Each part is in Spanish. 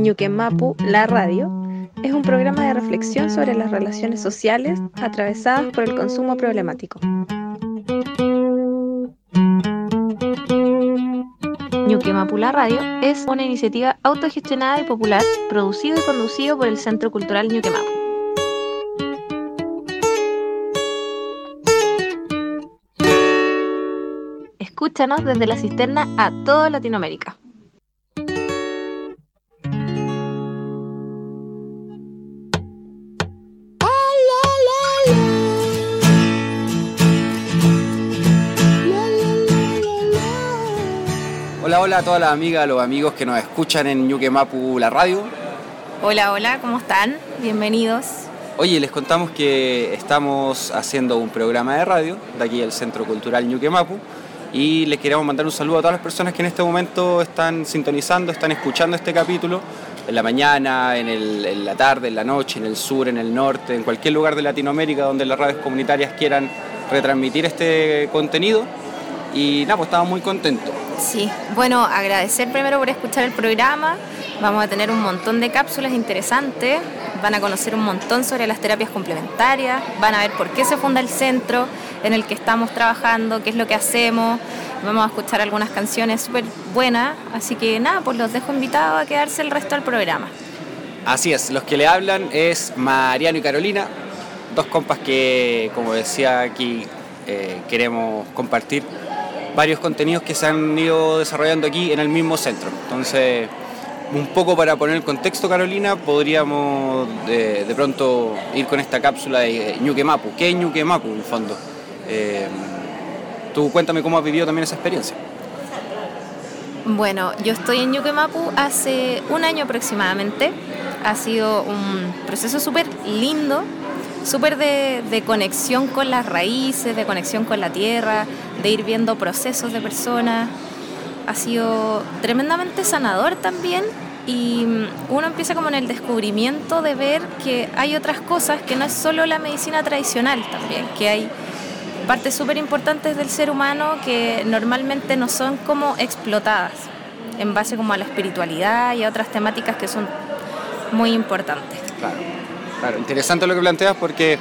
Ñuque Mapu, la radio, es un programa de reflexión sobre las relaciones sociales atravesadas por el consumo problemático. Ñuque Mapu, la radio es una iniciativa autogestionada y popular, producido y conducido por el Centro Cultural Ñuque Mapu. Escúchanos desde la cisterna a toda Latinoamérica. Hola, hola a todas las amigas, los amigos que nos escuchan en Ñuque Mapu, la radio. Hola, hola, ¿cómo están? Bienvenidos. Oye, les contamos que estamos haciendo un programa de radio de aquí del Centro Cultural Ñuque Mapu y les queremos mandar un saludo a todas las personas que en este momento están sintonizando, están escuchando este capítulo en la mañana, en la tarde, en la noche, en el sur, en el norte, en cualquier lugar de Latinoamérica donde las radios comunitarias quieran retransmitir este contenido. Y nada, pues estamos muy contentos. Sí, bueno, agradecer primero por escuchar el programa. Vamos a tener un montón de cápsulas interesantes, van a conocer un montón sobre las terapias complementarias, van a ver por qué se funda el centro en el que estamos trabajando, qué es lo que hacemos. Vamos a escuchar algunas canciones súper buenas, así que nada, pues los dejo invitados a quedarse el resto del programa. Así es, los que le hablan es Mariano y Carolina, dos compas que, como decía aquí, queremos compartir varios contenidos que se han ido desarrollando aquí en el mismo centro. Entonces, un poco para poner el contexto, Carolina, podríamos de pronto ir con esta cápsula de Ñuque Mapu. ¿Qué es Ñuque Mapu, en el fondo? Tú cuéntame cómo has vivido también esa experiencia. Bueno, yo estoy en Ñuque Mapu hace un año aproximadamente. Ha sido un proceso súper lindo, súper de conexión con las raíces, de conexión con la tierra, de ir viendo procesos de personas. Ha sido tremendamente sanador también y uno empieza como en el descubrimiento de ver que hay otras cosas, que no es solo la medicina tradicional también, que hay partes súper importantes del ser humano que normalmente no son como explotadas en base como a la espiritualidad y a otras temáticas que son muy importantes. Claro, interesante lo que planteas porque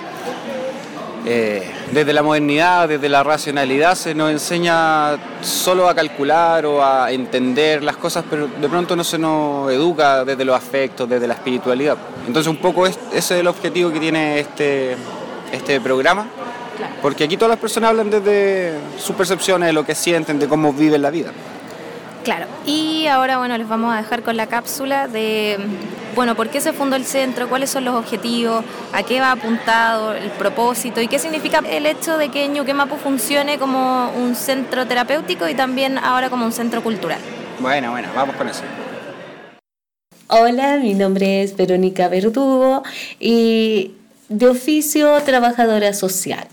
desde la modernidad, desde la racionalidad se nos enseña solo a calcular o a entender las cosas, pero de pronto no se nos educa desde los afectos, desde la espiritualidad. Entonces un poco ese es el objetivo que tiene este programa, claro, porque aquí todas las personas hablan desde sus percepciones, de lo que sienten, de cómo viven la vida. Claro, y ahora bueno, les vamos a dejar con la cápsula de, bueno, por qué se fundó el centro, cuáles son los objetivos, a qué va apuntado, el propósito y qué significa el hecho de que Ñuque Mapu funcione como un centro terapéutico y también ahora como un centro cultural. Bueno, vamos con eso. Hola, mi nombre es Verónica Verdugo y de oficio trabajadora social.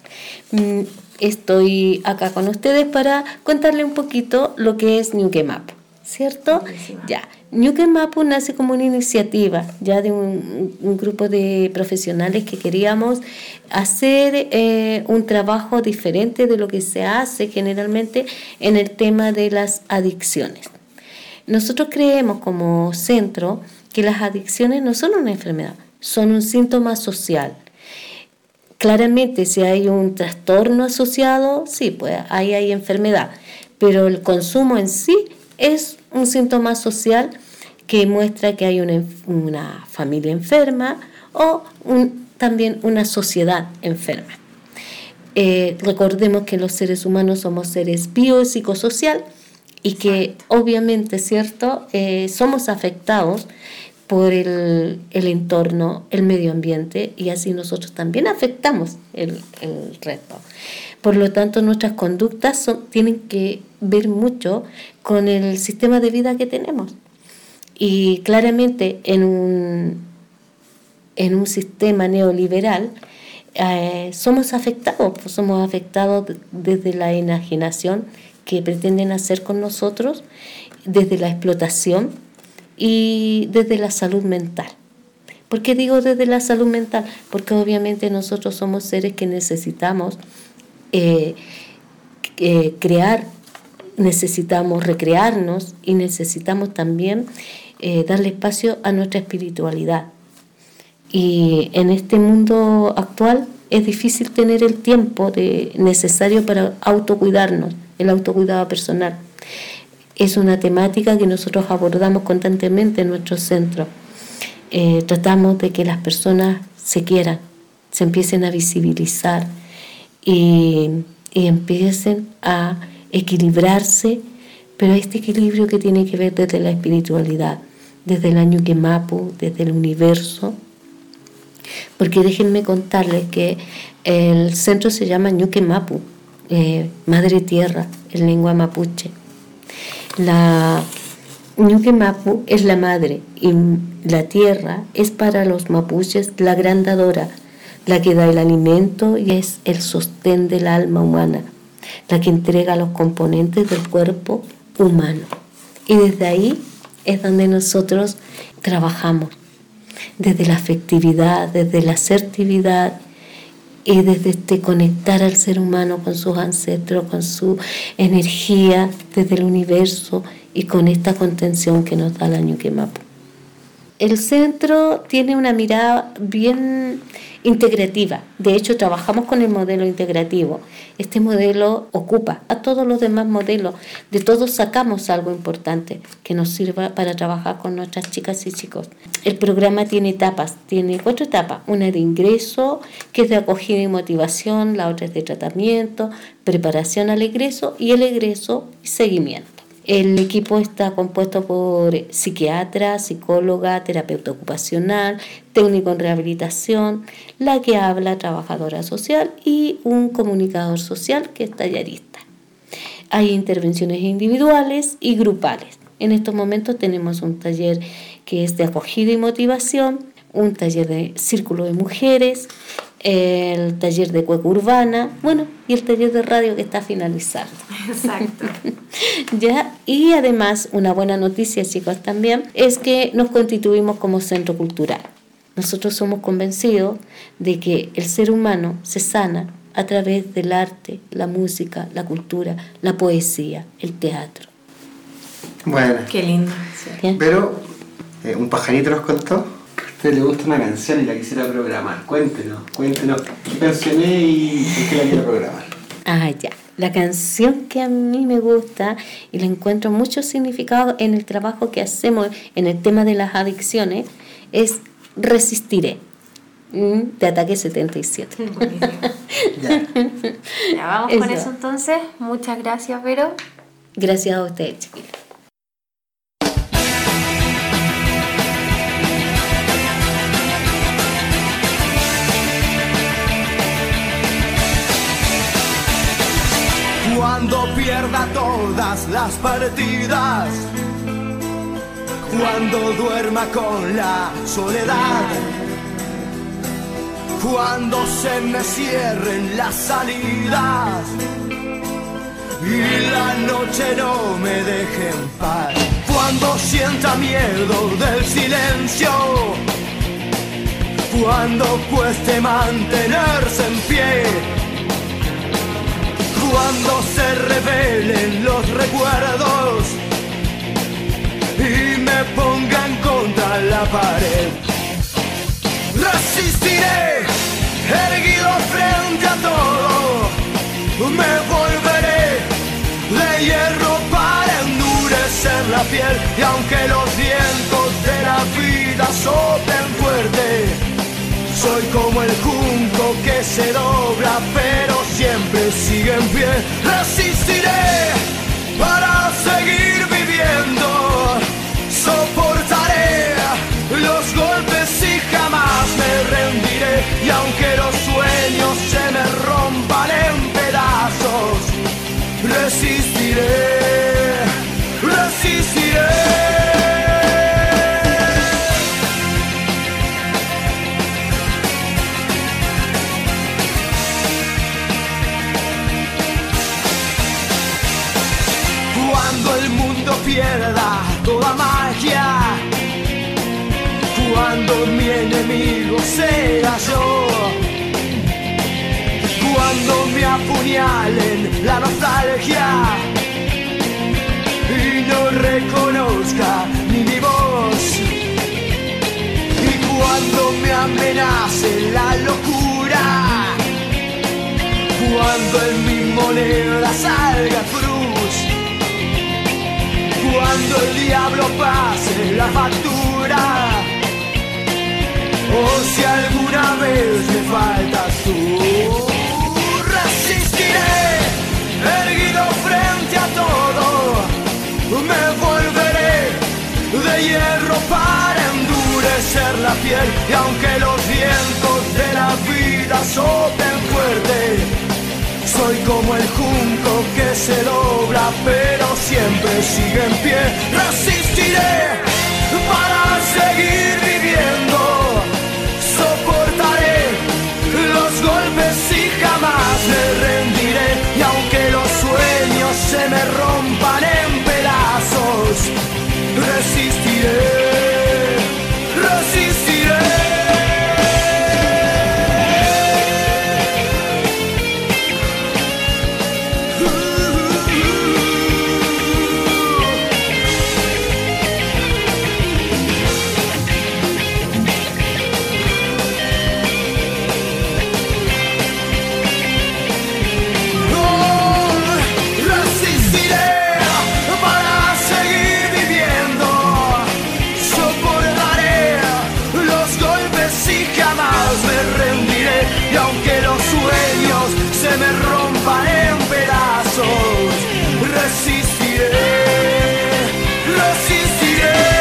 Estoy acá con ustedes para contarle un poquito lo que es Ñuque Mapu, ¿cierto? Buenísima. Ya, Ñuque Mapu nace como una iniciativa ya de un grupo de profesionales que queríamos hacer un trabajo diferente de lo que se hace generalmente en el tema de las adicciones. Nosotros creemos como centro que las adicciones no son una enfermedad, son un síntoma social. Claramente, si hay un trastorno asociado, sí, pues ahí hay enfermedad, pero el consumo en sí es un síntoma social que muestra que hay una familia enferma o también una sociedad enferma. Recordemos que los seres humanos somos seres biopsicosocial y que obviamente, ¿cierto?, somos afectados por el entorno, el medio ambiente, y así nosotros también afectamos el resto. Por lo tanto, nuestras conductas tienen que ver mucho con el sistema de vida que tenemos. Y claramente en un sistema neoliberal somos afectados desde la enajenación que pretenden hacer con nosotros, desde la explotación y desde la salud mental. ¿Por qué digo desde la salud mental? Porque obviamente nosotros somos seres que necesitamos crear, necesitamos recrearnos y necesitamos también darle espacio a nuestra espiritualidad. Y en este mundo actual es difícil tener el tiempo necesario para autocuidarnos, el autocuidado personal. Es una temática que nosotros abordamos constantemente en nuestro centro. Tratamos de que las personas se quieran, se empiecen a visibilizar y empiecen a equilibrarse, pero este equilibrio que tiene que ver desde la espiritualidad, desde el Ñuque Mapu, desde el universo. Porque déjenme contarles que el centro se llama Ñuque Mapu, Madre Tierra, en lengua mapuche. La Ñuque Mapu es la madre y la tierra es para los mapuches la gran dadora, la que da el alimento y es el sostén del alma humana, la que entrega los componentes del cuerpo humano. Y desde ahí es donde nosotros trabajamos, desde la afectividad, desde la asertividad y desde conectar al ser humano con sus ancestros, con su energía, desde el universo y con esta contención que nos da la Ñuque Mapu. El centro tiene una mirada bien integrativa. De hecho, trabajamos con el modelo integrativo. Este modelo ocupa a todos los demás modelos. De todos sacamos algo importante que nos sirva para trabajar con nuestras chicas y chicos. El programa tiene etapas, tiene 4 etapas. Una de ingreso, que es de acogida y motivación. La otra es de tratamiento, preparación al egreso y el egreso y seguimiento. El equipo está compuesto por psiquiatra, psicóloga, terapeuta ocupacional, técnico en rehabilitación, la que habla, trabajadora social y un comunicador social que es tallerista. Hay intervenciones individuales y grupales. En estos momentos tenemos un taller que es de acogida y motivación, un taller de círculo de mujeres, el taller de cueca urbana, y el taller de radio que está finalizando. Exacto. ¿Ya? Y además, una buena noticia, chicos, también, es que nos constituimos como centro cultural. Nosotros somos convencidos de que el ser humano se sana a través del arte, la música, la cultura, la poesía, el teatro. Bueno. Qué lindo. ¿Sí? Pero un pajarito nos contó. A usted le gusta una canción y la quisiera programar. Cuéntenos qué canción es y por qué la quiere programar. Ya. La canción que a mí me gusta y le encuentro mucho significado en el trabajo que hacemos en el tema de las adicciones es Resistiré, de Ataque 77. Ya vamos con eso entonces. Muchas gracias, Vero. Gracias a ustedes, chiquillos. Cuando pierda todas las partidas, cuando duerma con la soledad, cuando se me cierren las salidas y la noche no me deje en paz, cuando sienta miedo del silencio, cuando cueste mantenerse en pie, cuando se revelen los recuerdos y me pongan contra la pared, resistiré, erguido frente a todo, me volveré de hierro para endurecer la piel, y aunque los vientos de la vida soplen fuerte, soy como el junco que se dobla pero siempre sigue en pie. Resistiré para seguir viviendo, soportaré los golpes y jamás me rendiré, y aunque los sueños se me rompan en pedazos, resistiré, resistiré. Cuando el mundo pierda toda magia, cuando mi enemigo sea yo, cuando me apuñalen la nostalgia y no reconozca ni mi voz, amenace la locura, cuando en mi moneda salga cruz, cuando el diablo pase la factura, o si alguna vez me faltas tú, resistiré, erguido frente a todo, me volveré de hierro para endurecer la piel, y aunque los vientos de la vida soplen fuerte, soy como el junco que se dobla pero siempre sigue en pie. Resistiré para seguir viviendo, soportaré los golpes y jamás me rendiré, y aunque los sueños se me rompan en pedazos, resistiré, resistiré. Y aunque los sueños se me rompan en pedazos, resistiré, resistiré.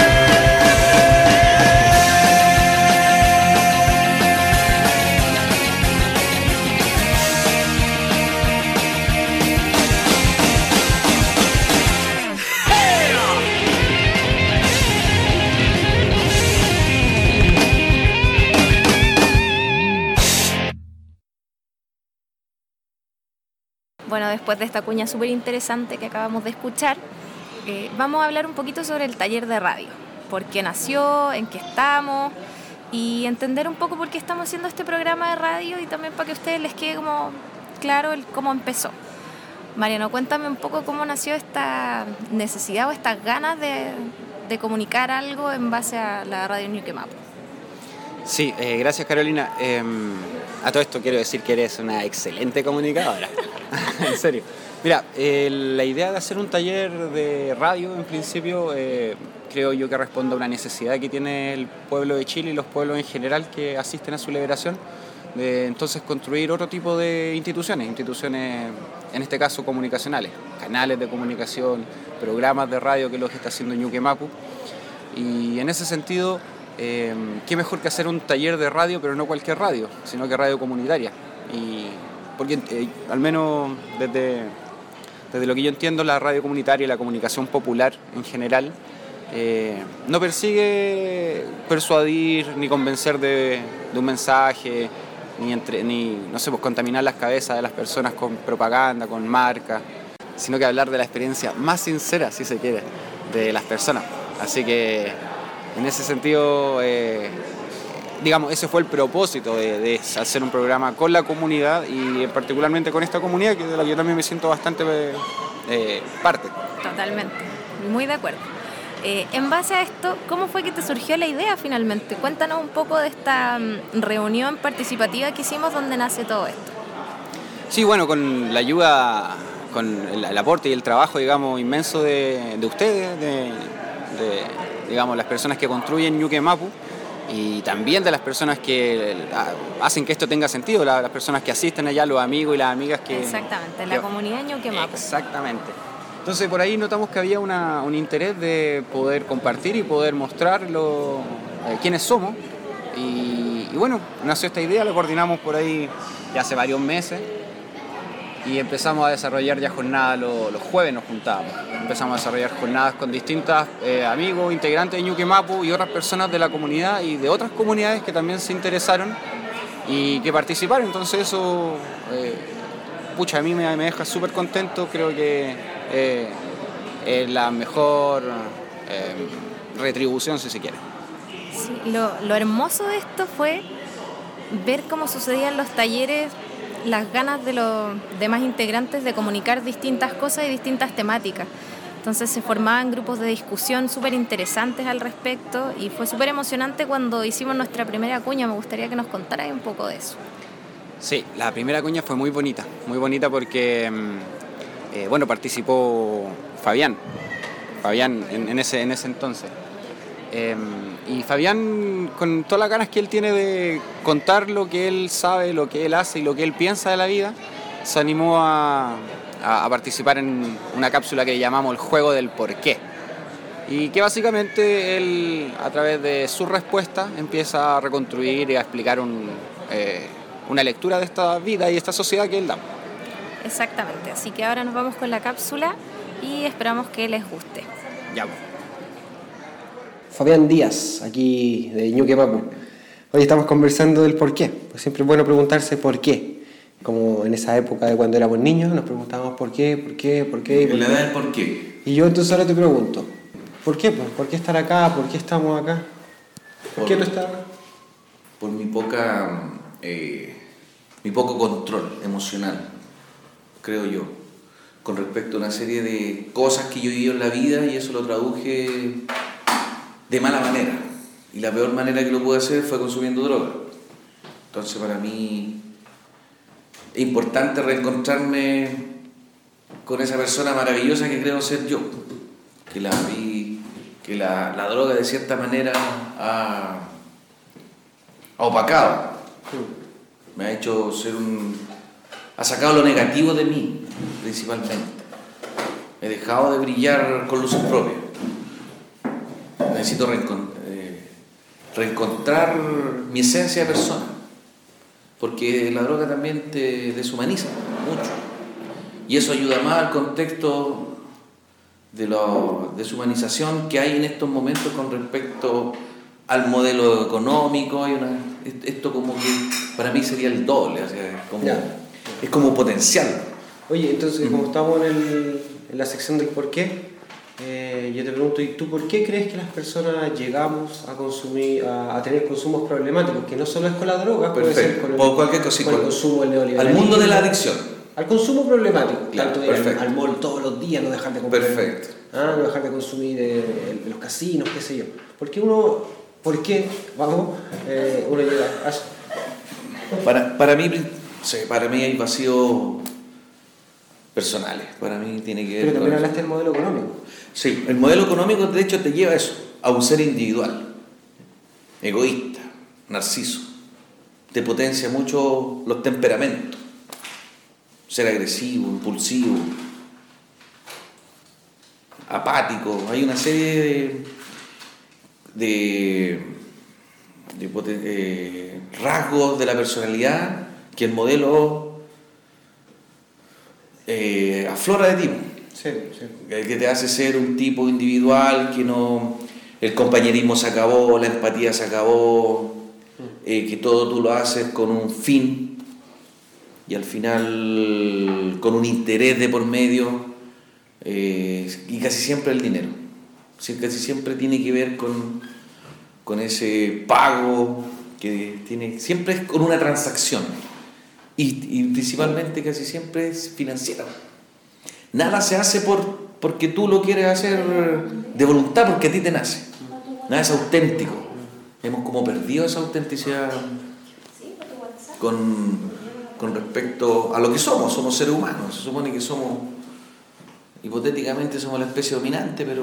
Bueno, después de esta cuña súper interesante que acabamos de escuchar, vamos a hablar un poquito sobre el taller de radio. Por qué nació, en qué estamos, y entender un poco por qué estamos haciendo este programa de radio, y también para que a ustedes les quede como claro cómo empezó. Mariano, cuéntame un poco cómo nació esta necesidad o estas ganas de comunicar algo en base a la radio Ñuque Mapu. Sí, gracias Carolina. A todo esto quiero decir que eres una excelente comunicadora. En serio. Mira, la idea de hacer un taller de radio, en principio, creo yo que responde a una necesidad que tiene el pueblo de Chile y los pueblos en general que asisten a su liberación, de entonces construir otro tipo de instituciones, en este caso comunicacionales, canales de comunicación, programas de radio, que es lo que está haciendo Ñuque Mapu. Y en ese sentido, qué mejor que hacer un taller de radio, pero no cualquier radio, sino que radio comunitaria. Porque al menos desde lo que yo entiendo, la radio comunitaria y la comunicación popular en general no persigue persuadir ni convencer de un mensaje, ni no sé, pues contaminar las cabezas de las personas con propaganda, con marca, sino que hablar de la experiencia más sincera, si se quiere, de las personas. Así que en ese sentido, digamos, ese fue el propósito de hacer un programa con la comunidad y particularmente con esta comunidad, que de la que yo también me siento bastante parte. Totalmente, muy de acuerdo. En base a esto, ¿cómo fue que te surgió la idea finalmente? Cuéntanos un poco de esta reunión participativa que hicimos donde nace todo esto. Sí, bueno, con la ayuda, con el aporte y el trabajo, digamos, inmenso de ustedes, digamos, las personas que construyen Ñuque Mapu, y también de las personas que hacen que esto tenga sentido, las personas que asisten allá, los amigos y las amigas que... Exactamente, la comunidad Ñuque Mapu. Exactamente. Entonces por ahí notamos que había un interés de poder compartir y poder mostrar quiénes somos, y bueno, nació esta idea, la coordinamos por ahí ya hace varios meses, y empezamos a desarrollar ya jornadas, los jueves nos juntábamos. Empezamos a desarrollar jornadas con distintos amigos, integrantes de Ñuque Mapu y otras personas de la comunidad y de otras comunidades que también se interesaron y que participaron. Entonces eso, a mí me deja súper contento. Creo que es la mejor retribución, si se quiere. Sí, lo hermoso de esto fue ver cómo sucedían los talleres, las ganas de los demás integrantes de comunicar distintas cosas y distintas temáticas. Entonces se formaban grupos de discusión súper interesantes al respecto y fue súper emocionante cuando hicimos nuestra primera cuña. Me gustaría que nos contaras un poco de eso. Sí, la primera cuña fue muy bonita porque participó Fabián en ese entonces. Y Fabián, con todas las ganas que él tiene de contar lo que él sabe, lo que él hace y lo que él piensa de la vida, se animó a participar en una cápsula que llamamos el juego del porqué. Y que básicamente él, a través de su respuesta, empieza a reconstruir y a explicar una lectura de esta vida y esta sociedad que él da. Exactamente, así que ahora nos vamos con la cápsula y esperamos que les guste. Ya. Fabián Díaz, aquí de Ñuque Mapu. Hoy estamos conversando del por qué. Pues siempre es bueno preguntarse por qué. Como en esa época de cuando éramos niños, nos preguntábamos por qué. En la edad del por qué. Y yo entonces ahora te pregunto, ¿por qué? Pues, ¿por qué estar acá? ¿Por qué estamos acá? ¿Por qué no estar acá? Por mi poco control emocional, creo yo, con respecto a una serie de cosas que yo viví en la vida, y eso lo traduje de mala manera. Y la peor manera que lo pude hacer fue consumiendo droga. Entonces para mí es importante reencontrarme con esa persona maravillosa que creo ser yo, que la droga de cierta manera ha opacado, me ha hecho ha sacado lo negativo de mí principalmente. He dejado de brillar con luces propias. Necesito reencontrar mi esencia de persona, porque la droga también te deshumaniza mucho, y eso ayuda más al contexto de la deshumanización que hay en estos momentos con respecto al modelo económico. Esto como que para mí sería el doble, o sea, es como potencial. Oye, entonces como estamos en la sección del por qué, yo te pregunto, ¿y tú por qué crees que las personas llegamos a consumir, a tener consumos problemáticos? Que no solo es con la droga, puede ser con cualquier cosita, con el consumo del neoliberalismo. Al mundo de la adicción. Al consumo problemático, claro, tanto ir al mall todos los días, no dejar de comprar. Perfecto. No dejar de consumir los casinos, qué sé yo. ¿Por qué uno llega a eso? Para mí hay vacíos personales. Para mí tiene que ver. Pero también hablaste del modelo económico. Sí, el modelo económico de hecho te lleva a eso, a un ser individual, egoísta, narciso. Te potencia mucho los temperamentos. Ser agresivo, impulsivo, apático. Hay una serie de rasgos de la personalidad que el modelo aflora de ti. Sí. El que te hace ser un tipo individual, que no, el compañerismo se acabó, la empatía se acabó, que todo tú lo haces con un fin y al final con un interés de por medio, y casi siempre el dinero. Casi siempre tiene que ver con ese pago que tiene, siempre es con una transacción, y principalmente casi siempre es financiero. Nada se hace porque tú lo quieres hacer de voluntad, porque a ti te nace. Nada es auténtico. Hemos como perdido esa autenticidad con respecto a lo que somos seres humanos. Se supone que hipotéticamente somos la especie dominante, pero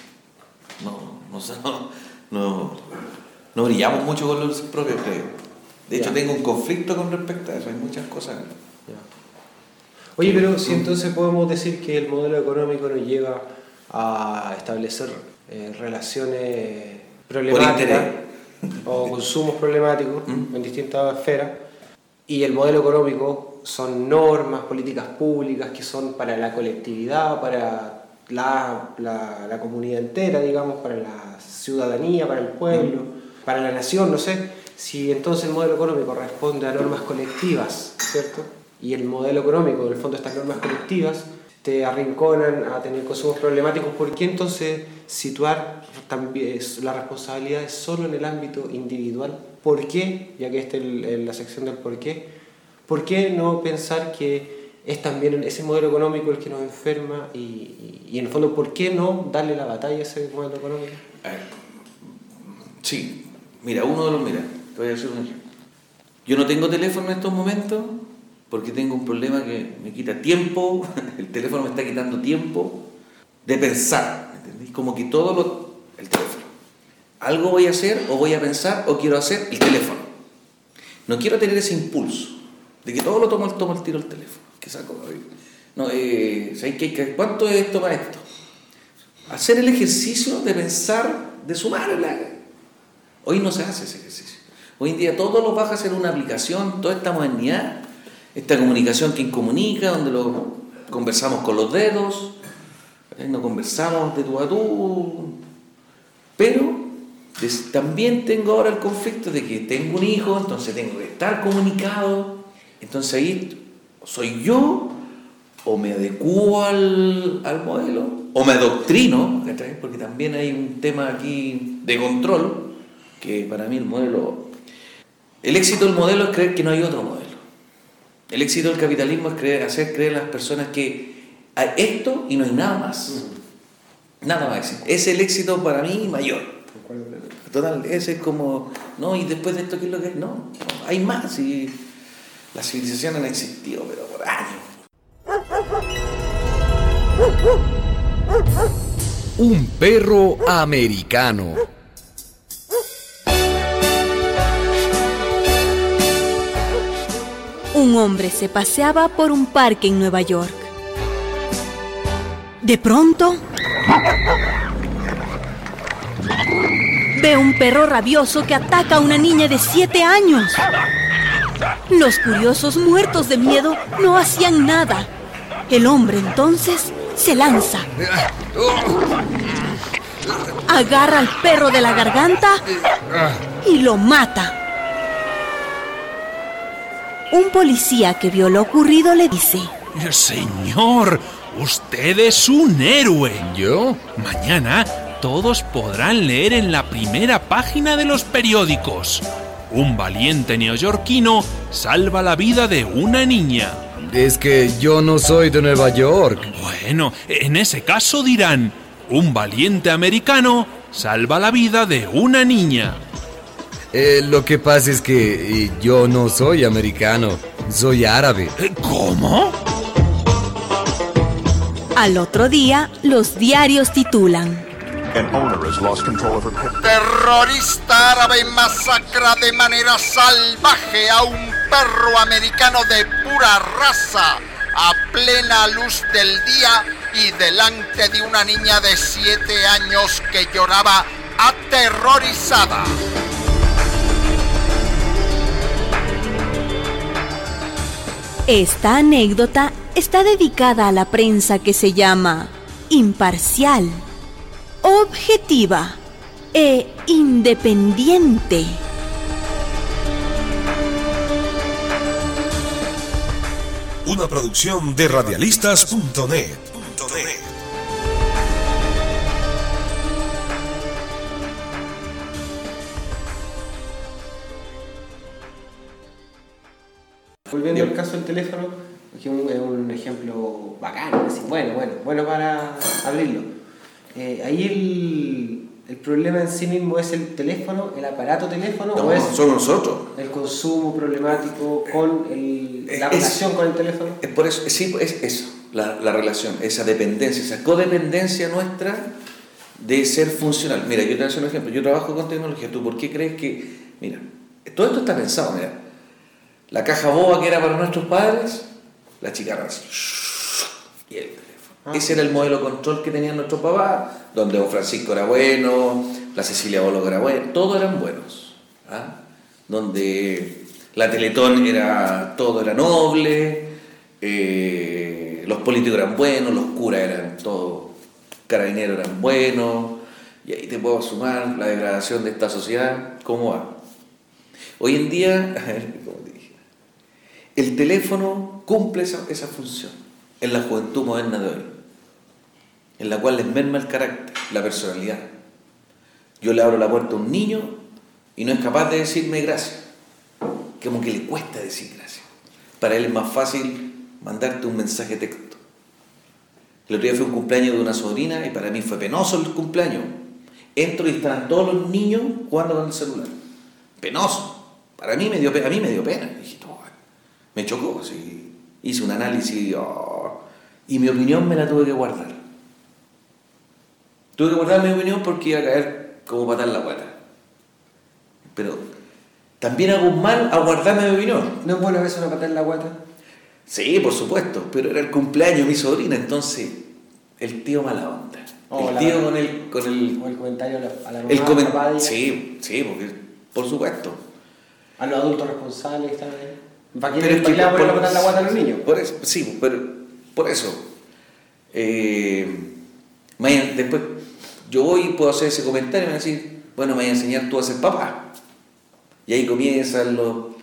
no brillamos mucho con los propios, creo. De hecho, tengo un conflicto con respecto a eso. Hay muchas cosas. Oye, pero si entonces podemos decir que el modelo económico nos lleva a establecer relaciones problemáticas o consumos problemáticos en distintas esferas, y el modelo económico son normas, políticas públicas que son para la colectividad, para la comunidad entera, digamos, para la ciudadanía, para el pueblo, para la nación, no sé, si entonces el modelo económico responde a normas colectivas, ¿cierto? Y el modelo económico, en el fondo, estas normas colectivas te arrinconan a tener consumos problemáticos. ¿Por qué entonces situar también la responsabilidad solo en el ámbito individual? ¿Por qué? Ya que esta es la sección del por qué no pensar que es también ese modelo económico el que nos enferma y en el fondo, ¿por qué no darle la batalla a ese modelo económico? Sí, mira, te voy a decir un ejemplo. Yo no tengo teléfono en estos momentos porque tengo un problema que me quita tiempo, el teléfono me está quitando tiempo de pensar, ¿me entendés? Como que el teléfono. Algo voy a hacer o voy a pensar o quiero hacer el teléfono. No quiero tener ese impulso de que todo lo tomo el tiro el teléfono. Que saco, no, ¿sabes qué? ¿Cuánto es esto para esto? Hacer el ejercicio de pensar, de sumar. Hoy no se hace ese ejercicio. Hoy en día todo lo bajas en una aplicación, toda esta modernidad, esta comunicación que incomunica, donde lo conversamos con los dedos, no conversamos de tú a tú, pero también tengo ahora el conflicto de que tengo un hijo, entonces tengo que estar comunicado, entonces ahí soy yo, o me adecuo al modelo, o me adoctrino, ¿cachai? Porque también hay un tema aquí de control, que para mí el éxito del modelo es creer que no hay otro modelo. El éxito del capitalismo es hacer creer a las personas que hay esto y no hay nada más. Nada más. Es el éxito para mí mayor. Total, ese es como, no, y después de esto, ¿qué es lo que es? No, hay más, y la civilización ha existido, pero por años. Un perro americano. Un hombre se paseaba por un parque en Nueva York. De pronto, ve un perro rabioso que ataca a una niña de 7 años. Los curiosos, muertos de miedo, no hacían nada. El hombre entonces se lanza. Agarra al perro de la garganta y lo mata. Un policía que vio lo ocurrido le dice: Señor, usted es un héroe. ¿Yo? Mañana todos podrán leer en la primera página de los periódicos: un valiente neoyorquino salva la vida de una niña. Es que yo no soy de Nueva York. Bueno, en ese caso dirán: un valiente americano salva la vida de una niña. Lo que pasa es que yo no soy americano, soy árabe. ¿Cómo? Al otro día, los diarios titulan: terrorista árabe masacra de manera salvaje a un perro americano de pura raza a plena luz del día y delante de una niña de 7 años que lloraba aterrorizada. Esta anécdota está dedicada a la prensa que se llama imparcial, objetiva e independiente. Una producción de radialistas.net. Volviendo al caso del teléfono, que es un ejemplo bacán, así, bueno para abrirlo. Ahí el problema en sí mismo es el teléfono, el aparato teléfono, no, o es somos nosotros. El consumo problemático con la relación con el teléfono. Es por eso, sí, es eso, la relación, esa dependencia, esa codependencia nuestra de ser funcional. Mira, yo te voy a hacer un ejemplo. Yo trabajo con tecnología. ¿Tú por qué crees que...? Mira, todo esto está pensado, mira. La caja boba que era para nuestros padres, la chicaron así. Y el teléfono. Ese era el modelo de control que tenían nuestros papás, donde don Francisco era bueno, la Cecilia Bólogo era buena, todos eran buenos. Donde la Teletón todo era noble, los políticos eran buenos, los curas eran todos, carabineros eran buenos, y ahí te puedo sumar la degradación de esta sociedad. ¿Cómo va? Hoy en día, como te dije, el teléfono cumple esa función en la juventud moderna de hoy, en la cual les merma el carácter, la personalidad. Yo le abro la puerta a un niño y no es capaz de decirme gracias, como que le cuesta decir gracias. Para él es más fácil mandarte un mensaje de texto. El otro día fue un cumpleaños de una sobrina y para mí fue penoso el cumpleaños. Entro y están todos los niños jugando con el celular. Penoso. Para mí me dio pena. Dije, no, me chocó. Así. Hice un análisis y mi opinión me la tuve que guardar. Tuve que guardar mi opinión porque iba a caer como patar la guata. Pero también hago un mal a guardarme mi opinión. ¿No es bueno a veces una patada en la guata? Sí, por supuesto, pero era el cumpleaños de mi sobrina, entonces el tío mala onda. El tío con el... O el comentario a la mamá, papá. Sí, porque, por supuesto. A los adultos responsables que están ahí. ¿Para qué pero le poner la patada en la guata a los niños? Por eso, sí, pero por eso. Mañana, después yo voy y puedo hacer ese comentario y me van a decir, bueno, me voy a enseñar tú a ser papá. Y ahí comienzan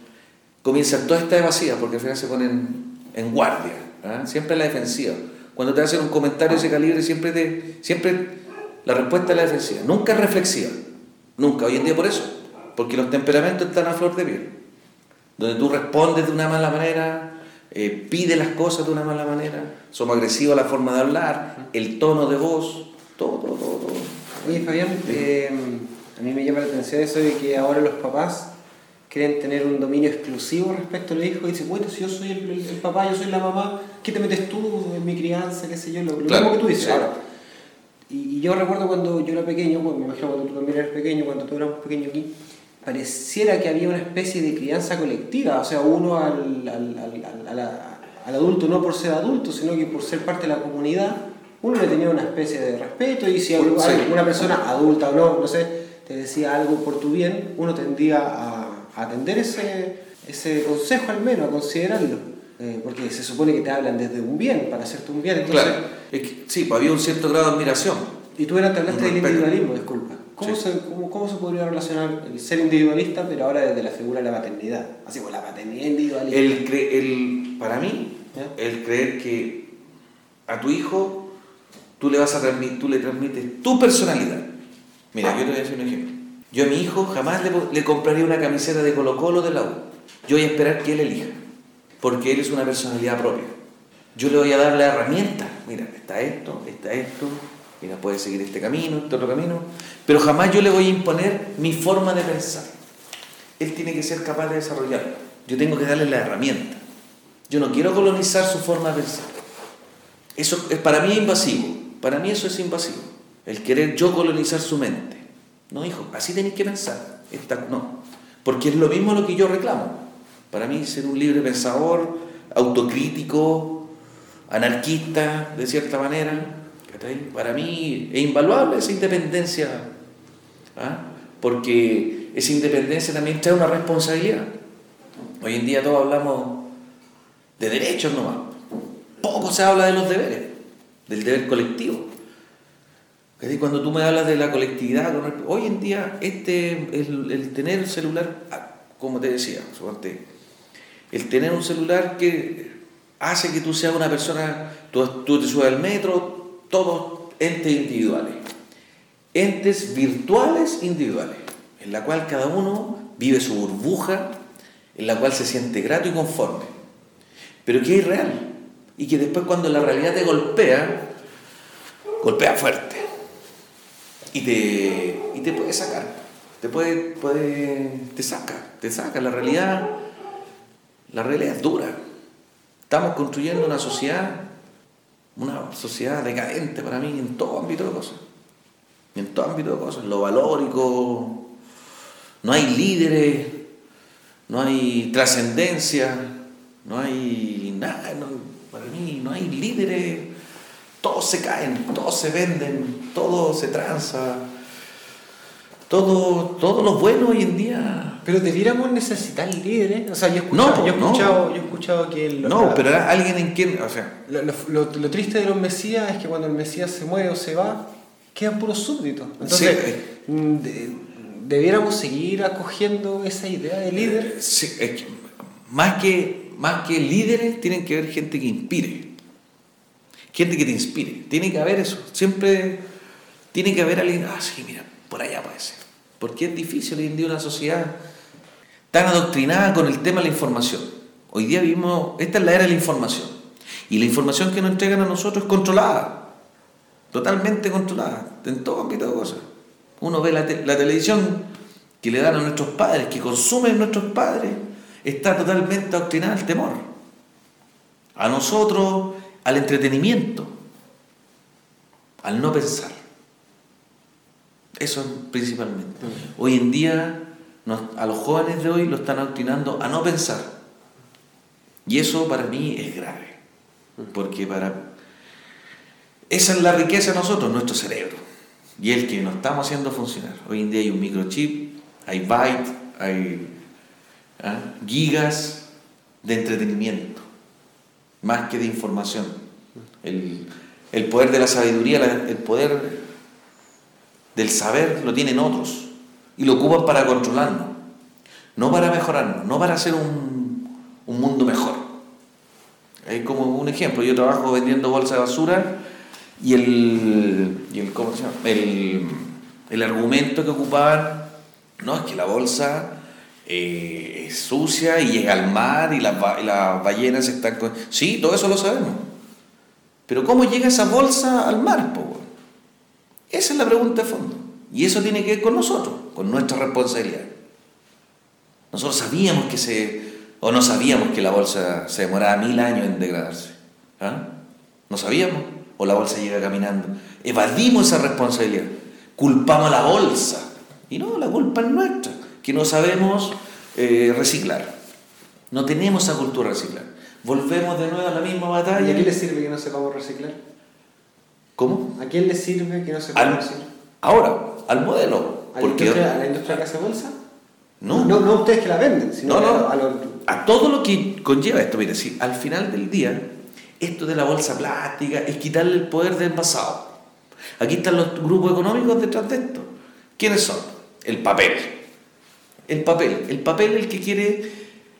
todas estas evasivas, porque al final se ponen en guardia, ¿eh? Siempre en la defensiva. Cuando te hacen un comentario de ese calibre, siempre la respuesta es la defensiva, nunca es reflexiva, nunca. Hoy en día por eso, porque los temperamentos están a flor de piel, donde tú respondes de una mala manera, pides las cosas de una mala manera, somos agresivos a la forma de hablar, el tono de voz, todo. Oye, Fabián, a mí me llama la atención eso de que ahora los papás quieren tener un dominio exclusivo respecto a los hijos y dicen, bueno, si yo soy el papá, yo soy la mamá, ¿qué te metes tú en mi crianza, qué sé yo? Lo claro, mismo que tú dices. sí. Ahora, y yo recuerdo cuando yo era pequeño, me imagino cuando tú también eres pequeño, cuando tú éramos pequeños aquí, pareciera que había una especie de crianza colectiva, o sea, uno al adulto no por ser adulto, sino que por ser parte de la comunidad, uno le tenía una especie de respeto y si una persona adulta o no sé, te decía algo por tu bien, uno tendía a atender ese consejo al menos, a considerarlo, porque se supone que te hablan desde un bien, para hacerte un bien. Entonces, claro, es que, sí, pues había un cierto grado de admiración. Y tú te hablaste del individualismo, disculpa. ¿Cómo se podría relacionar el ser individualista, pero ahora desde la figura de la paternidad? Así como la paternidad individualista. Para mí, el creer que a tu hijo tú le transmites tu personalidad. Mira, yo te voy a decir un ejemplo. Yo a mi hijo jamás le compraría una camiseta de Colo-Colo de la U. Yo voy a esperar que él elija, porque él es una personalidad propia. Yo le voy a dar la herramienta. Mira, está esto, mira, puedes seguir este camino, este otro camino, pero jamás yo le voy a imponer mi forma de pensar. Él tiene que ser capaz de desarrollarlo. Yo tengo que darle la herramienta. Yo no quiero colonizar su forma de pensar. Eso es para mí invasivo. Para mí eso es invasivo. El querer yo colonizar su mente. No, hijo, así tenéis que pensar. No, porque es lo mismo lo que yo reclamo. Para mí ser un libre pensador, autocrítico, anarquista, de cierta manera, para mí es invaluable esa independencia, porque esa independencia también trae una responsabilidad. Hoy en día todos hablamos de derechos nomás, poco se habla de los deberes, del deber colectivo. Cuando tú me hablas de la colectividad, hoy en día el tener el celular, como te decía, el tener un celular que hace que tú seas una persona, tú te subes al metro, todos entes individuales, entes virtuales individuales, en la cual cada uno vive su burbuja, en la cual se siente grato y conforme, pero que es irreal, y que después cuando la realidad te golpea fuerte, y te puede sacar, te saca, la realidad es dura. Estamos construyendo una sociedad decadente para mí en todo ámbito de cosas. En lo valórico, no hay líderes, no hay trascendencia, no hay nada, para mí no hay líderes, todos se caen, todos se venden, todo se tranza, todo lo bueno hoy en día. Pero debiéramos necesitar líderes. O sea, yo he escuchado que pero alguien en quien, o sea, lo triste de los mesías es que cuando el mesías se muere o se va, quedan puros súbditos. Entonces, debiéramos seguir acogiendo esa idea de líder. Sí, es que más que líderes tienen que haber gente que inspire. Gente que te inspire. Tiene que haber eso. Siempre tiene que haber alguien. Sí, mira, por allá puede ser. Porque es difícil hoy en día una sociedad tan adoctrinada con el tema de la información. Hoy día vivimos, esta es la era de la información. Y la información que nos entregan a nosotros es controlada, totalmente controlada, en todo ámbito de cosas. Uno ve la televisión que le dan a nuestros padres, que consumen nuestros padres, está totalmente adoctrinada al temor. A nosotros, al entretenimiento, al no pensar. Eso principalmente. Hoy en día, a los jóvenes de hoy lo están adoctrinando a no pensar. Y eso para mí es grave. Porque esa es la riqueza de nosotros, nuestro cerebro. Y el que nos estamos haciendo funcionar. Hoy en día hay un microchip, hay bytes, hay gigas de entretenimiento, más que de información. El poder de la sabiduría, el poder del saber lo tienen otros y lo ocupan para controlarnos, no para mejorarnos, no para hacer un mundo mejor. Hay como un ejemplo, yo trabajo vendiendo bolsas de basura y ¿cómo se llama? El argumento que ocupaban, no, es que la bolsa es sucia y llega al mar y las ballenas están con... Sí, todo eso lo sabemos. Pero ¿cómo llega esa bolsa al mar, po? Esa es la pregunta de fondo. Y eso tiene que ver con nosotros, con nuestra responsabilidad. Nosotros sabíamos no sabíamos que la bolsa se demoraba 1000 años en degradarse. ¿No sabíamos? ¿O la bolsa llega caminando? Evadimos esa responsabilidad. Culpamos a la bolsa. Y no, la culpa es nuestra, que no sabemos reciclar. No tenemos esa cultura de reciclar. Volvemos de nuevo a la misma batalla. ¿Y a quién le sirve que no sepamos reciclar? ¿Cómo? ¿A quién le sirve que no sepamos reciclar? Ahora, al modelo. ¿A la industria que hace bolsa? No. No ustedes que la venden, sino a todo lo que conlleva esto. Mira, si al final del día, esto de la bolsa plástica es quitarle el poder del envasado. Aquí están los grupos económicos detrás de esto. ¿Quiénes son? El papel. El papel es el que quiere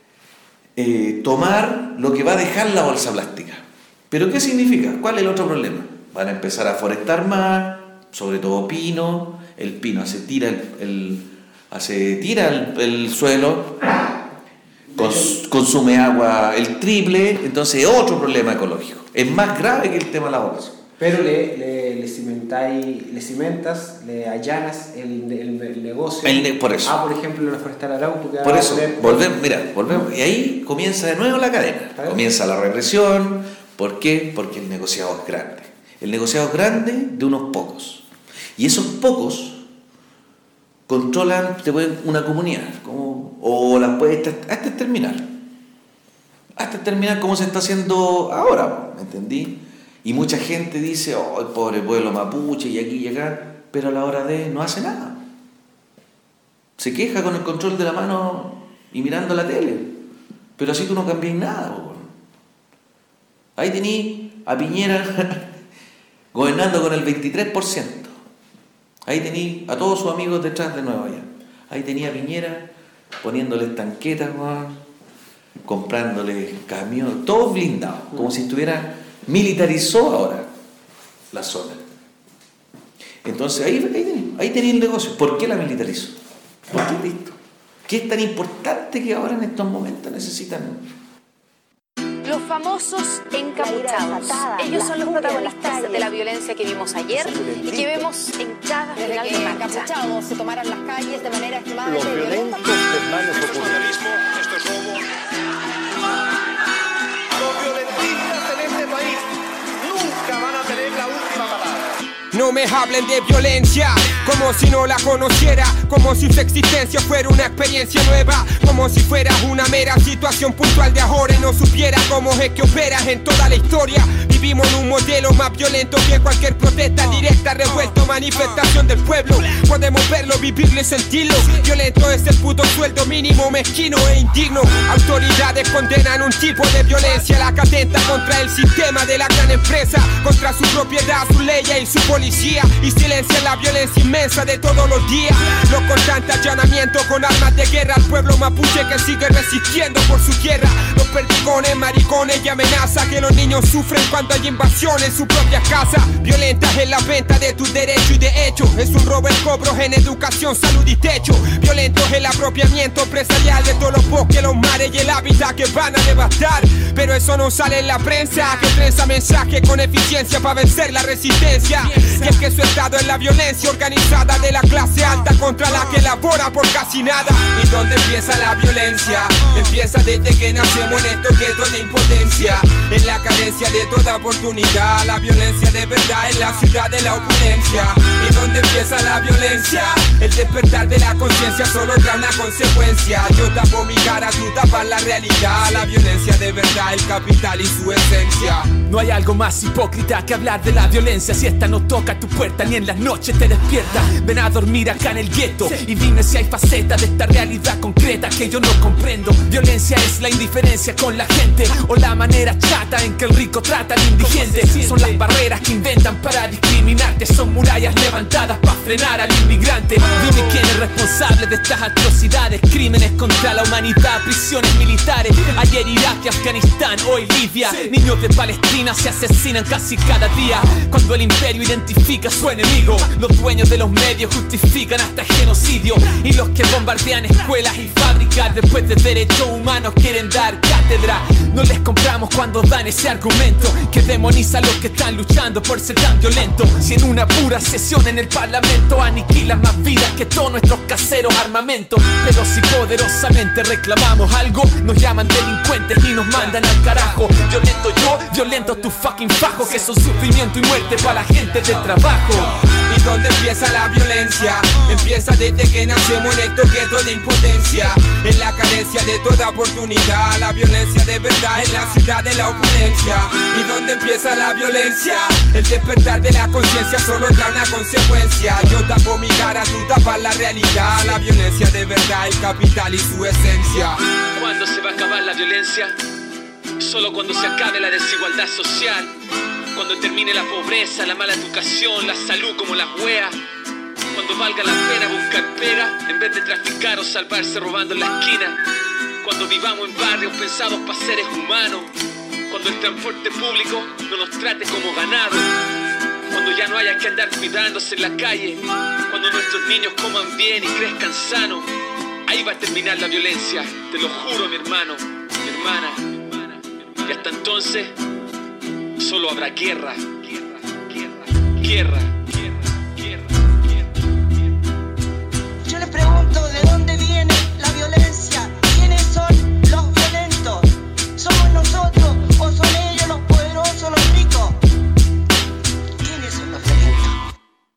tomar lo que va a dejar la bolsa plástica. ¿Pero qué significa? ¿Cuál es el otro problema? Van a empezar a forestar más, sobre todo pino. El pino tira el suelo, consume agua el triple, entonces es otro problema ecológico. Es más grave que el tema de la bolsa. Pero le cimentas, le allanas el negocio. Por eso. Por ejemplo, la forestal Arauco. Por eso, volvemos. Y ahí comienza de nuevo la cadena. Comienza la represión. ¿Por qué? Porque el negociado es grande. El negociado es grande de unos pocos. Y esos pocos controlan una comunidad. O las puedes hasta exterminar. Como se está haciendo ahora. ¿Me entendí? Y mucha gente dice, el pobre pueblo mapuche y aquí y acá, pero a la hora de no hace nada. Se queja con el control de la mano y mirando la tele. Pero así tú no cambias nada. Ahí tení a Piñera gobernando con el 23%. Ahí tení a todos sus amigos detrás de nuevo allá. Ahí tenía a Piñera poniéndoles tanquetas, comprándole camiones, todos blindados, como si estuviera... Militarizó ahora la zona. Entonces ahí tenía el negocio. ¿Por qué la militarizó? ¿Por qué listo? ¿Qué es tan importante que ahora en estos momentos necesitan? Los famosos encapuchados. Ellos son los protagonistas de la violencia que vimos ayer y que vemos en cada final de marcha. Los encapuchados se tomaron las calles de manera extremadamente violenta. Esto es vandalismo, esto es robo. Los violentistas en este país nunca van a tener la última palabra. No me hablen de violencia, como si no la conociera, como si su existencia fuera una experiencia nueva, como si fuera una mera situación puntual de ahora y no supiera cómo es que operas en toda la historia. Vivimos en un modelo más violento que cualquier protesta directa, revuelto, manifestación del pueblo. Podemos verlo, vivirlo y sentirlo. Violento es el puto sueldo mínimo, mezquino e indigno. Autoridades condenan un tipo de violencia, la que atenta contra el sistema de la gran empresa, contra su propiedad, su ley y su policía, y silencian la violencia inmensa de todos los días. Los constantes allanamientos con armas de guerra al pueblo mapuche que sigue resistiendo por su tierra. Los perdigones, maricones y amenaza que los niños sufren cuando hay invasión en sus propias casas. Violencia violenta es la venta de tus derechos y de hecho es un robo el cobro en educación, salud y techo. Violento es el apropiamiento empresarial de todos los bosques, los mares y el hábitat que van a devastar. Pero eso no sale en la prensa, que prensa mensaje con eficiencia para vencer la resistencia. Y es que su estado es la violencia organizada de la clase alta contra la que labora por casi nada. ¿Y dónde empieza la violencia? Empieza desde que nacemos en estos guetos de impotencia, en la carencia de toda oportunidad. La violencia de verdad en la ciudad de la opulencia. ¿Y dónde empieza la violencia? El despertar de la conciencia solo trae una consecuencia. Yo tapo mi cara, tú tapas la realidad. La violencia de verdad, el capital y su esencia. No hay algo más hipócrita que hablar de la violencia. Si esta no toca tu puerta ni en las noches te despierta. Ven a dormir acá en el gueto y dime si hay facetas de esta realidad concreta que yo no comprendo. Violencia es la indiferencia con la gente o la manera chata en que el rico trata al indigente. Son las barreras que inventan para discriminarte. Son murallas levantadas para frenar al inmigrante. Dime quién es responsable de estas atrocidades, crímenes contra la humanidad, prisiones militares. Ayer Irak y Afganistán, hoy Libia. Niños de Palestina se asesinan casi cada día. Cuando el imperio identifica a su enemigo, los dueños de los medios justifican hasta el genocidio. Y los que bombardean escuelas y fábricas después de derechos humanos quieren dar cátedra. No les compramos cuando dan ese argumento que demoniza a los que están luchando por ser tan violentos. Si en una pura sesión en el parlamento aniquilan más vidas que todos nuestros caseros armamentos. Pero si poderosamente reclamamos algo, nos llaman delincuentes y nos mandan al carajo. Violento yo, violento tu fucking fajo, que son sufrimiento y muerte para la gente del trabajo. ¿Y dónde empieza la violencia? Empieza desde que nacemos en estos guetos de impotencia, en la carencia de toda oportunidad. La violencia de verdad en la ciudad de la opulencia. ¿Y dónde empieza la violencia? El despertar de la conciencia solo trae una consecuencia. Yo tapo mi cara, tú tapas la realidad. La violencia de verdad, el capital y su esencia. ¿Cuándo se va a acabar la violencia? Solo cuando se acabe la desigualdad social, cuando termine la pobreza, la mala educación, la salud como las weas. Cuando valga la pena buscar pega en vez de traficar o salvarse robando en la esquina. Cuando vivamos en barrios pensados para seres humanos. Cuando el transporte público no nos trate como ganado. Cuando ya no haya que andar cuidándose en la calle. Cuando nuestros niños coman bien y crezcan sanos. Ahí va a terminar la violencia, te lo juro, mi hermano, mi hermana. Y hasta entonces solo habrá guerra, guerra. Yo les pregunto de dónde viene la violencia, quiénes son los violentos, somos nosotros o son ellos los poderosos, los ricos. ¿Quiénes son los violentos?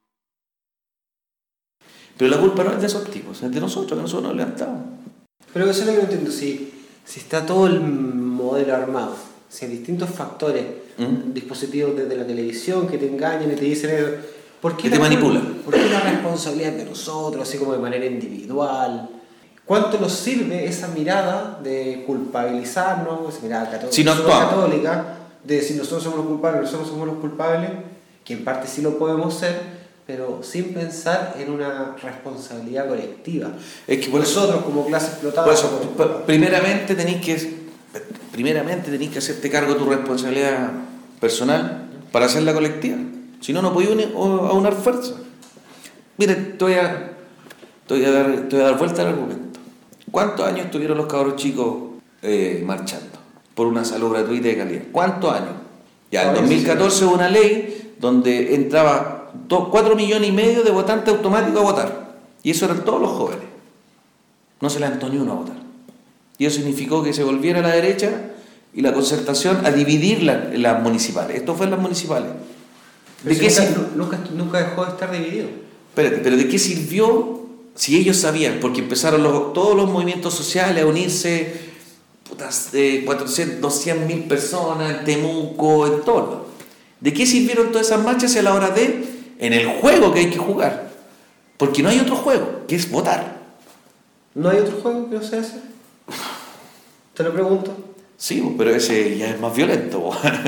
Pero la culpa no es de esos tipos, es de nosotros, que nosotros nos levantamos. Pero eso es lo que no entiendo, si está todo el modelo armado, si hay distintos factores, dispositivos desde la televisión que te engañan y te dicen eso, ¿por qué te manipulan? ¿Por qué la responsabilidad de nosotros, así como de manera individual? ¿Cuánto nos sirve esa mirada de culpabilizarnos, esa mirada católica, de decir nosotros somos los culpables, que en parte sí lo podemos ser, pero sin pensar en una responsabilidad colectiva? Es que por nosotros como clase explotada... Por eso, primeramente tenéis que hacerte cargo de tu responsabilidad personal para hacerla colectiva. Si no, no podéis aunar fuerza. Miren, te voy a dar vuelta al argumento. ¿Cuántos años tuvieron los cabros chicos marchando por una salud gratuita y de calidad? ¿Cuántos años? Ya en 2014 hubo una ley donde entraba 4,5 millones de votantes automáticos a votar. Y eso eran todos los jóvenes. No se levantó ni uno a votar. Y eso significó que se volviera a la derecha y la concertación a dividir las municipales. Esto fue en las municipales. Nunca dejó de estar dividido. Espérate, pero ¿de qué sirvió si ellos sabían? Porque empezaron todos los movimientos sociales a unirse, de 200.000 personas en Temuco, en todo. ¿De qué sirvieron todas esas marchas a la hora en el juego que hay que jugar? Porque no hay otro juego, que es votar. ¿No hay otro juego que no sea ese? Te lo pregunto. Sí, pero ese ya es más violento.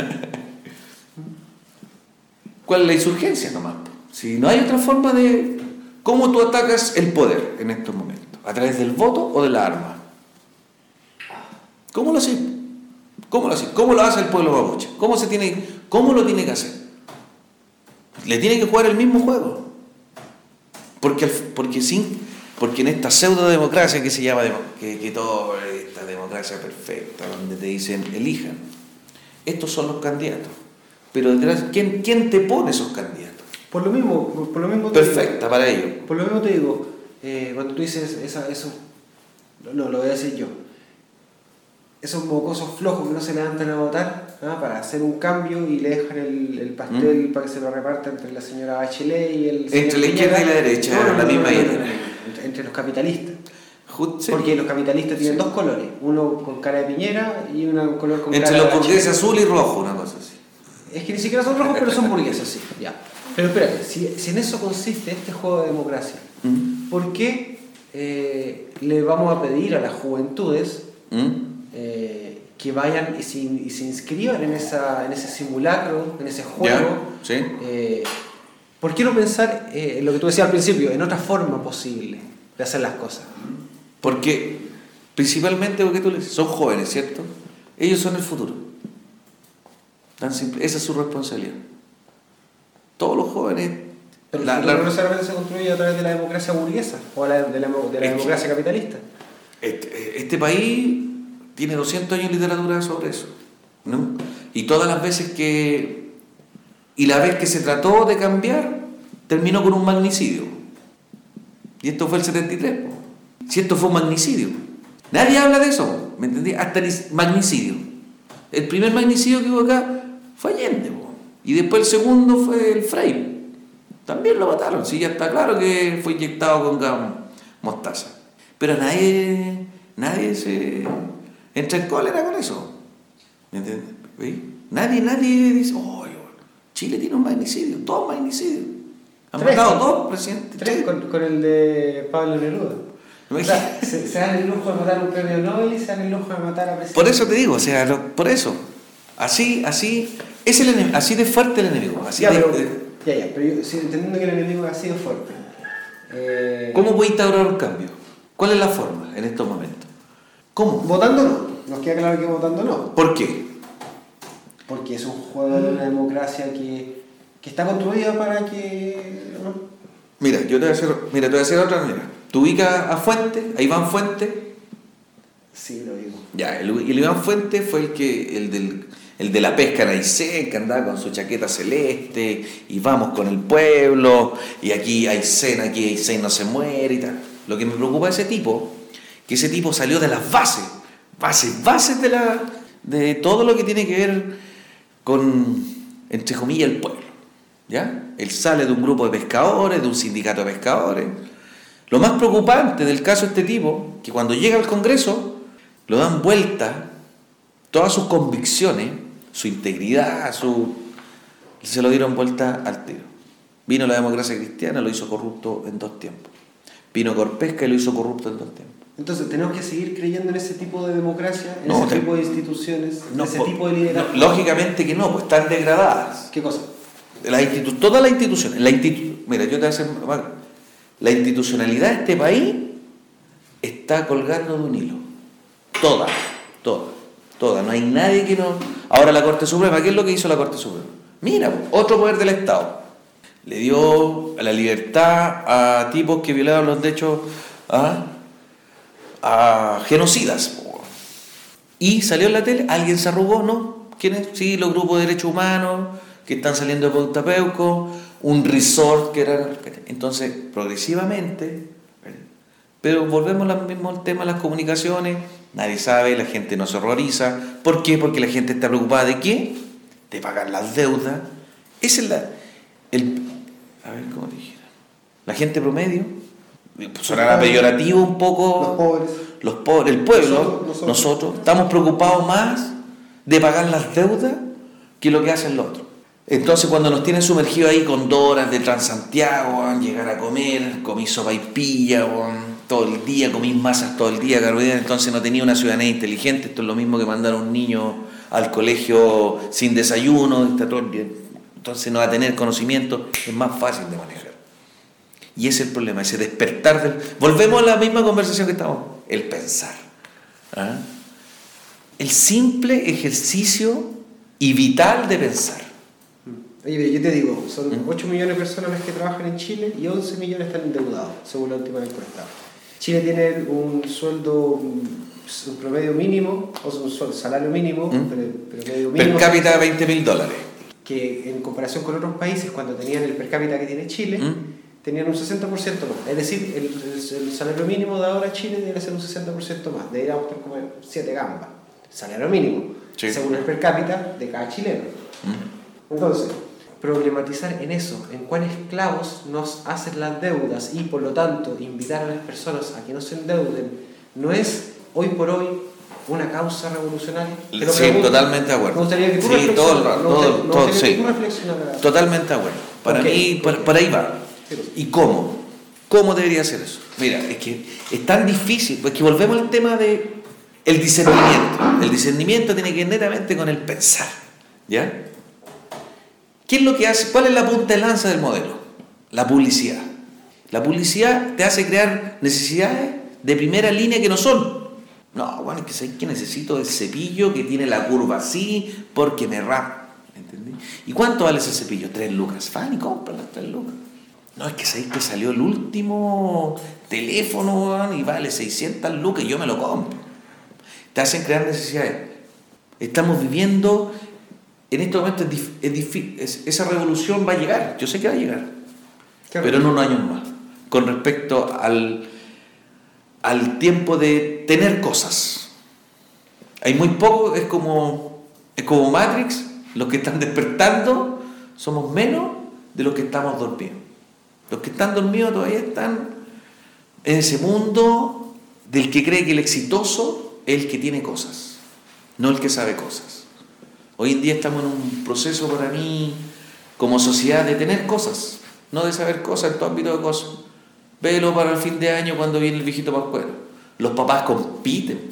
¿Cuál es la insurgencia nomás? Si no hay otra forma de... ¿Cómo tú atacas el poder en estos momentos? ¿A través del voto o de la arma? ¿Cómo lo haces? ¿Cómo lo hace el pueblo mapuche? ¿Cómo lo tiene que hacer? le tiene que jugar el mismo juego. Porque en esta pseudo democracia que se llama que todo esta democracia perfecta donde te dicen elijan, estos son los candidatos, pero detrás ¿quién te pone esos candidatos? Por lo mismo perfecta para ellos. Por lo mismo te digo, cuando tú dices eso, no lo voy a decir yo, esos mocosos flojos que no se levantan a votar, ¿no? Para hacer un cambio y le dejan el pastel para que se lo reparta entre la señora Bachelet y el señor entre la izquierda y la derecha, la misma idea. Entre los capitalistas. Sí. Porque los capitalistas tienen dos colores, uno con cara de Piñera y uno con color con entre cara de los burgueses azul y rojo, una cosa así. Es que ni siquiera son rojos, pero son burgueses, sí. Ya. Pero espérate, si en eso consiste este juego de democracia, ¿por qué le vamos a pedir a las juventudes que vayan y se inscriban en ese simulacro, en ese juego? ¿Sí? ¿Por qué no pensar en lo que tú decías al principio, en otra forma posible de hacer las cosas? Porque, principalmente porque tú le dices, son jóvenes, ¿cierto? Ellos son el futuro. Tan simple, esa es su responsabilidad. Todos los jóvenes... Pero el futuro no necesariamente se construye a través de la democracia burguesa o de la democracia capitalista. Este país tiene 200 años de literatura sobre eso, ¿no? Y todas las veces y la vez que se trató de cambiar, terminó con un magnicidio. Y esto fue el 73. Si esto fue un magnicidio. Nadie habla de eso, ¿me entendí? Hasta el magnicidio. El primer magnicidio que hubo acá fue Allende, y después el segundo fue el Frei. También lo mataron, sí, ya está claro que fue inyectado con gas mostaza. Pero nadie se entra en cólera con eso. ¿Me entiendes? Nadie dice, oh, Chile tiene un magnicidio, dos magnicidios. Han matado dos presidentes. Tres con el de Pablo Neruda. O sea, se dan el lujo de matar a un premio Nobel y se dan el lujo de matar a presidentes. Por eso te digo, o sea, por eso. Así es el enemigo, así de fuerte el enemigo. Pero yo, entendiendo que el enemigo ha sido fuerte. ¿Cómo puede instaurar un cambio? ¿Cuál es la forma en estos momentos? ¿Cómo? Votando no. Nos queda claro que votando no. ¿Por qué? Porque es un juego de una democracia que está construida para que... ¿no? Mira, te voy a hacer otra manera. ¿Tú ubicas a Fuentes? ¿A Iván Fuentes? Sí, lo digo. Ya, el Iván Fuentes fue el de la pesca en Aysén, que andaba con su chaqueta celeste, y vamos con el pueblo, y aquí Aysén no se muere y tal. Lo que me preocupa de ese tipo, que ese tipo salió de las bases de todo lo que tiene que ver con, entre comillas, el pueblo. ¿Ya? Él sale de un grupo de pescadores, de un sindicato de pescadores. Lo más preocupante del caso de este tipo, que cuando llega al Congreso, lo dan vuelta, todas sus convicciones, su integridad, se lo dieron vuelta al tiro. Vino la democracia cristiana, lo hizo corrupto en 2 tiempos. Vino Corpesca y lo hizo corrupto en 2 tiempos. Entonces, ¿tenemos que seguir creyendo en ese tipo de democracia, en ese tipo de instituciones, en ese tipo de liderazgo? Lógicamente que no, pues están degradadas. ¿Qué cosa? Todas las instituciones. Mira, yo te voy a decir, la institucionalidad de este país está colgando de un hilo. Toda. No hay nadie que no... Ahora la Corte Suprema, ¿qué es lo que hizo la Corte Suprema? Mira, otro poder del Estado. Le dio la libertad a tipos que violaban los derechos a genocidas. Y salió en la tele, alguien se arrugó, ¿no? ¿Quiénes? Sí, los grupos de derechos humanos que están saliendo de Pautapeuco, un resort que era... Entonces, progresivamente, pero volvemos al mismo tema de las comunicaciones, nadie sabe, la gente no se horroriza. ¿Por qué? Porque la gente está preocupada ¿de qué? De pagar las deudas. Esa es a ver, ¿cómo te dijera? La gente promedio, sonará peyorativo un poco, los pobres, el pueblo, nosotros estamos preocupados más de pagar las deudas que lo que hacen los otros. Entonces, cuando nos tienen sumergidos ahí con Doras de Transantiago, llegar a comer, comí sopaipilla, todo el día, comí masas todo el día, Carolina, entonces no tenía una ciudadanía inteligente. Esto es lo mismo que mandar a un niño al colegio sin desayuno, está todo el día. Entonces no va a tener conocimiento, es más fácil de manejar. Y ese es el problema, ese despertar Volvemos a la misma conversación que estábamos, el pensar. El simple ejercicio y vital de pensar. Oye, yo te digo, son 8 millones de personas las que trabajan en Chile y 11 millones están endeudados, según la última encuesta. Chile tiene un sueldo, un promedio mínimo, o un salario mínimo, promedio mínimo. Per cápita $20.000. Que en comparación con otros países, cuando tenían el per cápita que tiene Chile, tenían un 60% más. Es decir, el salario mínimo de ahora en Chile debería ser un 60% más. Debería estar como 7 gambas. Salario mínimo, según el per cápita de cada chileno. Entonces, problematizar en eso, en cuán esclavos nos hacen las deudas y por lo tanto invitar a las personas a que no se endeuden, no es hoy por hoy una causa revolucionaria. Sí, totalmente de acuerdo. Me gustaría que tú reflexionaras. Totalmente de acuerdo. Para mí, por ahí va. ¿Y cómo? ¿Cómo debería ser eso? Mira, es que es tan difícil, porque volvemos al tema de el discernimiento. El discernimiento tiene que ver netamente con el pensar, ¿ya? ¿Qué es lo que hace? ¿Cuál es la punta de lanza del modelo? La publicidad. La publicidad te hace crear necesidades de primera línea que no son. No, bueno, es que sé que necesito el cepillo que tiene la curva así porque me rapa. ¿Entendí? ¿Y cuánto vale ese cepillo? 3 lucas. Fan y cómpralo, 3 lucas. No, es que sabéis que salió el último teléfono y vale 600 lucas y yo me lo compro. Te hacen crear necesidades. Estamos viviendo, en este momento es difícil, esa revolución va a llegar, yo sé que va a llegar, pero en unos años más, con respecto al tiempo de tener cosas. Hay muy poco, es como Matrix, los que están despertando somos menos de los que estamos dormidos. Los que están dormidos todavía están en ese mundo del que cree que el exitoso es el que tiene cosas, no el que sabe cosas. Hoy en día estamos en un proceso para mí como sociedad de tener cosas, no de saber cosas en todo ámbito de cosas. Velo para el fin de año cuando viene el viejito pascuero. Los papás compiten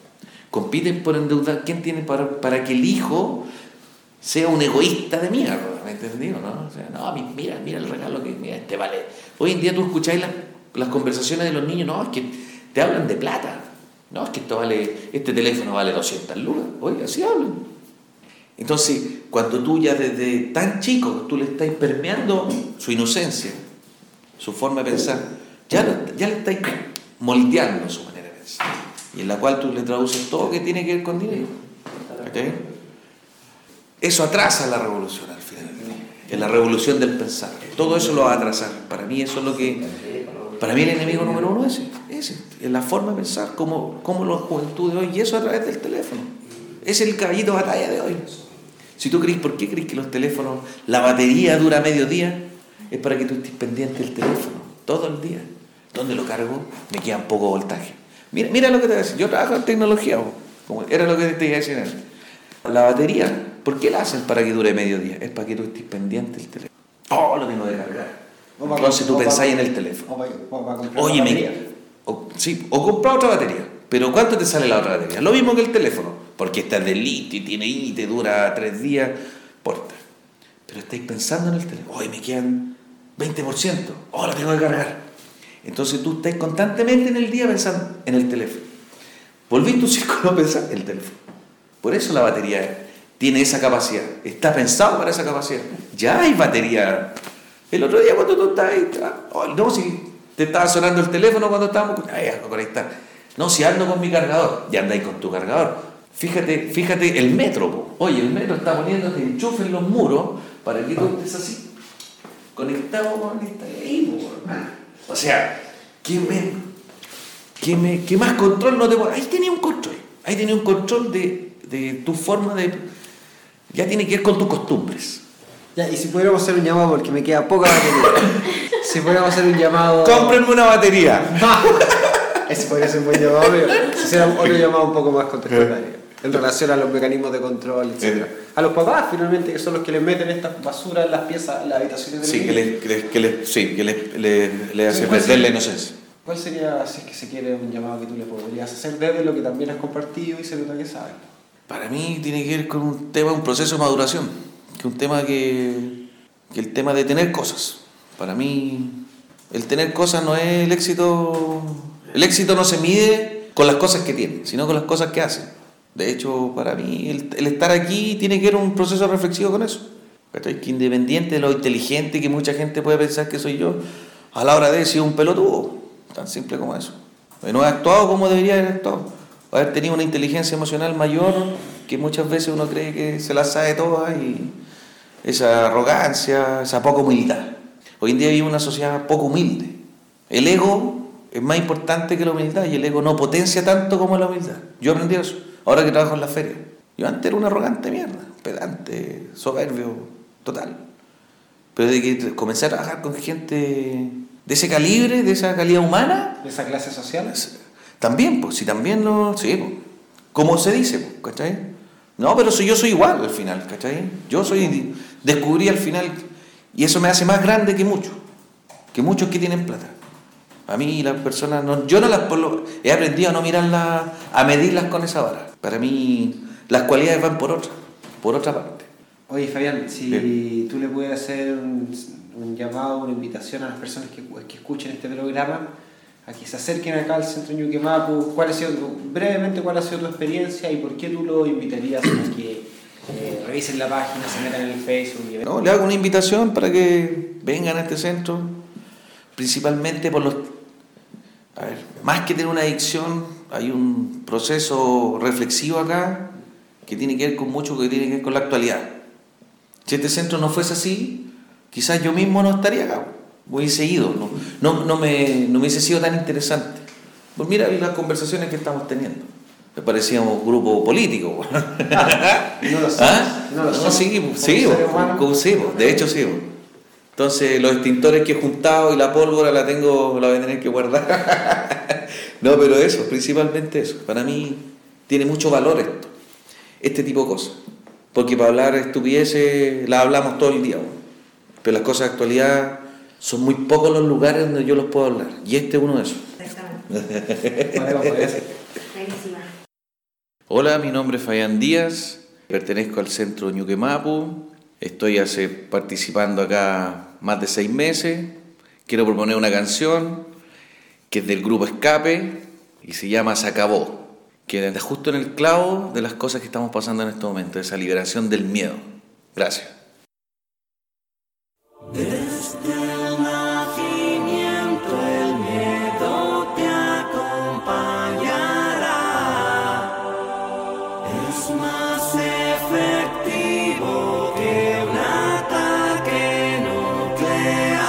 por endeudar. ¿Quién tiene para que el hijo sea un egoísta de mierda? ¿Me entendido? ¿No? O sea, no, mira el regalo que mira, este vale. Hoy en día tú escucháis las conversaciones de los niños, no, es que te hablan de plata. No, es que este teléfono vale 200 lucas. Oye, así hablan. Entonces, cuando tú ya desde tan chico tú le estás permeando su inocencia, su forma de pensar, ya le estás moldeando su manera de pensar, y en la cual tú le traduces todo lo que tiene que ver con dinero. ¿Okay? Eso atrasa la revolución al final, en la revolución del pensar. Todo eso lo va a atrasar. Para mí eso es lo que... Para mí el enemigo número uno es la forma de pensar, como la juventud de hoy, y eso a través del teléfono. Es el caballito de batalla de hoy. Si tú crees, ¿por qué crees que los teléfonos, la batería dura medio día? Es para que tú estés pendiente del teléfono todo el día. ¿Dónde lo cargo? Me queda poco voltaje. Mira lo que te voy a decir. Yo trabajo en tecnología, como era lo que te iba a decir antes. La batería, ¿por qué la hacen para que dure medio día? Es para que tú estés pendiente del teléfono. Oh, lo tengo que cargar. Entonces tú pensáis en el teléfono. Oye, o comprar otra batería. Pero ¿cuánto te sale la otra batería? Lo mismo que el teléfono. Porque esta es de litio y te dura 3 días. Porta. Pero estáis pensando en el teléfono. Oye, me quedan 20%. Oh, lo tengo que cargar. Entonces tú estás constantemente en el día pensando en el teléfono. Volviste un círculo a pensar en el teléfono. Por eso la batería tiene esa capacidad. Está pensado para esa capacidad. Ya hay batería. El otro día cuando tú estabas ahí, no, si te estaba sonando el teléfono cuando estábamos, a conectar. No, si ando con mi cargador, ya andáis con tu cargador. Fíjate el metro, po. Oye, el metro está poniéndote enchufe en los muros para que tú estés así, conectado con esta ahí, po. O sea, ¿qué más control no te puedo? Ahí tenía un control de tu forma de... Ya tiene que ver con tus costumbres. Ya, y si pudiéramos hacer un llamado, porque me queda poca batería. Si pudiéramos hacer un llamado... ¡Cómprenme una batería! Ese podría ser un buen llamado, pero si será otro llamado un poco más contestatario. En relación a los mecanismos de control, etc. A los papás, finalmente, que son los que les meten estas basuras en las piezas, en las habitaciones de los niños. Que le hace perder la inocencia. ¿Cuál sería, si es que se quiere, un llamado que tú le podrías hacer desde lo que también has compartido y se nota que sabes? Para mí tiene que ver con un proceso de maduración, que un tema que el tema de tener cosas. Para mí, el tener cosas no es el éxito. El éxito no se mide con las cosas que tiene, sino con las cosas que hace. De hecho, para mí, el estar aquí tiene que ver un proceso reflexivo con eso. ¿cachai? Que independiente de lo inteligente que mucha gente puede pensar que soy yo, a la hora de decir un pelotudo, tan simple como eso. No he actuado como debería haber actuado, haber tenido una inteligencia emocional mayor, que muchas veces uno cree que se la sabe toda, y esa arrogancia, esa poca humildad. Hoy en día vivimos una sociedad poco humilde. El ego es más importante que la humildad, y el ego no potencia tanto como la humildad. Yo aprendí eso, ahora que trabajo en la feria. Yo antes era un arrogante mierda, pedante, soberbio, total. Pero de que comencé a trabajar con gente de ese calibre, de esa calidad humana. ¿De esa clase social? También, pues, sí, también lo... Sí, pues, como se dice, pues, ¿cachai? No, pero yo soy igual al final, ¿cachai? Descubrí al final, y eso me hace más grande que muchos que tienen plata. A mí las personas, he aprendido a no mirarlas, a medirlas con esa vara. Para mí las cualidades van por otra parte. Oye, Fabián, si tú le puedes hacer un llamado, una invitación a las personas que escuchen este programa, a que se acerquen acá al Centro Ñuque Mapu, brevemente cuál ha sido tu experiencia y por qué tú lo invitarías a que revisen la página, se metan en el Facebook. No, le hago una invitación para que vengan a este centro, principalmente por más que tener una adicción, hay un proceso reflexivo acá que tiene que ver con mucho, que tiene que ver con la actualidad. Si este centro no fuese así, quizás yo mismo no estaría acá, hubiese ido, no me hubiese sido tan interesante. Pues mira las conversaciones que estamos teniendo. Me parecíamos grupo político. No lo sé. De hecho sí. Entonces los extintores que he juntado y la pólvora la voy a tener que guardar. No, pero eso, principalmente eso. Para mí tiene mucho valor este tipo de cosas. Porque para hablar estupideces las hablamos todo el día. Pero las cosas de actualidad son muy pocos los lugares donde yo los puedo hablar. Y este es uno de esos. Hola, mi nombre es Fabián Díaz. Pertenezco al Centro Ñuque Mapu. Estoy participando acá más de 6 meses. Quiero proponer una canción que es del grupo Escape y se llama Se Acabó, que está justo en el clavo de las cosas que estamos pasando en este momento, esa liberación del miedo. Gracias. Desde el nacimiento el miedo te acompañará. Es más efectivo que un ataque nuclear.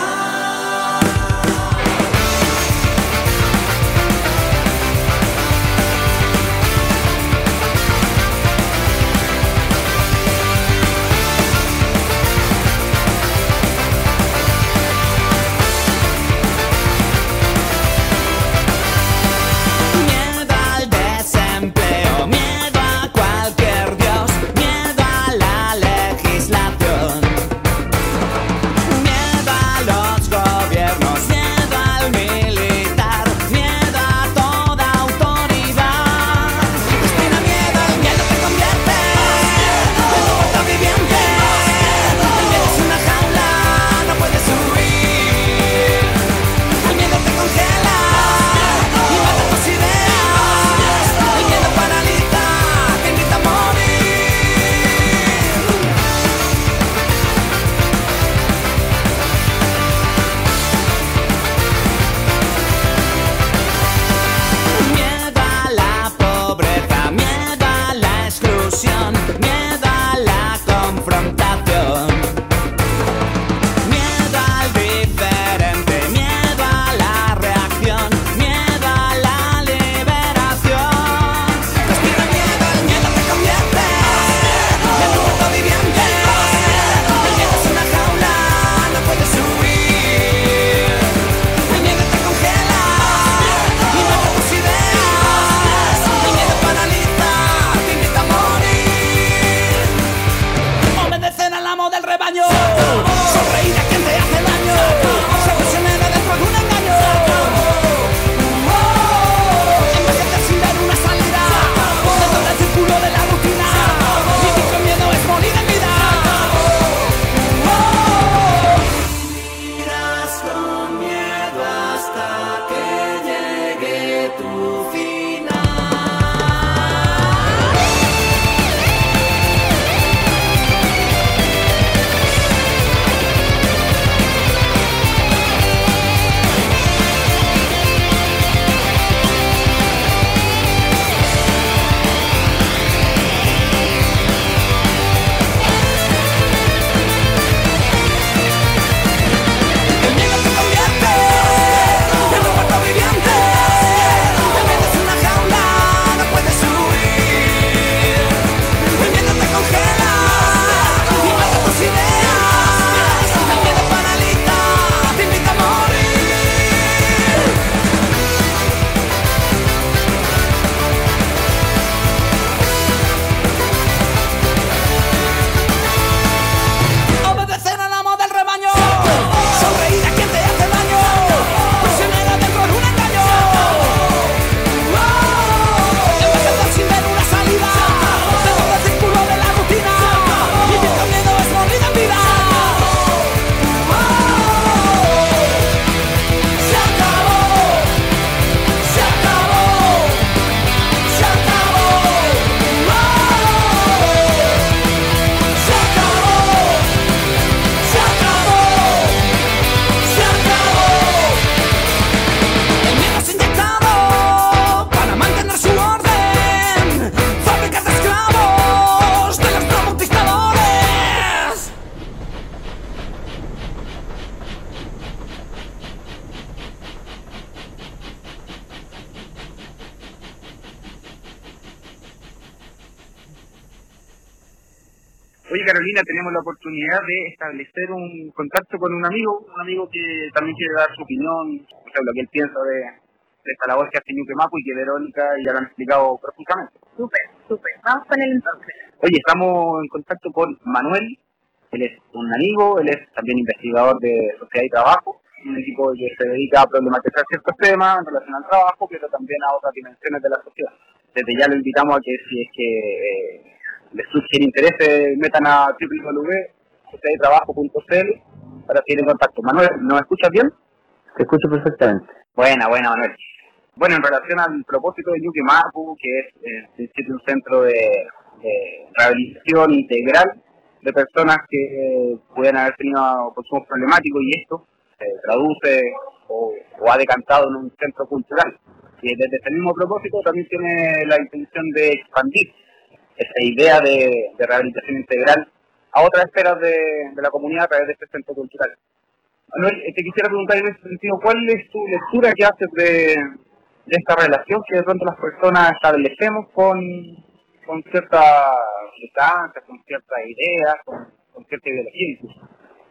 Oye, Carolina, tenemos la oportunidad de establecer un contacto con un amigo que también quiere dar su opinión, o sea, lo que él piensa de esta labor que hace Ñuque Mapu y que Verónica ya lo han explicado profundamente. Súper. Vamos con él entonces. Oye, estamos en contacto con Manuel. Él es un amigo, él es también investigador de Sociedad y Trabajo, un equipo que se dedica a problematizar ciertos temas en relación al trabajo, pero también a otras dimensiones de la sociedad. Desde ya lo invitamos a que si es que les surge interés, metan a www.sociedadytrabajo.cl para seguir en contacto. Manuel, ¿nos escuchas bien? Te escucho perfectamente. Buena, Manuel. Bueno, en relación al propósito de Ñuque Mapu, que es en principio un centro de rehabilitación integral de personas que pueden haber tenido consumos problemáticos, y esto se traduce o ha decantado en un centro cultural, que desde ese mismo propósito también tiene la intención de expandir esa idea de rehabilitación integral a otras esferas de la comunidad a través de este centro cultural. Manuel, te quisiera preguntar en ese sentido, ¿cuál es tu lectura que haces de esta relación que de pronto las personas establecemos con ciertas sustancias, con ciertas ideas, con cierta ideología incluso?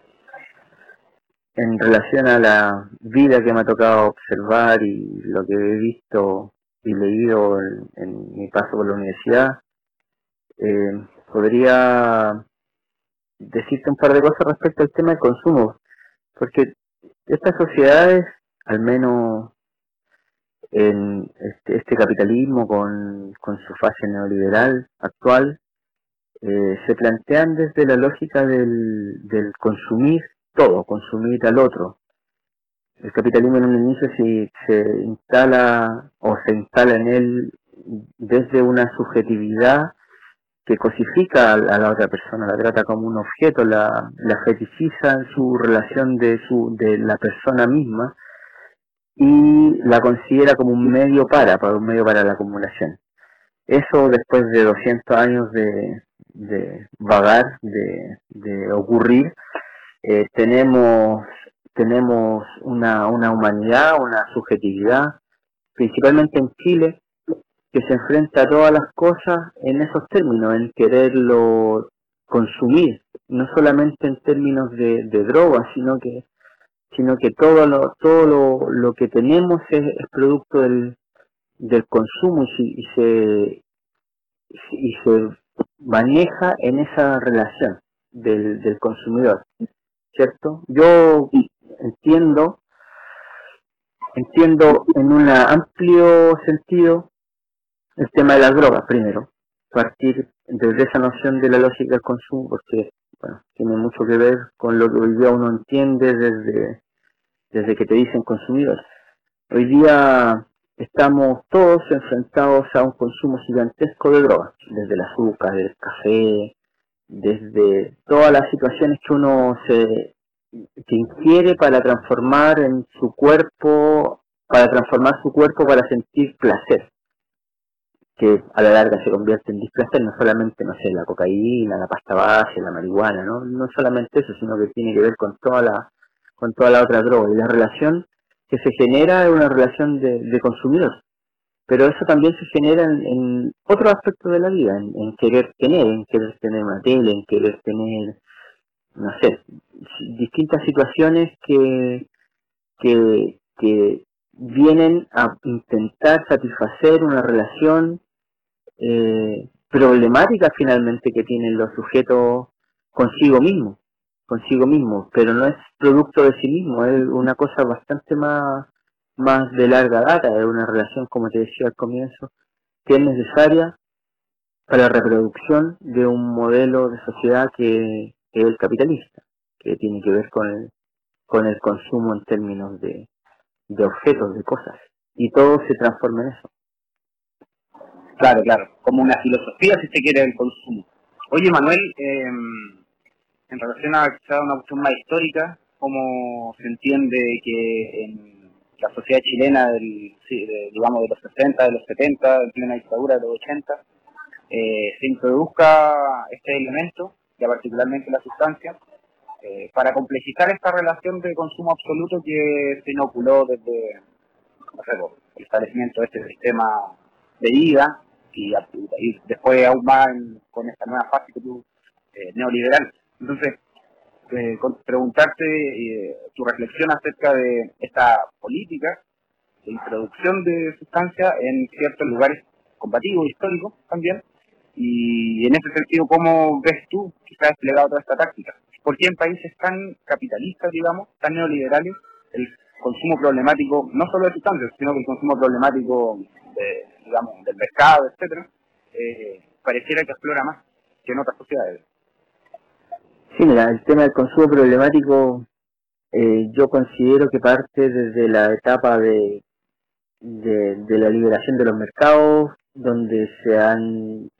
En relación a la vida que me ha tocado observar y lo que he visto y leído en mi paso por la universidad, podría decirte un par de cosas respecto al tema del consumo, porque estas sociedades, al menos en este capitalismo con su fase neoliberal actual, se plantean desde la lógica del consumir todo, consumir al otro. El capitalismo en un inicio se instala en él desde una subjetividad que cosifica a la otra persona, la trata como un objeto, la fetichiza en su relación de la persona misma y la considera como un medio para la acumulación. Eso, después de 200 años de vagar, de ocurrir, tenemos una humanidad, una subjetividad, principalmente en Chile, que se enfrenta a todas las cosas en esos términos, en quererlo consumir, no solamente en términos de drogas, sino que todo lo que tenemos es producto del consumo y se maneja en esa relación del consumidor, ¿cierto? Yo entiendo en un amplio sentido el tema de las drogas, primero, partir desde esa noción de la lógica del consumo, porque tiene mucho que ver con lo que hoy día uno entiende desde que te dicen consumidor. Hoy día estamos todos enfrentados a un consumo gigantesco de drogas, desde el azúcar, del café, desde todas las situaciones que uno que ingiere para transformar su cuerpo para sentir placer, que a la larga se convierte en displacer, no solamente, la cocaína, la pasta base, la marihuana, no solamente eso, sino que tiene que ver con toda la otra droga, y la relación que se genera es una relación de consumidor, pero eso también se genera en otros aspectos de la vida, en querer tener una tele, en querer tener, distintas situaciones que vienen a intentar satisfacer una relación problemática finalmente que tienen los sujetos consigo mismo, pero no es producto de sí mismo, es una cosa bastante más de larga data, es una relación, como te decía al comienzo, que es necesaria para la reproducción de un modelo de sociedad que es el capitalista, que tiene que ver con el consumo en términos de objetos, de cosas, y todo se transforma en eso. Claro, como una filosofía, si se quiere, del consumo. Oye, Manuel, en relación a quizá una cuestión más histórica, ¿cómo se entiende que en la sociedad chilena de los 60, de los 70, en plena dictadura de los 80, se introduzca este elemento, ya particularmente la sustancia, para complejizar esta relación de consumo absoluto que se inoculó desde el establecimiento de este sistema de vida y después aún más con esta nueva fase que tú neoliberal. Entonces, preguntarte tu reflexión acerca de esta política de introducción de sustancias en ciertos lugares combativos, históricos también, y en ese sentido, ¿cómo ves tú que se ha desplegado toda esta táctica? ¿Por qué en países tan capitalistas, digamos, tan neoliberales, el consumo problemático, no solo de sustancias, sino que el consumo problemático digamos, del mercado, etcétera, pareciera que explora más que en otras sociedades? Sí, mira, el tema del consumo problemático yo considero que parte desde la etapa de la liberación de los mercados, donde se han,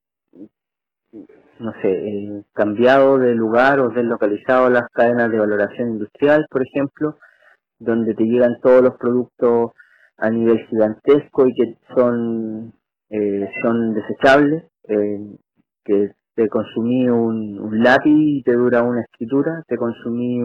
cambiado de lugar o deslocalizado las cadenas de valoración industrial, por ejemplo, donde te llegan todos los productos a nivel gigantesco y que son desechables, que te consumí un lápiz y te dura una escritura, te consumí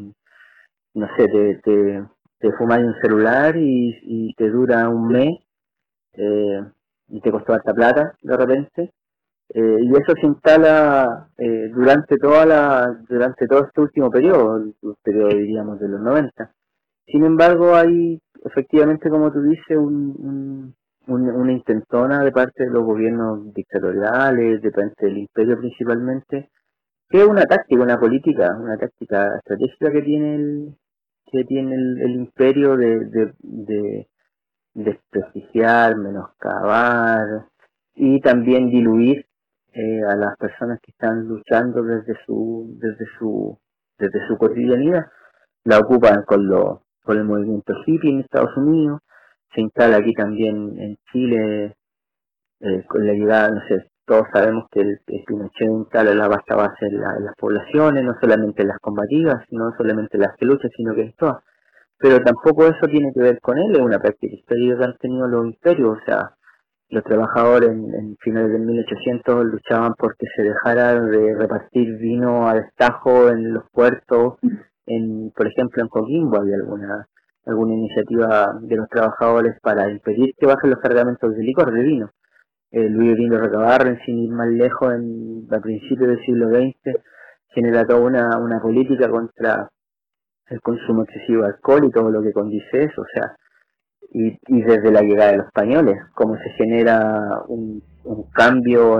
te fumáis un celular y te dura un mes, y te costó harta plata de repente, y eso se instala durante todo este último periodo, el periodo diríamos de los 90. Sin embargo, hay efectivamente, como tú dices, una intentona de parte de los gobiernos dictatoriales, de parte del imperio principalmente, que es una táctica, una táctica estratégica que tiene el imperio de desprestigiar, menoscabar y también diluir a las personas que están luchando desde su cotidianidad. La ocupan con el movimiento hippie en Estados Unidos, se instala aquí también en Chile con la llegada, todos sabemos que el Pinochet instala la vasta base en las poblaciones, no solamente en las combativas, no solamente en las que luchan, sino que en todas. Pero tampoco eso tiene que ver con él, es una práctica histórica que han tenido los imperios, o sea, los trabajadores en finales del 1800 luchaban porque se dejara de repartir vino a destajo en los puertos, por ejemplo en Coquimbo había alguna iniciativa de los trabajadores para impedir que bajen los cargamentos de licor, de vino. Luis Orindo Recabarren, sin ir más lejos, a principios del siglo XX, genera toda una política contra el consumo excesivo de alcohol y todo lo que condice eso, o sea, y desde la llegada de los españoles, cómo se genera un cambio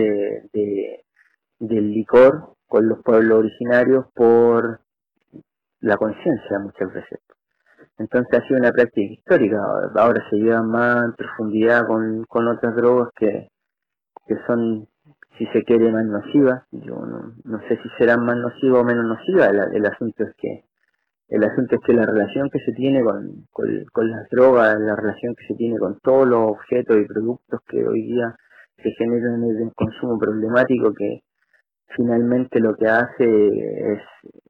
del licor con los pueblos originarios por la conciencia muchas veces. Entonces ha sido una práctica histórica. Ahora se lleva más en profundidad con otras drogas que son, si se quiere, más nocivas. Yo no sé si serán más nocivas o menos nocivas. El asunto es que la relación que se tiene con las drogas, la relación que se tiene con todos los objetos y productos que hoy día se generan desde un consumo problemático, que finalmente lo que hace es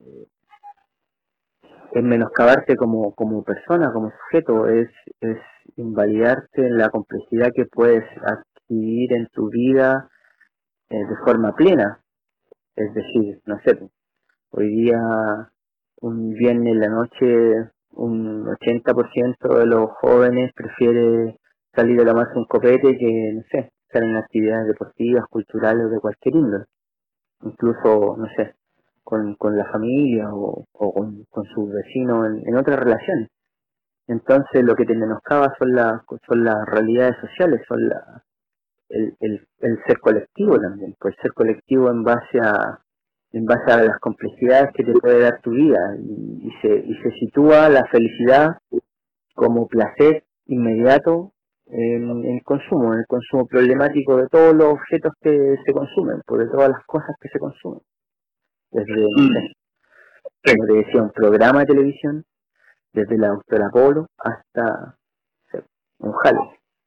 menoscabarte como persona, como sujeto, es invalidarte en la complejidad que puedes adquirir en tu vida de forma plena. Es decir, hoy día, un viernes en la noche, un 80% de los jóvenes prefiere salir a tomarse un copete que, estar en actividades deportivas, culturales o de cualquier índole. Incluso, con la familia o con sus vecinos en otras relaciones. Entonces lo que te menoscaba son las realidades sociales, son el ser colectivo también, pues ser colectivo en base a las complejidades que te puede dar tu vida, y se sitúa la felicidad como placer inmediato en el consumo problemático de todos los objetos que se consumen, por de todas las cosas que se consumen. Desde, como te decía, un programa de televisión, desde la doctora Polo hasta un jale.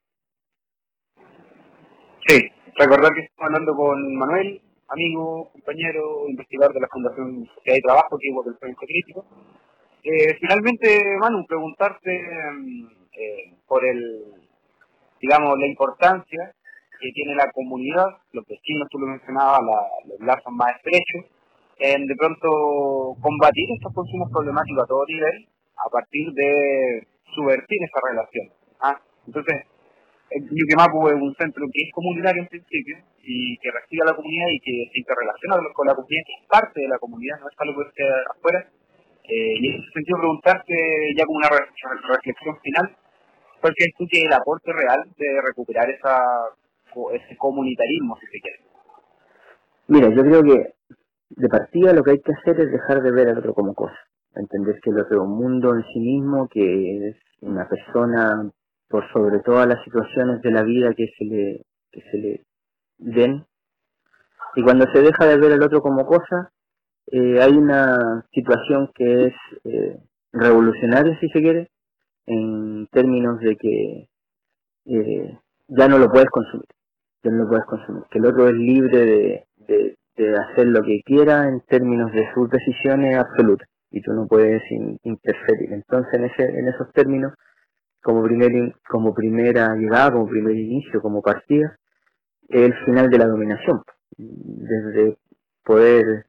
Sí, recordar que estamos hablando con Manuel, amigo, compañero, investigador de la Fundación Sociedad y Trabajo, que es del Proyecto Crítico. Finalmente, Manu, preguntarte por la importancia que tiene la comunidad, los vecinos, tú lo mencionabas, los lazos más estrechos, en de pronto combatir estos consumos problemáticos a todo nivel a partir de subvertir esa relación. Entonces, Ñuque Mapu es un centro que es comunitario en principio y que recibe a la comunidad y que se interrelaciona con la comunidad, que es parte de la comunidad, no es algo que esté afuera. Y en ese sentido preguntarte ya como una reflexión final, ¿cuál crees tú que es el aporte real de recuperar ese comunitarismo, si se quiere? Mira, yo creo que de partida lo que hay que hacer es dejar de ver al otro como cosa, entender que el otro es un mundo en sí mismo, que es una persona por sobre todas las situaciones de la vida que se le den, y cuando se deja de ver al otro como cosa, hay una situación que es revolucionaria, si se quiere, en términos de que ya no lo puedes consumir, que el otro es libre de hacer lo que quiera en términos de sus decisiones absolutas, y tú no puedes interferir. Entonces, en esos términos, como primera llegada, como primer inicio, como partida, es el final de la dominación, desde poder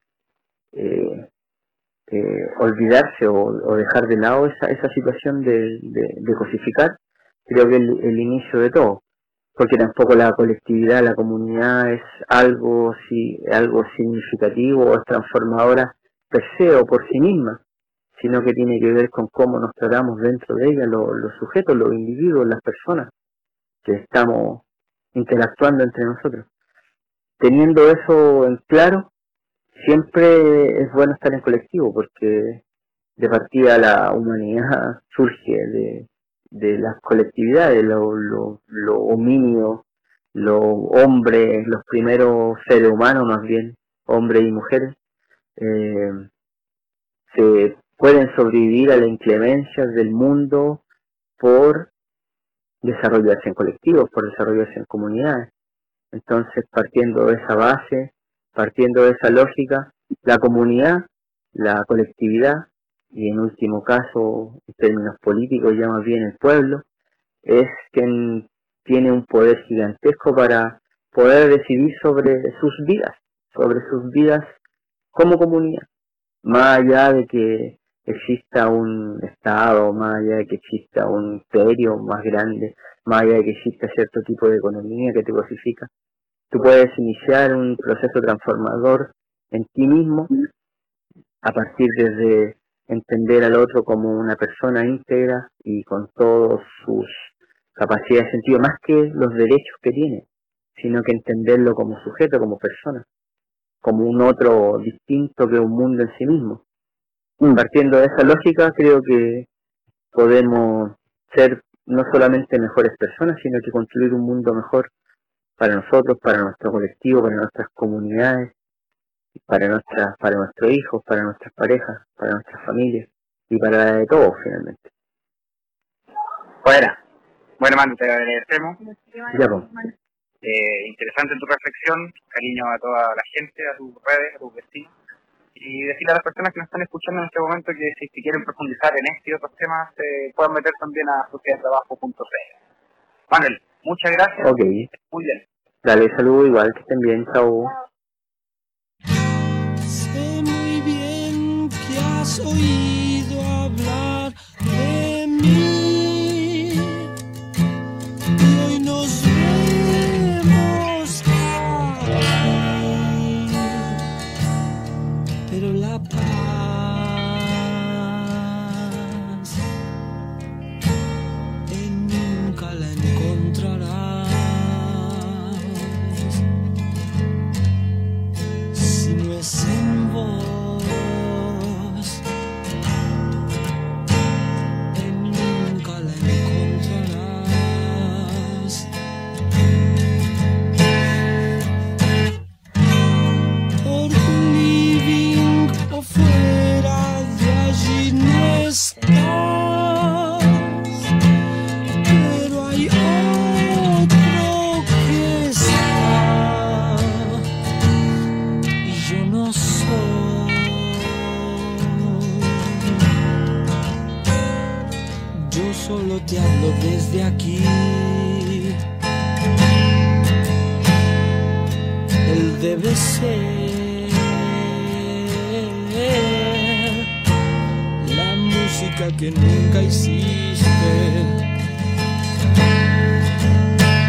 olvidarse o dejar de lado esa situación de cosificar. Creo que el inicio de todo, porque tampoco la colectividad, la comunidad es algo significativo o es transformadora per se o por sí misma, sino que tiene que ver con cómo nos tratamos dentro de ella, los sujetos, los individuos, las personas que estamos interactuando entre nosotros. Teniendo eso en claro, siempre es bueno estar en colectivo, porque de partida la humanidad surge de las colectividades, lo homíneo, los hombres, los primeros seres humanos más bien, hombres y mujeres, se pueden sobrevivir a las inclemencias del mundo por desarrollarse en colectivos, por desarrollarse en comunidades. Entonces, partiendo de esa base, partiendo de esa lógica, la comunidad, la colectividad, y en último caso, en términos políticos, ya más bien el pueblo, es quien tiene un poder gigantesco para poder decidir sobre sus vidas como comunidad, más allá de que exista un Estado, más allá de que exista un imperio más grande, más allá de que exista cierto tipo de economía que te cosifica. Tú puedes iniciar un proceso transformador en ti mismo a partir de entender al otro como una persona íntegra y con todas sus capacidades de sentido, más que los derechos que tiene, sino que entenderlo como sujeto, como persona, como un otro distinto que un mundo en sí mismo. Partiendo de esa lógica, creo que podemos ser no solamente mejores personas, sino que construir un mundo mejor para nosotros, para nuestro colectivo, para nuestras comunidades, para nuestros hijos, para nuestras parejas, para nuestras familias y para de todos finalmente. Bueno, Manu, te agradecemos. Ya, pues. Interesante tu reflexión, cariño a toda la gente, a tus redes, a tus vecinos, y decirle a las personas que nos están escuchando en este momento que si quieren profundizar en este y otros temas, pueden meter también a sociedadtrabajo.cl. Manuel, muchas gracias. Ok. Muy bien. Dale, saludo igual, que estén bien, chao. Sé muy bien que has oído hablar de mí y hoy nos vemos aquí, pero la paz nunca la encontrarás si no es en vos. Nunca la encontrarás. Por living o fuera de allí no estás, pero hay otro que está y yo no soy. Yo solo te hablo desde aquí. Él debe ser la música que nunca hiciste.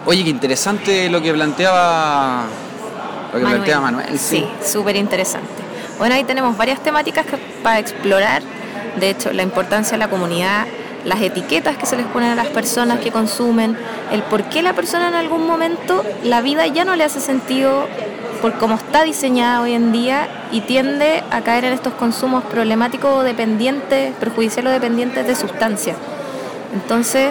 Oye, qué interesante lo que planteaba Manuel. Sí, súper interesante. Bueno, ahí tenemos varias temáticas para explorar. De hecho, la importancia de la comunidad, las etiquetas que se les ponen a las personas que consumen, el por qué la persona en algún momento la vida ya no le hace sentido por cómo está diseñada hoy en día y tiende a caer en estos consumos problemáticos o dependientes, perjudiciales o dependientes de sustancias. Entonces,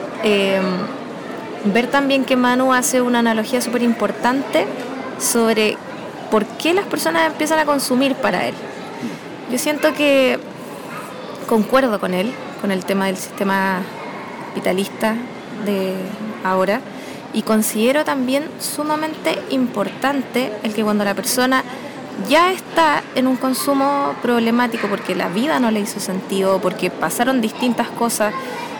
ver también que Manu hace una analogía súper importante sobre por qué las personas empiezan a consumir para él. Yo siento que concuerdo con él, con el tema del sistema capitalista de ahora, y considero también sumamente importante el que cuando la persona ya está en un consumo problemático porque la vida no le hizo sentido, porque pasaron distintas cosas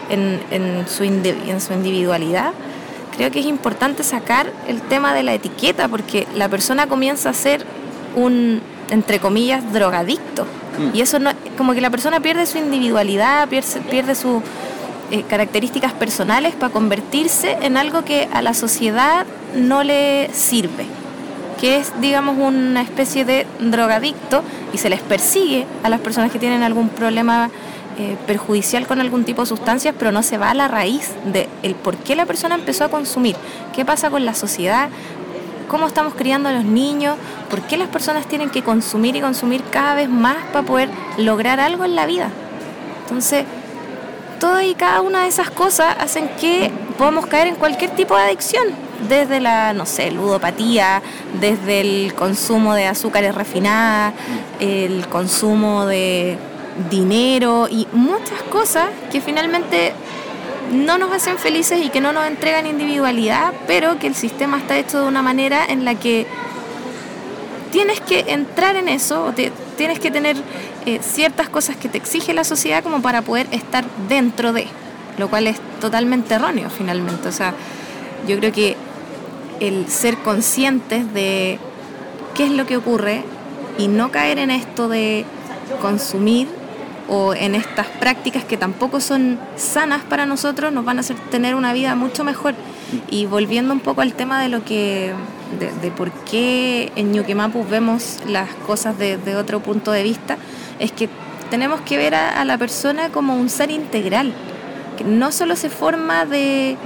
en su individualidad, creo que es importante sacar el tema de la etiqueta, porque la persona comienza a ser un, entre comillas, drogadicto. Y eso no, como que la persona pierde su individualidad, pierde sus características personales para convertirse en algo que a la sociedad no le sirve, que es, digamos, una especie de drogadicto, y se les persigue a las personas que tienen algún problema perjudicial con algún tipo de sustancias, pero no se va a la raíz de el por qué la persona empezó a consumir, qué pasa con la sociedad, cómo estamos criando a los niños, por qué las personas tienen que consumir y consumir cada vez más para poder lograr algo en la vida. Entonces, todas y cada una de esas cosas hacen que podamos caer en cualquier tipo de adicción, desde la, no sé, ludopatía, desde el consumo de azúcares refinadas, el consumo de dinero y muchas cosas que finalmente no nos hacen felices y que no nos entregan individualidad, pero que el sistema está hecho de una manera en la que tienes que entrar en eso, o tienes que tener ciertas cosas que te exige la sociedad como para poder estar dentro de, lo cual es totalmente erróneo finalmente. O sea, yo creo que el ser conscientes de qué es lo que ocurre y no caer en esto de consumir o en estas prácticas que tampoco son sanas para nosotros, nos van a hacer tener una vida mucho mejor. Y volviendo un poco al tema de lo que de por qué en Ñuque Mapu vemos las cosas de otro punto de vista, es que tenemos que ver a la persona como un ser integral, que no solo se forma de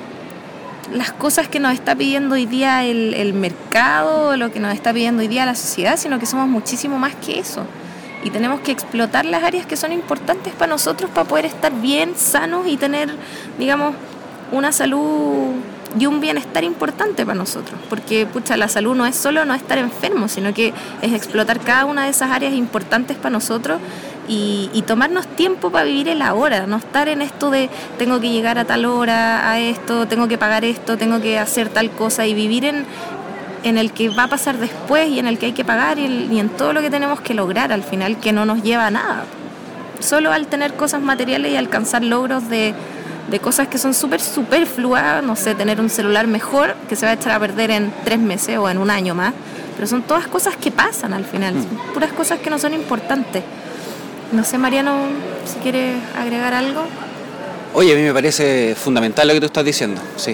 las cosas que nos está pidiendo hoy día el mercado, lo que nos está pidiendo hoy día la sociedad, sino que somos muchísimo más que eso. Y tenemos que explotar las áreas que son importantes para nosotros para poder estar bien, sanos y tener, digamos, una salud y un bienestar importante para nosotros. Porque, pucha, la salud no es solo no estar enfermo, sino que es explotar cada una de esas áreas importantes para nosotros y tomarnos tiempo para vivir el ahora, no estar en esto de tengo que llegar a tal hora, a esto, tengo que pagar esto, tengo que hacer tal cosa, y vivir en el que va a pasar después y en el que hay que pagar y en todo lo que tenemos que lograr al final, que no nos lleva a nada. Solo al tener cosas materiales y alcanzar logros de cosas que son súper superfluas, no sé, tener un celular mejor que se va a echar a perder en 3 meses o en un año más, pero son todas cosas que pasan al final, son puras cosas que no son importantes. No sé, Mariano, si quieres agregar algo. Oye, a mí me parece fundamental lo que tú estás diciendo, sí.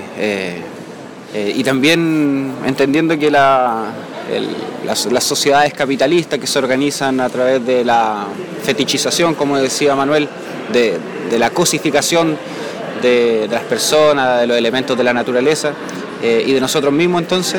Y también entendiendo que las sociedades capitalistas que se organizan a través de la fetichización, como decía Manuel, de la cosificación de las personas, de los elementos de la naturaleza y de nosotros mismos, entonces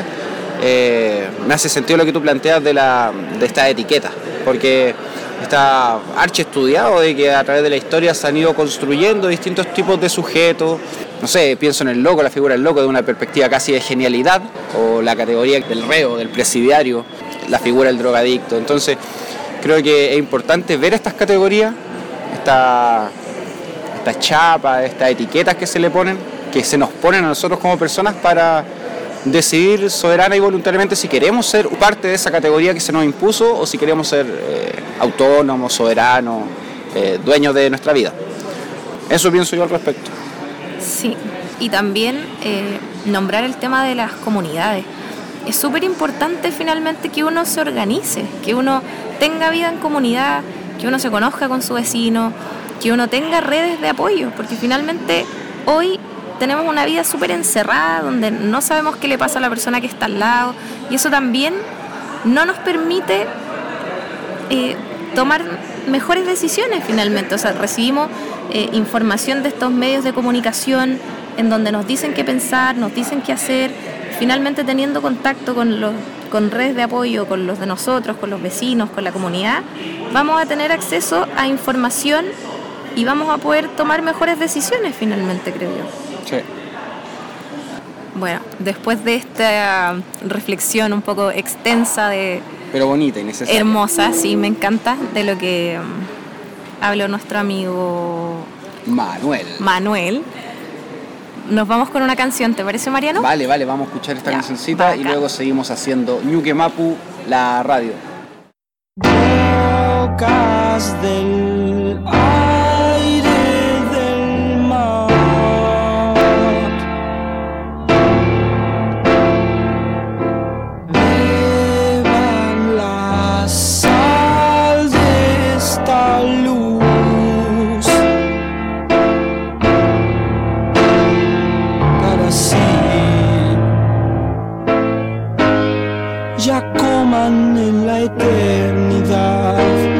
me hace sentido lo que tú planteas de esta etiqueta, porque está archiestudiado de que a través de la historia se han ido construyendo distintos tipos de sujetos. No sé, pienso en el loco, la figura del loco de una perspectiva casi de genialidad, o la categoría del reo, del presidiario, la figura del drogadicto. Entonces, creo que es importante ver estas categorías, estas chapas, estas etiquetas que se le ponen, que se nos ponen a nosotros como personas para decidir soberana y voluntariamente si queremos ser parte de esa categoría que se nos impuso o si queremos ser autónomos, soberanos, dueños de nuestra vida. Eso pienso yo al respecto. Sí, y también nombrar el tema de las comunidades. Es súper importante finalmente que uno se organice, que uno tenga vida en comunidad, que uno se conozca con su vecino, que uno tenga redes de apoyo, porque finalmente hoy tenemos una vida súper encerrada, donde no sabemos qué le pasa a la persona que está al lado, y eso también no nos permite tomar mejores decisiones finalmente. O sea, recibimos información de estos medios de comunicación en donde nos dicen qué pensar, nos dicen qué hacer. Finalmente, teniendo contacto con redes de apoyo, con los de nosotros, con los vecinos, con la comunidad, vamos a tener acceso a información y vamos a poder tomar mejores decisiones finalmente, creo yo. Sí. Bueno, después de esta reflexión un poco extensa pero bonita y necesaria. Hermosa, sí, me encanta, de lo que habló nuestro amigo Manuel. Nos vamos con una canción, ¿te parece, Mariano? Vale, vamos a escuchar esta cancioncita y luego seguimos haciendo Ñuque Mapu, la radio. Bocas del aire del mar, beban la sal de esta luz, para así ya coman en la eternidad.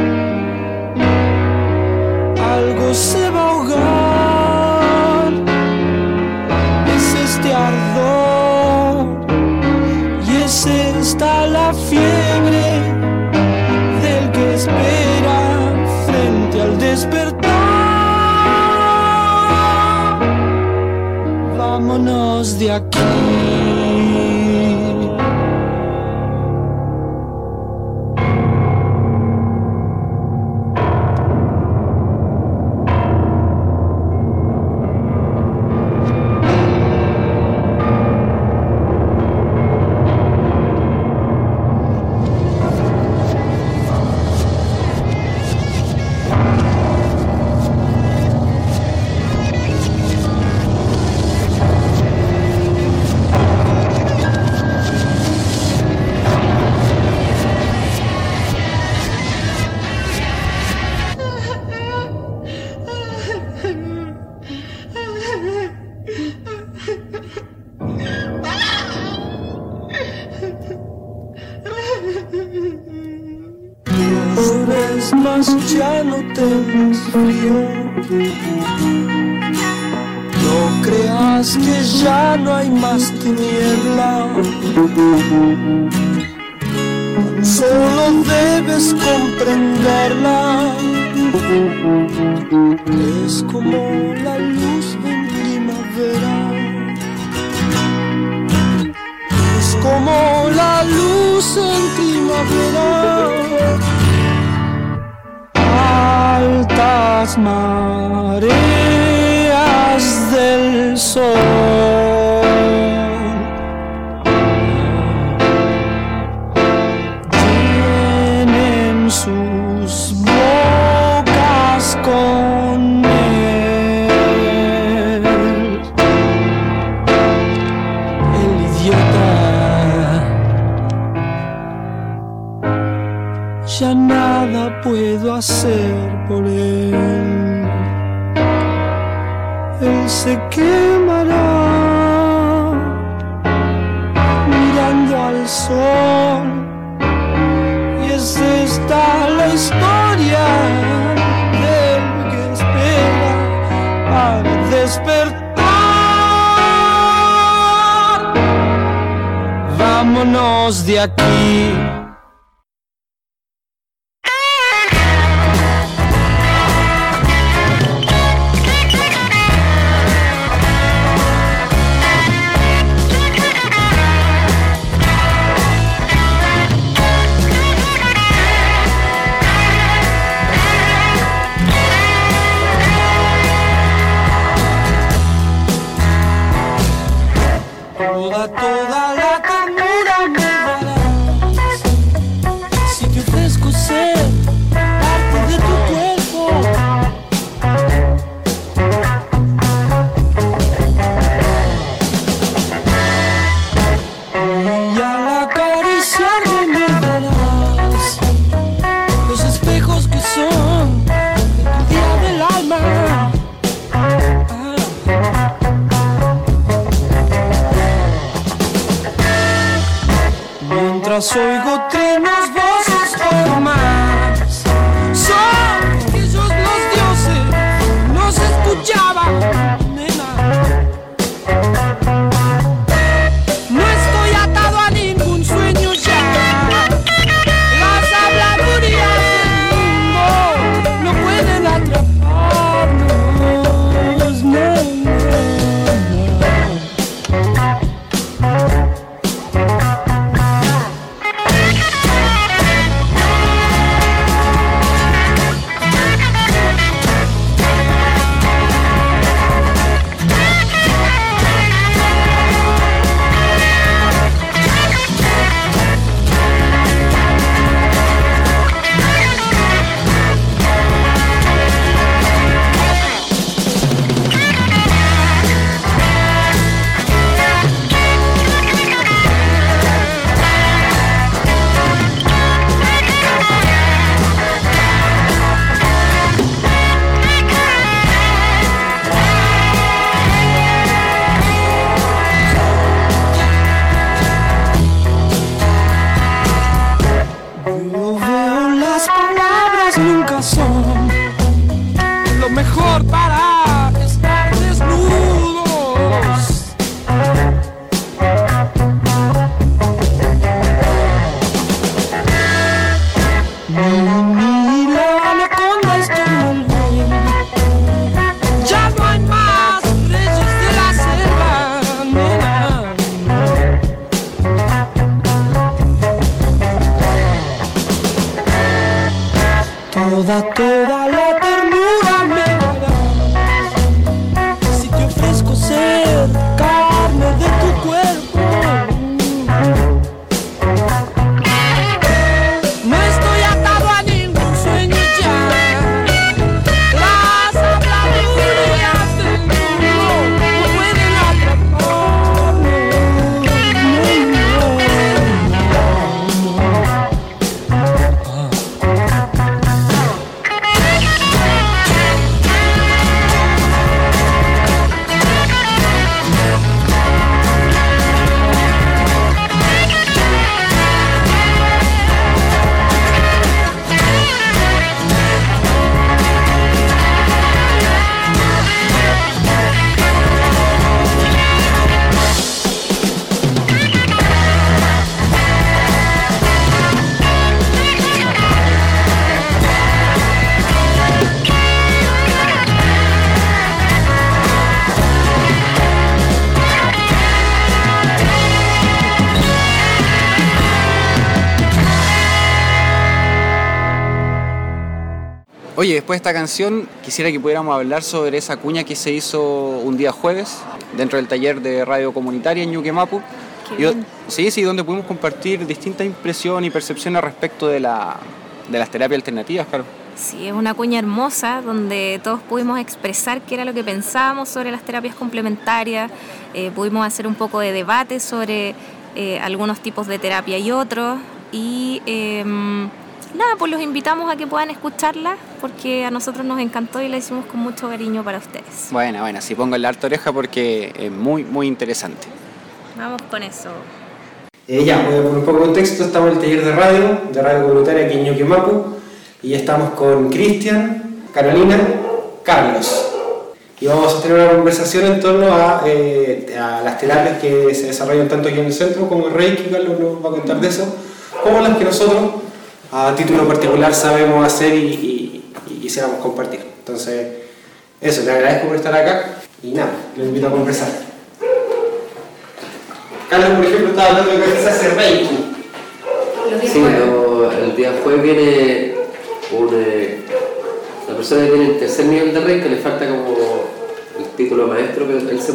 Algo se va a ahogar, es este ardor y es esta la fiebre del que espera frente al despertar. Vámonos de aquí. Ya no tengas frío, no creas que ya no hay más tiniebla, solo debes comprenderla. Es como la luz en primavera, es como la luz en primavera. Altas mareas del sol tienen sus bocas con él. El idiota, ya nada puedo hacer por él. Él se quemará mirando al sol, y es esta la historia del que espera para despertar. Vámonos de aquí. Toda la ternura me darás, apenas oigo trinos, voces o más. Son ellos los dioses, no se escuchaba, nena. No estoy atado a ningún sueño ya. Las habladurías del mundo no pueden atraparnos, no. Toda la ternura me darás si te ofrezco ser carne de tu cuerpo. No estoy atado a ningún sueño ya. Las habladurías del mundo no pueden atraparme. Oye, después de esta canción quisiera que pudiéramos hablar sobre esa cuña que se hizo un día jueves dentro del taller de radio comunitaria en Ñuque Mapu. Sí, donde pudimos compartir distintas impresiones y percepciones respecto de las terapias alternativas, claro. Sí, es una cuña hermosa donde todos pudimos expresar qué era lo que pensábamos sobre las terapias complementarias, pudimos hacer un poco de debate sobre algunos tipos de terapia y otros, y nada, pues los invitamos a que puedan escucharla porque a nosotros nos encantó y la hicimos con mucho cariño para ustedes. Bueno, sí, pongan la harta oreja porque es muy, muy interesante. Vamos con eso. Por un poco de contexto, estamos en el taller de radio comunitaria aquí en Ñuque Mapu, y estamos con Cristian, Carolina, Carlos. Y vamos a tener una conversación en torno a las terapias que se desarrollan tanto aquí en el centro como en Reiki. Carlos nos va a contar de eso, como las que nosotros a título particular sabemos hacer y quisiéramos compartir. Entonces, eso, le agradezco por estar acá y nada, lo invito a conversar. Carlos, por ejemplo, estaba hablando de que se hace Reiki. Sí, el día jueves viene la persona que tiene el tercer nivel de Reiki, que le falta como el título de maestro, pero él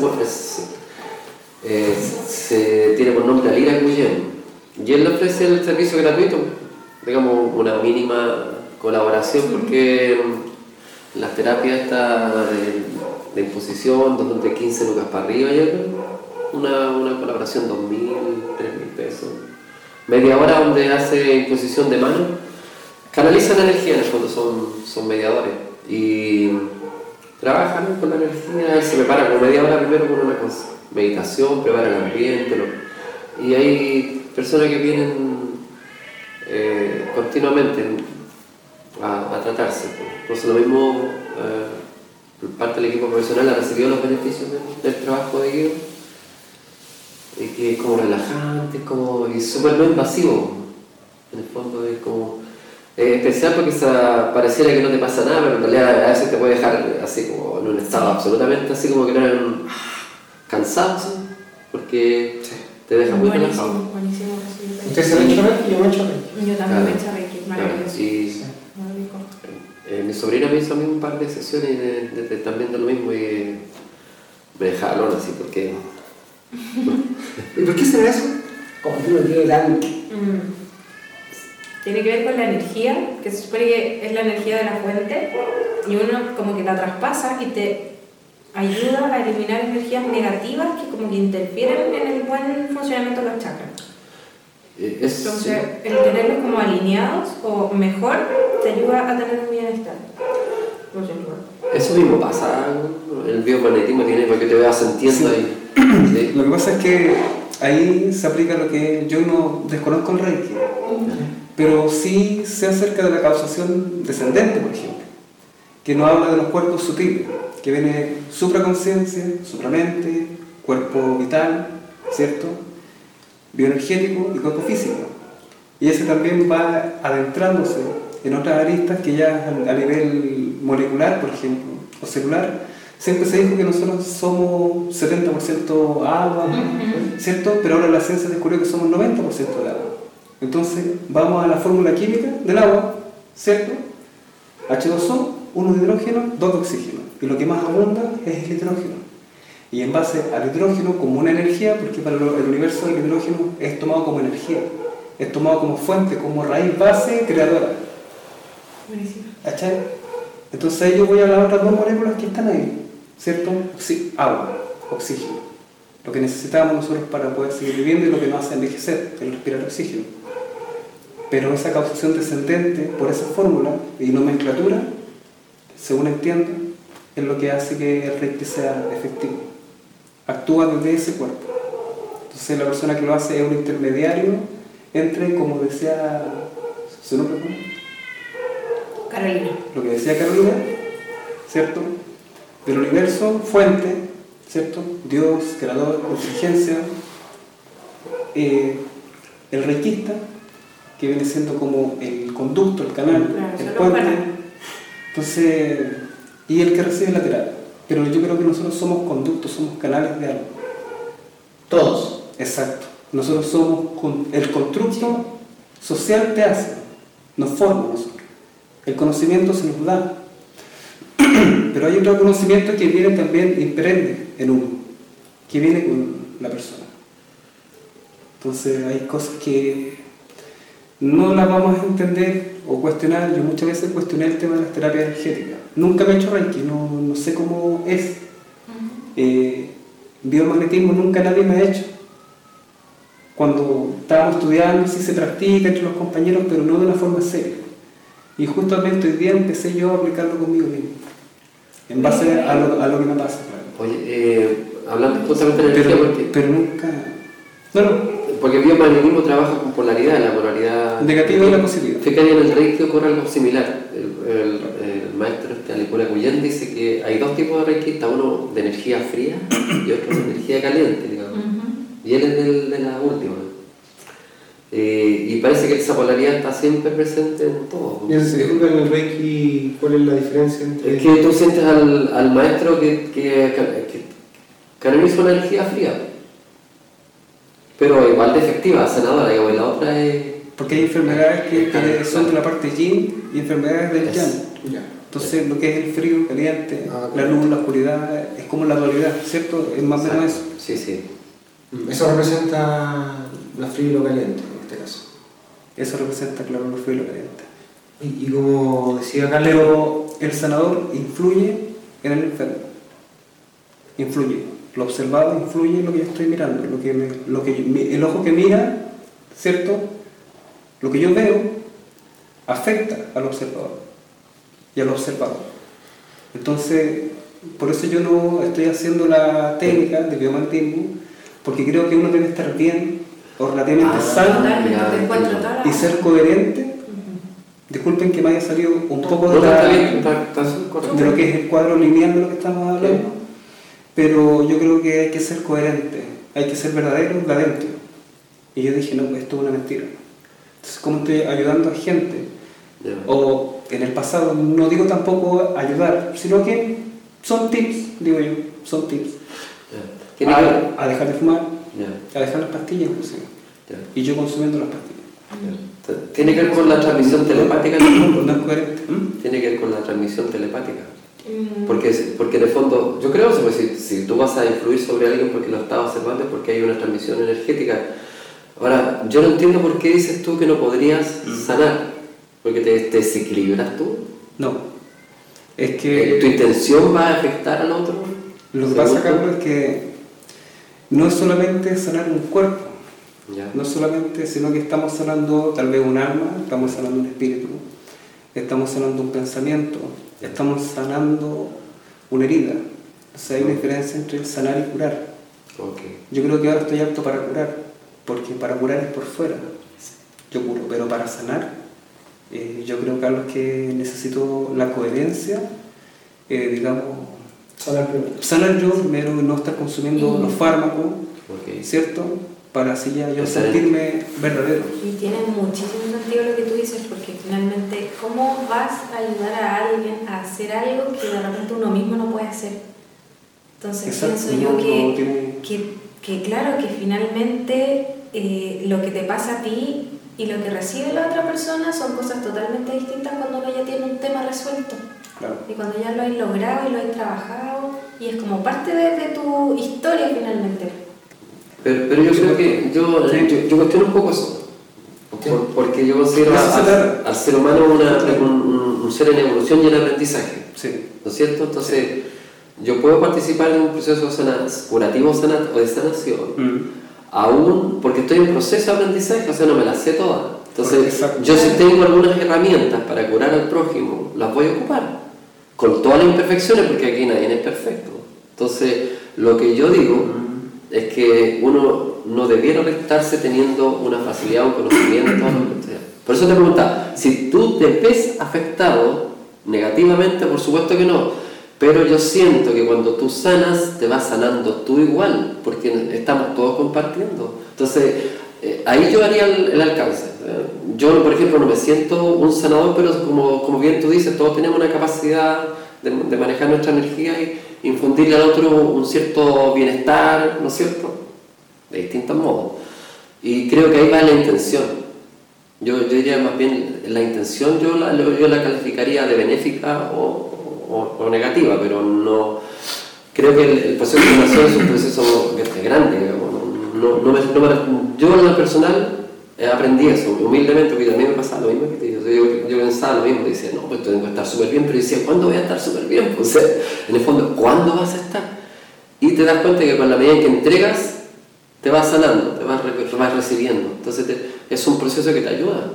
se tiene por nombre Alira Guillén. Y él le ofrece el servicio gratuito, digamos una mínima colaboración, porque las terapias estas de imposición, donde de 15 lucas para arriba, una colaboración 2.000, 3.000 pesos. Media hora donde hace imposición de mano, canalizan energía, en el fondo son mediadores y trabajan con la energía. Él se prepara como media hora primero con una meditación, prepara el ambiente, y hay personas que vienen continuamente a tratarse. Entonces lo mismo, parte del equipo profesional ha recibido los beneficios del trabajo de Guido, y que es como relajante, y súper no invasivo. En el fondo es como especial porque pareciera que no te pasa nada, pero en realidad a veces te puede dejar así como en un estado absolutamente así como que no eres cansado, ¿sí? Porque te deja muy relajado. Buenísimo. ¿Usted se ha hecho Reiki? Yo me he hecho Reiki. Yo también me he hecho Reiki, maravilloso. Y mi sobrina me hizo a mí un par de sesiones también de lo mismo y me dejaron así porque... ¿Y por qué será eso? Como tú no tienes tan... Tiene que ver con la energía, que se supone que es la energía de la fuente, y uno como que la traspasa y te ayuda a eliminar energías negativas que como que interfieren en el buen funcionamiento de los chakras. Entonces, el tenerlos como alineados o mejor te ayuda a tener un bienestar. Eso mismo pasa, el biomagnetismo tiene porque te vas sintiendo ahí. ¿Sí? Lo que pasa es que ahí se aplica lo que yo no desconozco el Reiki, pero sí sé acerca de la causación descendente, por ejemplo, que nos habla de los cuerpos sutiles, que viene supraconciencia, supramente, cuerpo vital, ¿cierto? Bioenergético y cuerpo físico. Y ese también va adentrándose en otras aristas que ya a nivel molecular, por ejemplo, o celular, siempre se dijo que nosotros somos 70% agua, ¿cierto? Pero ahora la ciencia descubrió que somos 90% de agua. Entonces vamos a la fórmula química del agua, ¿cierto? H2O, 1 de hidrógeno, 2 de oxígeno. Y lo que más abunda es el hidrógeno. Y en base al hidrógeno como una energía, porque para el universo el hidrógeno es tomado como energía, es tomado como fuente, como raíz base creadora. Buenísimo. ¿Cachai? Entonces ahí yo voy a las otras dos moléculas que están ahí, ¿cierto? Sí, agua, oxígeno. Lo que necesitamos nosotros para poder seguir viviendo y lo que nos hace envejecer, el respirar oxígeno. Pero esa causación descendente por esa fórmula y nomenclatura, según entiendo, es lo que hace que el Reiki sea efectivo. Actúa desde ese cuerpo. Entonces la persona que lo hace es un intermediario entre, como decía su nombre, Carolina. Lo que decía Carolina, ¿cierto? Del universo, fuente, ¿cierto? Dios, creador, inteligencia. El reikista, que viene siendo como el conducto, el canal, el puente. Entonces, y el que recibe la terapia. Pero yo creo que nosotros somos conductos, somos canales de algo. Todos. Exacto. Nosotros somos el constructo social te hace, nos forma nosotros. El conocimiento se nos da. Pero hay otro conocimiento que viene también imprende en uno, que viene con la persona. Entonces hay cosas que no las vamos a entender o cuestionar. Yo muchas veces cuestioné el tema de las terapias energéticas. Nunca me he hecho Reiki, no sé cómo es. Biomagnetismo nunca nadie me ha hecho. Cuando estábamos estudiando sí se practica entre los compañeros, pero no de una forma seria. Y justamente hoy día empecé yo a aplicarlo conmigo mismo, en base a lo que me pasa. Oye, hablando justamente de energía, pero nunca... Porque el biomagnetismo trabaja con polaridad, la polaridad negativa y la positiva. Fíjate que en el Reiki ocurre algo similar. El maestro Alicura Cuyán dice que hay dos tipos de reikistas, uno de energía fría y otro de energía caliente, digamos. Y él es de la última. Y parece que esa polaridad está siempre presente en todo. ¿Y se disculpa en el Reiki cuál es la diferencia entre...? Es que tú sientes al maestro que canaliza una energía fría, pero igual de efectiva, sanadora, y la otra es... Porque hay enfermedades que son de la parte yin y enfermedades del yang. Entonces lo que es el frío, caliente, la luz, la oscuridad, es como la dualidad, ¿cierto? Es más o menos eso. Sí, sí. Eso representa lo frío y lo caliente en este caso. Eso representa, claro, lo frío y lo caliente. Y como decía Carlos... Pero el sanador influye en el enfermo. Influye. Lo observado influye en lo que yo estoy mirando, el ojo que mira, ¿cierto? Lo que yo veo afecta al observador y al observador. Entonces, por eso yo no estoy haciendo la técnica de biomagnetismo, porque creo que uno debe estar bien o relativamente sano y ser coherente. Disculpen que me haya salido un poco de lo que es el cuadro lineal de lo que estamos hablando, pero yo creo que hay que ser coherente, hay que ser verdadero de adentro. Y yo dije, no, pues esto es una mentira. Entonces, ¿cómo estoy ayudando a gente? O en el pasado, no digo tampoco ayudar, sino que son tips, digo yo, son tips. A dejar de fumar, a dejar las pastillas inclusive. Y yo consumiendo las pastillas. ¿Tiene que ver con la transmisión telepática? No es coherente. Tiene que ver con la transmisión telepática. Porque en el fondo, yo creo que si tú vas a influir sobre alguien porque lo estás observando es porque hay una transmisión energética. Ahora, yo no entiendo por qué dices tú que no podrías sanar. ¿Porque te desequilibras tú? No. Es que... ¿Tu intención va a afectar al otro? Lo que pasa, Carlos, es que no es solamente sanar un cuerpo. No solamente, sino que estamos sanando tal vez un alma, estamos sanando un espíritu, estamos sanando un pensamiento, estamos sanando una herida. O sea, hay una diferencia entre el sanar y curar. Yo creo que ahora estoy apto para curar, porque para curar es por fuera. Yo curo, pero para sanar, yo creo, Carlos, que necesito la coherencia, digamos, sanar yo primero, no estar consumiendo los fármacos, ¿cierto? Para así ya yo sentirme verdadero. Y tiene muchísimo sentido lo que tú dices, porque finalmente, ¿cómo vas a ayudar a alguien a hacer algo que de repente uno mismo no puede hacer? Entonces pienso yo que claro, que finalmente lo que te pasa a ti y lo que recibe la otra persona son cosas totalmente distintas cuando uno ya tiene un tema resuelto. Claro. Y cuando ya lo has logrado y lo has trabajado, y es como parte de tu historia finalmente. Pero yo creo que yo cuestiono un poco eso, porque yo considero al ser humano un ser en evolución y en aprendizaje, ¿no es cierto? Entonces yo puedo participar en un proceso curativo o de sanación, aún porque estoy en proceso de aprendizaje, o sea, no me las sé todas. Entonces yo si tengo algunas herramientas para curar al prójimo, las voy a ocupar, con todas las imperfecciones, porque aquí nadie es perfecto. Entonces lo que yo digo es que uno no debiera restarse teniendo una facilidad, un conocimiento, por eso te preguntaba, si tú te ves afectado negativamente, por supuesto que no, pero yo siento que cuando tú sanas, te vas sanando tú igual, porque estamos todos compartiendo. Entonces, ahí yo haría el alcance. Yo, por ejemplo, no me siento un sanador, pero como bien tú dices, todos tenemos una capacidad de manejar nuestra energía y infundirle al otro un cierto bienestar, ¿no es cierto? De distintos modos. Y creo que ahí va la intención. Yo diría más bien, la intención yo la calificaría de benéfica o negativa, pero no... Creo que el proceso de sanación es un proceso grande, digamos. Yo en lo personal aprendí eso, humildemente, porque también me pasaba lo mismo que te digo. Yo pensaba lo mismo, decía, no, pues tengo que estar súper bien, pero decía, ¿cuándo voy a estar súper bien? Pues, en el fondo, ¿cuándo vas a estar? Y te das cuenta que con la medida en que entregas, te vas sanando, te vas recibiendo. Entonces es un proceso que te ayuda.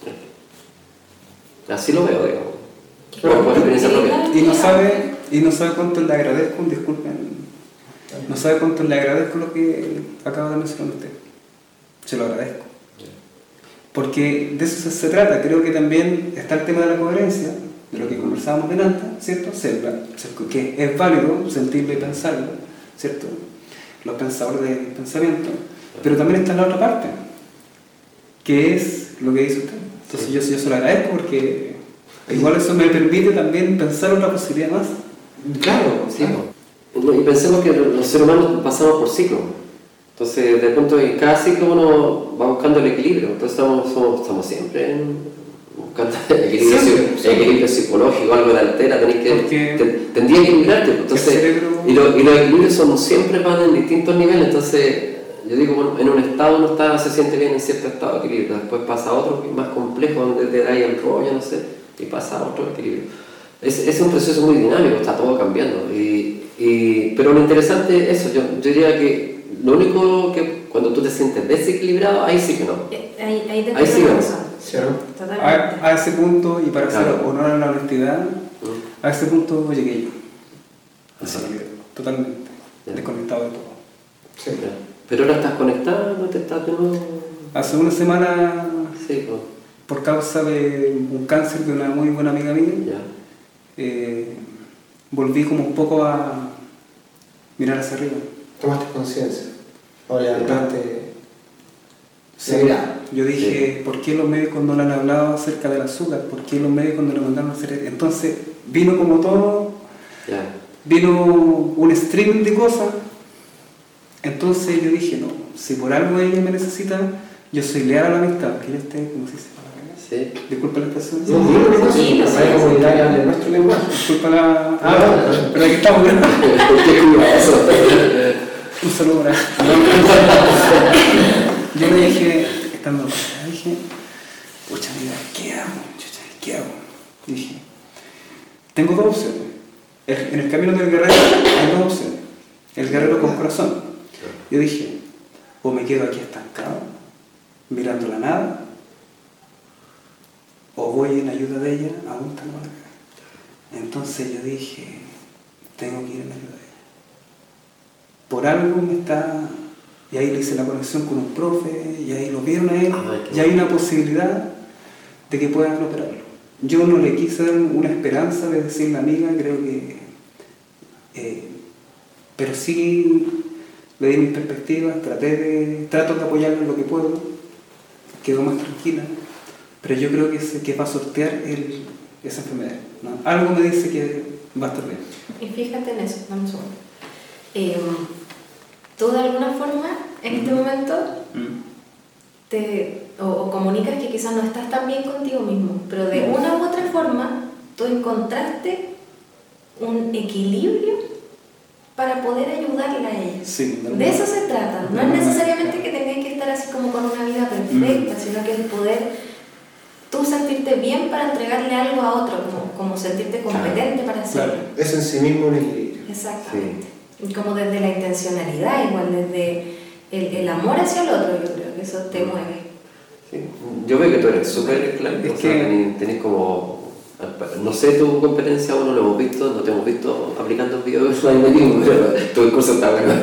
Así lo veo, digamos. Por experiencia propia. Y no sabe cuánto le agradezco, disculpen, no sabe cuánto le agradezco lo que acaba de mencionar usted. Se lo agradezco. Porque de eso se trata. Creo que también está el tema de la coherencia, de lo que conversábamos delante, ¿cierto? Que es válido sentirlo y pensarlo, ¿cierto? Los pensadores del pensamiento. Pero también está la otra parte, que es lo que dice usted. Entonces yo se lo agradezco porque igual eso me permite también pensar otra posibilidad más. Claro, sí. Y pensemos que los seres humanos pasamos por ciclos. Entonces, de pronto, en cada ciclo uno va buscando el equilibrio. Entonces, estamos siempre buscando el equilibrio psicológico, algo de altera, tendría que equilibrarte. Entonces, y los equilibrios siempre van en distintos niveles. Entonces, yo digo, bueno, en un estado uno se siente bien en cierto estado de equilibrio. Después pasa a otro que es más complejo, donde te da ahí el rollo, no sé, y pasa a otro equilibrio. Es un proceso muy dinámico, está todo cambiando. Pero lo interesante es eso. Yo diría que lo único que cuando tú te sientes desequilibrado, ahí sí que no. Ahí sí que no. A ese punto, y para hacer honor a la honestidad, a ese punto llegué yo. Totalmente. Desconectado de todo. Sí. Pero ahora estás conectado, no te estás de nuevo. Hace una semana, sí, pues. Por causa de un cáncer de una muy buena amiga mía, volví como un poco a mirar hacia arriba. Tomaste conciencia, o levantaste. Sí. Yo dije, ¿por qué los médicos no le han hablado acerca del azúcar? ¿Por qué los médicos no le mandaron a hacer? Entonces vino como todo, vino un streaming de cosas. Entonces yo dije, no, si por algo ella me necesita, yo soy leal a la amistad, que ella esté, ¿cómo se dice? Sí. Disculpa la expresión. Sí, la comunidad de nuestro lenguaje. Disculpa la... pero aquí estamos. Un saludo para... Yo le dije, estando acá, dije, pucha, mira, ¿qué hago? ¿Qué hago? Dije, tengo dos opciones. En el camino del guerrero hay dos opciones. El guerrero con corazón. Yo dije, o me quedo aquí estancado, mirando la nada, o voy en ayuda de ella a un tal lugar. Entonces yo dije, tengo que ir en ayuda de ella. Por algo me está... Y ahí le hice la conexión con un profe, y ahí lo vieron a él, y hay una posibilidad de que puedan operarlo. Yo no le quise dar una esperanza de decirle a la amiga, creo que... pero sí le di mis perspectivas, trato de apoyarlo en lo que puedo, quedó más tranquila, pero yo creo que va a sortear esa enfermedad, ¿no? Algo me dice que va a estar bien. Y fíjate en eso, dame un segundo. ¿Tú de alguna forma en este momento o comunicas que quizás no estás tan bien contigo mismo, pero de una u otra forma tú encontraste un equilibrio para poder ayudarla a ella? Sí, de eso se trata, no es necesariamente que tengáis que estar así como con una vida perfecta, sino que el poder tú sentirte bien para entregarle algo a otro, como sentirte competente para hacerlo. Claro, es en sí mismo un equilibrio. Exactamente. Sí. Como desde la intencionalidad, igual desde el amor hacia el otro, yo creo que eso te mueve. Sí. Yo veo que tú eres súper claro, o sea, tenés como, no sé tu competencia, aún no lo hemos visto, no te hemos visto aplicando el video de slime, pero tu curso está bueno.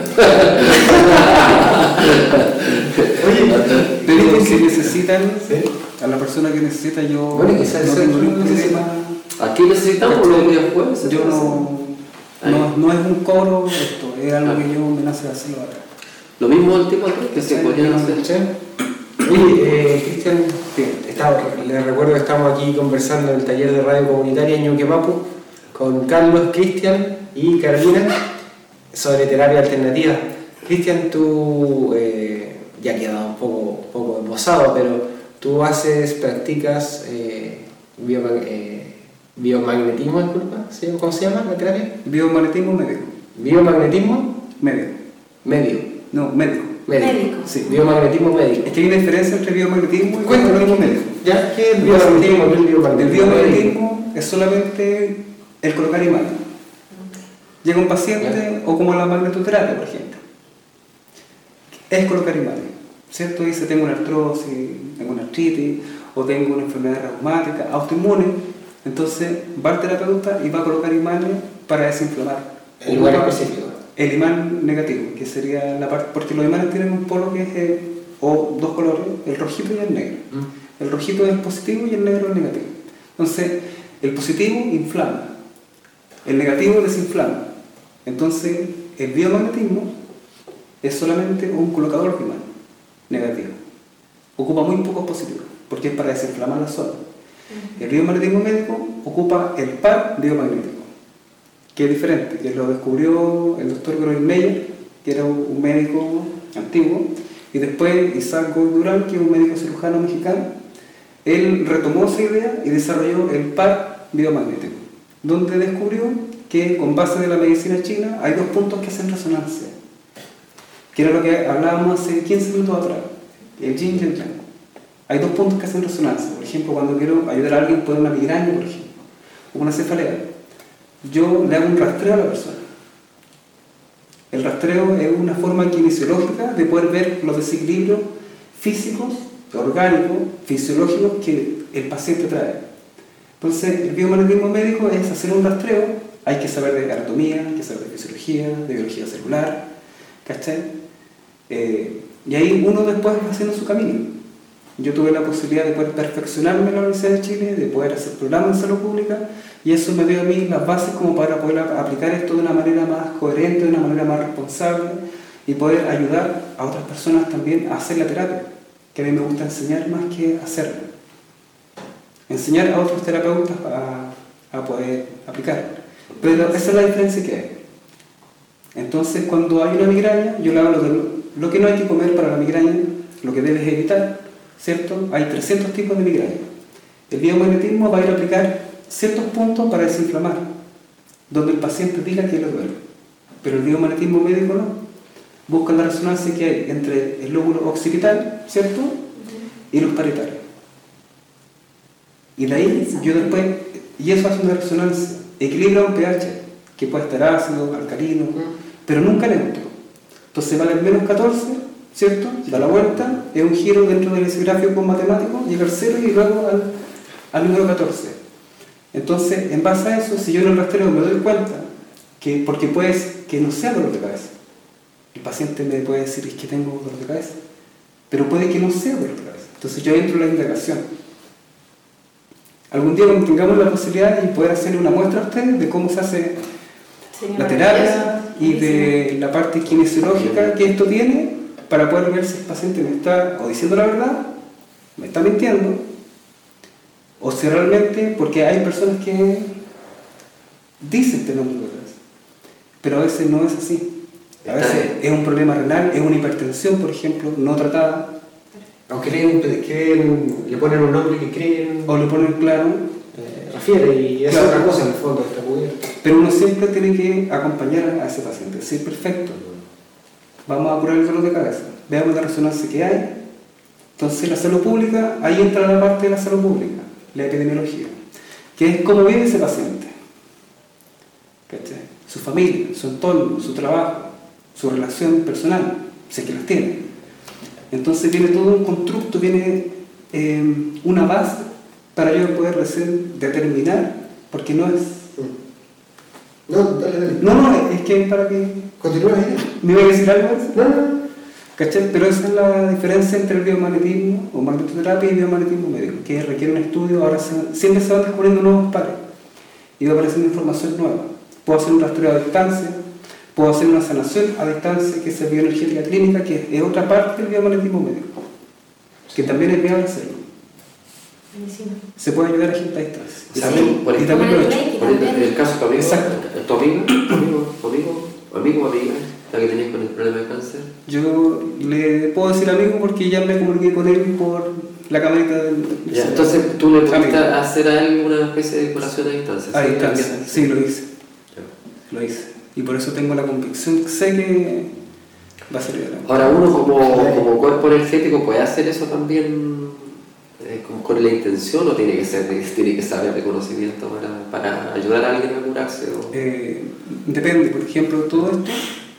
Oye, pero si necesitan, a la persona que necesita, yo bueno, quizás no tengo ningún problema. Aquí necesitamos los videojuegos. Yo no es un coro esto, es algo que yo me nace de hacerlo ahora. Lo mismo el tipo que se podrían hacer. Oye, Cristian, les recuerdo que estamos aquí conversando en el taller de radio comunitaria en Ñuque Mapu con Carlos, Cristian y Carolina sobre terapia alternativa. Cristian, tú ya quedado un poco esbozado, pero tú practicas biomagnetismo, disculpa, ¿cómo se llama la terapia? Biomagnetismo médico. ¿Biomagnetismo? Médico. No, médico. Médico. Sí, biomagnetismo médico. Es que hay una diferencia entre biomagnetismo y biomagnetismo médico. ¿Ya? ¿Qué es el biomagnetismo? El biomagnetismo es solamente el colocar imanes. Llega un paciente, o como la magnetoterapia, por ejemplo, es colocar imanes, ¿cierto? Dice, tengo una artrosis, tengo una artritis, o tengo una enfermedad reumática, autoinmune. Entonces va el terapeuta y va a colocar imanes para desinflamar. ¿El lugar específico? El imán negativo, que sería la parte, porque los imanes tienen un polo que es, o dos colores, el rojito y el negro. El rojito es positivo y el negro es negativo. Entonces, el positivo inflama, el negativo desinflama. Entonces, el biomagnetismo es solamente un colocador de imán negativo. Ocupa muy pocos positivos, porque es para desinflamar la zona. El biomagnetismo médico ocupa el par biomagnético, que es diferente, que lo descubrió el doctor Groenmeyer, que era un médico antiguo, y después Isaac Goy Durán, que es un médico cirujano mexicano. Él retomó esa idea y desarrolló el par biomagnético, donde descubrió que con base de la medicina china hay dos puntos que hacen resonancia, que era lo que hablábamos hace 15 minutos atrás, el yin y el yang. Hay dos puntos que hacen resonancia. Por ejemplo, cuando quiero ayudar a alguien por una migraña, por ejemplo, o una cefalea, yo le hago un rastreo a la persona. El rastreo es una forma kinesiológica de poder ver los desequilibrios físicos, orgánicos, fisiológicos que el paciente trae. Entonces, el biomagnetismo médico es hacer un rastreo. Hay que saber de anatomía, hay que saber de fisiología, de biología celular, ¿cachai? Y ahí uno después va haciendo su camino. Yo tuve la posibilidad de poder perfeccionarme en la Universidad de Chile, de poder hacer programas de salud pública, y eso me dio a mí las bases como para poder aplicar esto de una manera más coherente, de una manera más responsable, y poder ayudar a otras personas también a hacer la terapia, que a mí me gusta enseñar más que hacerla. Enseñar a otros terapeutas a poder aplicar. Pero esa es la diferencia que hay. Entonces, cuando hay una migraña, yo le hablo de lo que no hay que comer para la migraña, lo que debes evitar, ¿cierto? Hay 300 tipos de migraña. El biomagnetismo va a ir a aplicar ciertos puntos para desinflamar, donde el paciente diga que le duele. Pero el biomagnetismo médico no. Busca la resonancia que hay entre el lóbulo occipital, ¿cierto? Y los parietales. Y de ahí yo después, y eso hace una resonancia, equilibra un pH, que puede estar ácido, alcalino, pero nunca neutro. Entonces vale el menos 14, ¿cierto? Da la vuelta, es un giro dentro del gráfico matemático, llega al 0 y luego al número 14. Entonces, en base a eso, si yo en el rastreo me doy cuenta, que porque puede que no sea dolor de cabeza, el paciente me puede decir es que tengo dolor de cabeza, pero puede que no sea dolor de cabeza. Entonces yo entro en la indagación. Algún día cuando tengamos la posibilidad de poder hacerle una muestra a ustedes de cómo se hace la terapia y de la parte kinesiológica que esto tiene, para poder ver si el paciente me está o diciendo la verdad, me está mintiendo, o si realmente, porque hay personas que dicen tener dolor de cabeza, pero a veces no es así. A veces es un problema renal, es una hipertensión, por ejemplo, no tratada. Aunque le ponen un nombre que creen. O le ponen claro. Refiere, y es otra cosa en el fondo, está cubierto. Pero uno siempre tiene que acompañar a ese paciente, decir, perfecto, vamos a curar el dolor de cabeza, veamos la resonancia que hay. Entonces la salud pública, ahí entra la parte de la salud pública, la epidemiología, que es cómo vive ese paciente, ¿cachai? Su familia, su entorno, su trabajo, su relación personal, si es que las tiene. Entonces viene todo un constructo, viene una base para yo poder recién determinar, porque no es... No, dale. No, es que para que... Continúa ahí. ¿Me iba a decir algo? No. ¿Cachai? Pero esa es la diferencia entre el biomagnetismo o magnetoterapia y biomagnetismo médico, que requiere un estudio. Ahora siempre se van descubriendo nuevos pares y va apareciendo información nueva. Puedo hacer un rastreo a distancia, puedo hacer una sanación a distancia, que es la bioenergética clínica, que es otra parte del biomagnetismo médico, que también es viable hacerlo. Se puede ayudar a gente a distancia. Y también lo he hecho. Por el caso de tu amigo o amiga, la que tenías con el problema de cáncer. Yo le puedo decir amigo porque ya me comuniqué con él por la camarita del... Ya, entonces tú le pudiste hacer a él una especie de curación a distancia. A distancia, sí, lo hice. Lo hice. Y por eso tengo la convicción, sé que va a ser bien. Ahora uno como cuerpo energético puede hacer eso también con la intención, o tiene que saber de conocimiento para ayudar a alguien a curarse. Depende, por ejemplo, todo esto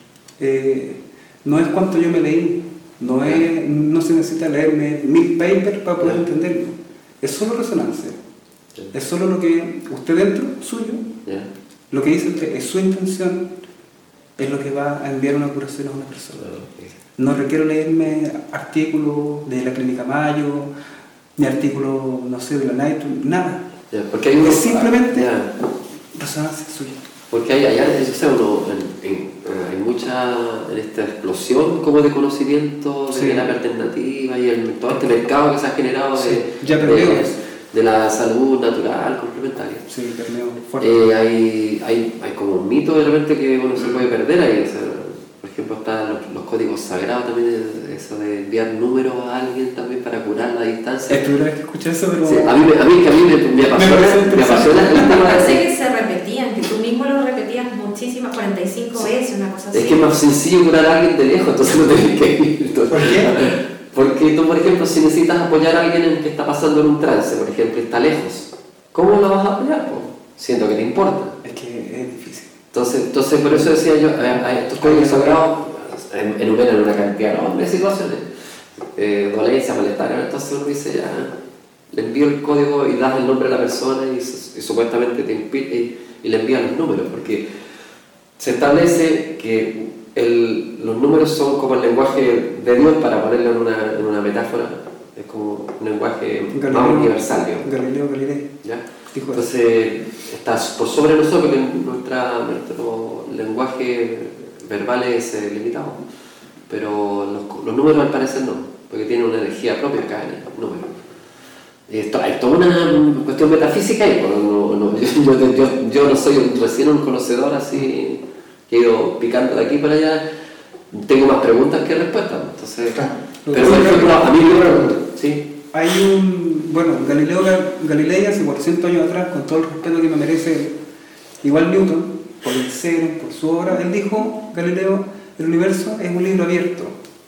no es cuanto yo me leí, no se necesita leerme 1000 papers para poder entenderlo, es solo resonancia, es solo lo que usted dentro suyo, lo que dice usted es su intención, es lo que va a enviar una curación a una persona. No requiero leerme artículos de la Clínica Mayo, ni artículos, no sé, de la Night, nada. Porque hay es simplemente resonancia suya. Porque hay mucha en esta explosión como de conocimiento de terapia alternativa y todo este mercado que se ha generado de la salud natural complementaria. Sí, fuerte. Hay como un mito de repente que uno se puede perder ahí. O sea, por ejemplo, están los códigos sagrados también, eso de enviar números a alguien también para curar la distancia. Es primera vez que escuché eso, pero... Sí, a mí me apasiona el tema. Parece que se repetían, que tú mismo lo repetías muchísimas, 45 veces, una cosa así. Es que es más sencillo curar a alguien de lejos, entonces no tenés que ir. ¿Por qué? Porque tú, por ejemplo, si necesitas apoyar a alguien en que está pasando en un trance, por ejemplo, y está lejos, ¿cómo lo vas a apoyar? Siento que te importa. Es que es difícil. Entonces por eso decía yo, estos códigos sagrados enumeran una cantidad de situaciones, dolencia, malestar, entonces uno dice ya, le envío el código y das el nombre de la persona y supuestamente te impide y le envían los números, porque se establece que los números son como el lenguaje de Dios, para ponerlo en una metáfora, es como un lenguaje más universal. Galileo Galilei. ¿Ya? Entonces está por sobre nosotros, que nuestro lenguaje verbal es limitado, pero los números al parecer no, porque tienen una energía propia cada número. Hay toda una cuestión metafísica ahí. Yo no soy recién un conocedor así que he ido picando de aquí para allá. Tengo más preguntas que respuestas. Entonces, pero por ejemplo, a mí me pregunto, ¿sí? Hay Galileo Galilei hace 400 años atrás, con todo el respeto que me merece igual Newton, por el ser, por su obra, él dijo, Galileo, el universo es un libro abierto.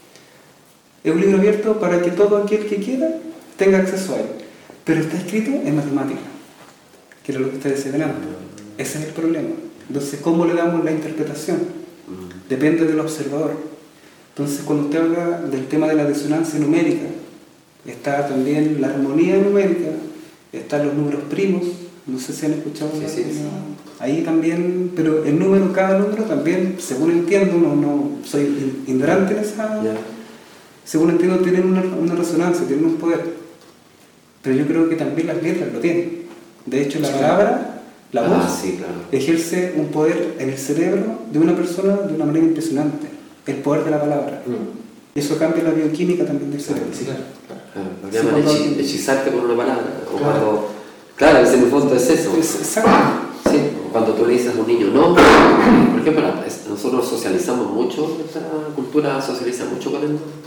Es un libro abierto para que todo aquel que quiera tenga acceso a él. Pero está escrito en matemática, que era lo que ustedes decían antes. Ese es el problema. Entonces, ¿cómo le damos la interpretación? Depende del observador. Entonces, cuando usted habla del tema de la disonancia numérica, está también la armonía numérica, están los números primos, no sé si han escuchado sí. Ahí también, pero el número, cada número también, según entiendo, no soy ignorante en esa... Según entiendo, tienen una resonancia, tienen un poder. Pero yo creo que también las letras lo tienen. De hecho, la palabra, la voz, ejerce un poder en el cerebro de una persona de una manera impresionante. El poder de la palabra. Eso cambia la bioquímica también del cerebro. Lo llaman hechizarte con una palabra. Claro, en el fondo es eso. Exacto. Sí, cuando tú le dices a un niño no, por ejemplo, nosotros socializamos mucho, nuestra cultura socializa mucho con el no.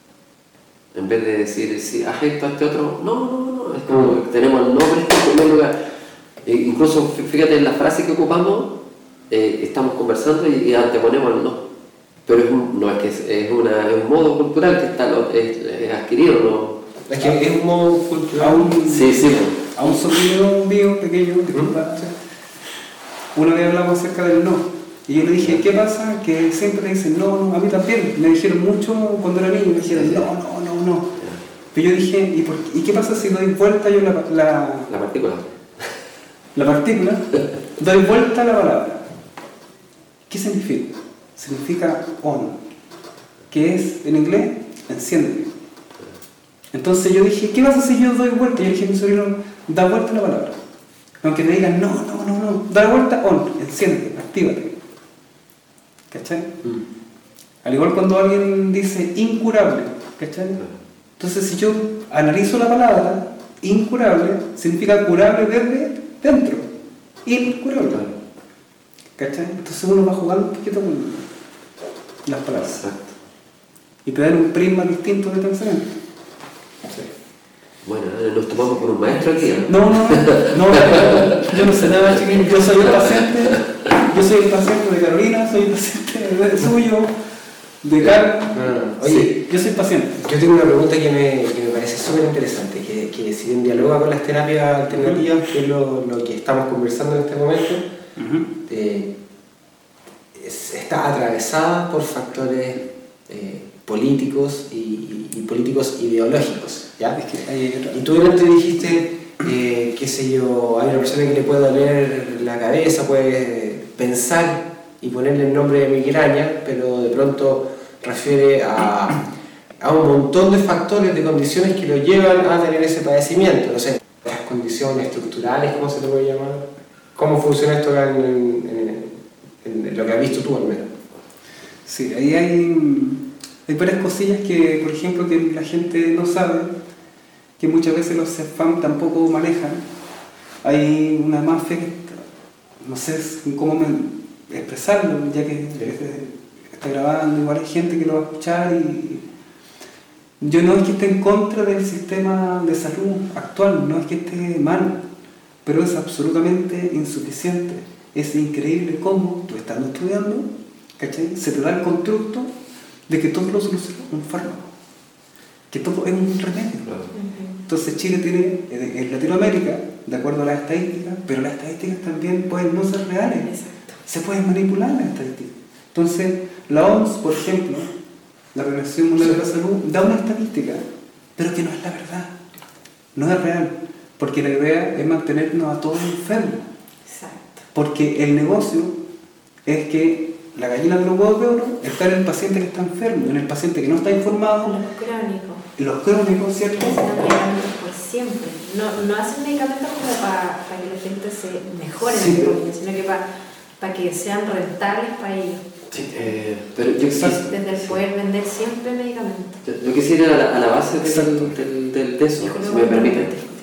En vez de decir, si haz esto, este otro, no, es como tenemos el nombre en primer lugar. Incluso, fíjate, en la frase que ocupamos, estamos conversando y anteponemos el no. Pero es un modo cultural que está es adquirido, ¿no? Es que es un modo cultural. A un sobrino mío pequeño, disculpa, una vez hablamos acerca del no. Y yo le dije, ¿qué pasa? Que siempre te dicen no, a mí también. Me dijeron mucho cuando era niño, me dijeron no. Pero yo dije, ¿y qué pasa si doy vuelta yo la partícula? La partícula, doy vuelta a la palabra. ¿Qué significa? Significa on, que es en inglés, enciende. Entonces yo dije, ¿qué pasa si yo doy vuelta? Y yo dije a mi sobrino, da vuelta a la palabra. Aunque te digan, no, da la vuelta, on, enciende, actívate. ¿Cachai? Al igual cuando alguien dice incurable, ¿cachai? Entonces si yo analizo la palabra incurable, significa curable desde dentro. Incurable. ¿Cachai? Entonces uno va jugando un poquito con las palabras. Exacto. Y te dan un prisma distinto de pensamiento. Sí. Bueno, nos tomamos por un maestro aquí, ¿no? No, yo no sé nada, chiquillo. Yo soy el paciente de Carolina, soy el paciente suyo, de Carlos. Oye, yo soy paciente. Yo tengo una pregunta que me parece súper interesante, que si bien dialoga con las terapias alternativas, que es lo que estamos conversando en este momento, está atravesada por factores políticos y políticos ideológicos, ¿ya? Y tú delante dijiste, qué sé yo, hay una persona que le puede doler la cabeza, puede pensar y ponerle el nombre de migraña, pero de pronto refiere a un montón de factores, de condiciones que lo llevan a tener ese padecimiento. No sé, las condiciones estructurales, ¿cómo se le puede llamar? ¿Cómo funciona esto acá en lo que has visto tú al menos? Sí, ahí hay varias cosillas que, por ejemplo, que la gente no sabe, que muchas veces los CEFAM tampoco manejan. Hay una más fe que no sé cómo expresarlo, ya que está grabando, igual hay gente que lo va a escuchar y yo no es que esté en contra del sistema de salud actual, no es que esté mal, pero es absolutamente insuficiente. Es increíble cómo tú estando estudiando, ¿cachai? Se te da el constructo de que todo lo soluciona un fármaco, que todo es un remedio. Entonces Chile tiene, en Latinoamérica, de acuerdo a las estadísticas, pero las estadísticas también pueden no ser reales. Exacto. Se pueden manipular las estadísticas. Entonces, la OMS, por ejemplo, la Organización Mundial de la Salud, da una estadística, pero que no es la verdad, no es real, porque la idea es mantenernos a todos enfermos. Exacto. Porque el negocio es que la gallina de los huevos de oro está en el paciente que está enfermo, en el paciente que no está informado. Los crónicos, ¿cierto? Pues siempre. No hacen medicamentos como para que la gente se mejore, sí, sino que para que sean rentables para ellos. Sí, pero yo desde el poder vender siempre medicamentos. Yo quisiera ir a la base de eso, si me permiten.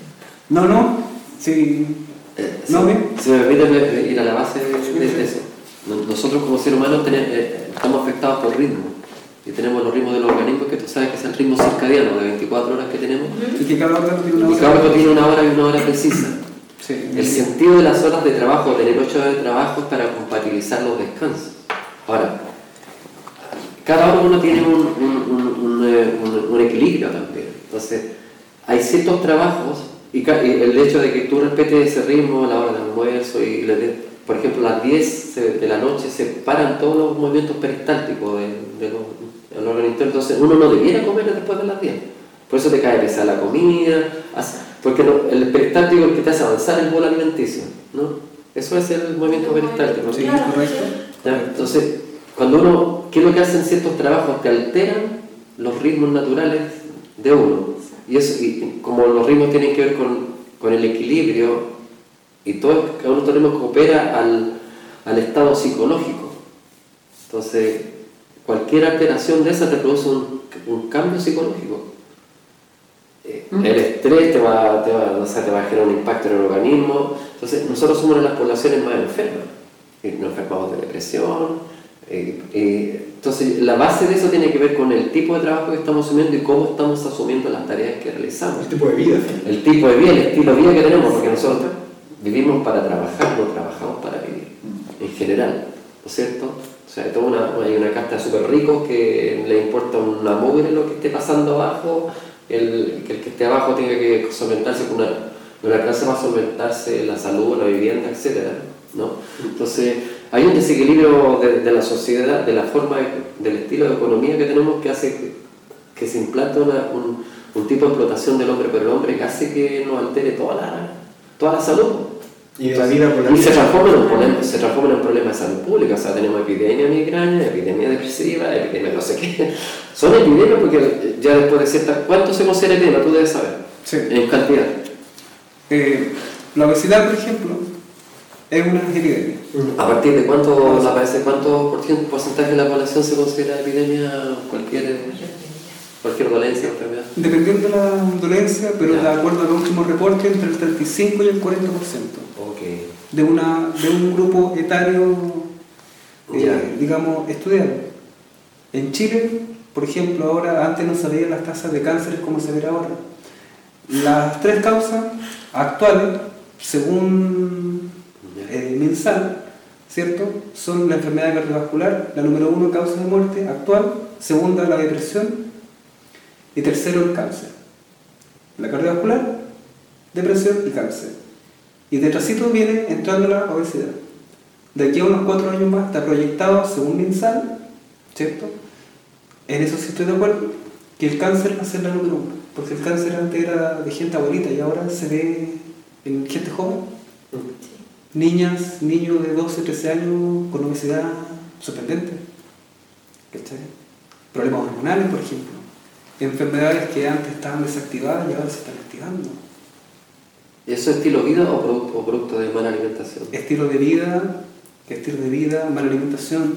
Sí. Si me permiten ir a la base de eso. Nosotros como seres humanos estamos afectados por ritmos. Y tenemos los ritmos del organismo, que tú sabes que es el ritmo circadiano de 24 horas que tenemos. Y que cada órgano tiene una hora. Y cada órgano tiene una hora y una hora precisa. Sí, el sentido de las horas de trabajo, tener 8 horas de trabajo, es para compatibilizar los descansos. Ahora, cada órgano tiene un equilibrio también. Entonces, hay ciertos trabajos, y el hecho de que tú respetes ese ritmo a la hora del almuerzo, por ejemplo, a las 10 de la noche se paran todos los movimientos peristálticos del órgano interno. Entonces, uno no debiera comer después de las 10. Por eso te cae pesada la comida, porque el peristáltico es el que te hace avanzar el bolo alimenticio, ¿no? Eso es el movimiento peristáltico. Sí, correcto. Entonces, ¿qué es lo que hacen ciertos trabajos? Te alteran los ritmos naturales de uno. Y como los ritmos tienen que ver con el equilibrio, y cada uno de estos ritmos coopera al estado psicológico. Entonces, cualquier alteración de esa te produce un cambio psicológico. El estrés te va a generar un impacto en el organismo. Entonces, nosotros somos una de las poblaciones más enfermas. Nos enfermamos de depresión. Entonces, la base de eso tiene que ver con el tipo de trabajo que estamos asumiendo y cómo estamos asumiendo las tareas que realizamos. El tipo de vida. El tipo de vida, el estilo de vida que tenemos, porque nosotros vivimos para trabajar, no trabajamos para vivir, en general, ¿no es cierto? O sea, hay una casta de súper ricos que le importa una mugre lo que esté pasando abajo, el que esté abajo tenga que solventarse con una clase más solventarse la salud, la vivienda, etc., ¿no? Entonces, hay un desequilibrio de la sociedad, de la forma, del estilo de economía que tenemos, que hace que se implante un tipo de explotación del hombre por el hombre que hace que nos altere toda la salud. Y de la vida por la vida. Y se transforma en un problema de salud pública. O sea, tenemos epidemia migraña, epidemia depresiva, epidemia no sé qué. Son epidemias porque ya después de cierta... ¿Cuánto se considera epidemia? Tú debes saber. Sí. En cantidad. La obesidad, por ejemplo, es una epidemia. ¿A partir de cuánto porcentaje de la población se considera epidemia? Cualquier dolencia o enfermedad. Dependiendo de la dolencia, pero de acuerdo al último reporte, entre el 35 y el 40%. Okay. De un grupo etario, digamos, estudiado. En Chile, por ejemplo, ahora, antes no se veían las tasas de cáncer como se ve ahora. Las 3 causas actuales, según MinSal, ¿cierto?, son la enfermedad cardiovascular, la número 1 causa de muerte actual, segunda la depresión y tercero el cáncer. La cardiovascular, depresión y cáncer. Y detrásito viene entrando la obesidad. De aquí a unos 4 años más está proyectado, según MinSal, ¿cierto?, en eso sí estoy de acuerdo, que el cáncer va a ser la número 1, porque el cáncer antes era de gente abuelita y ahora se ve en gente joven. Niñas, niños de 12, 13 años con obesidad sorprendente. ¿Cachai? Problemas hormonales, por ejemplo. Enfermedades que antes estaban desactivadas y ahora se están activando. ¿Y eso es estilo de vida o producto de mala alimentación? Estilo de vida, mala alimentación.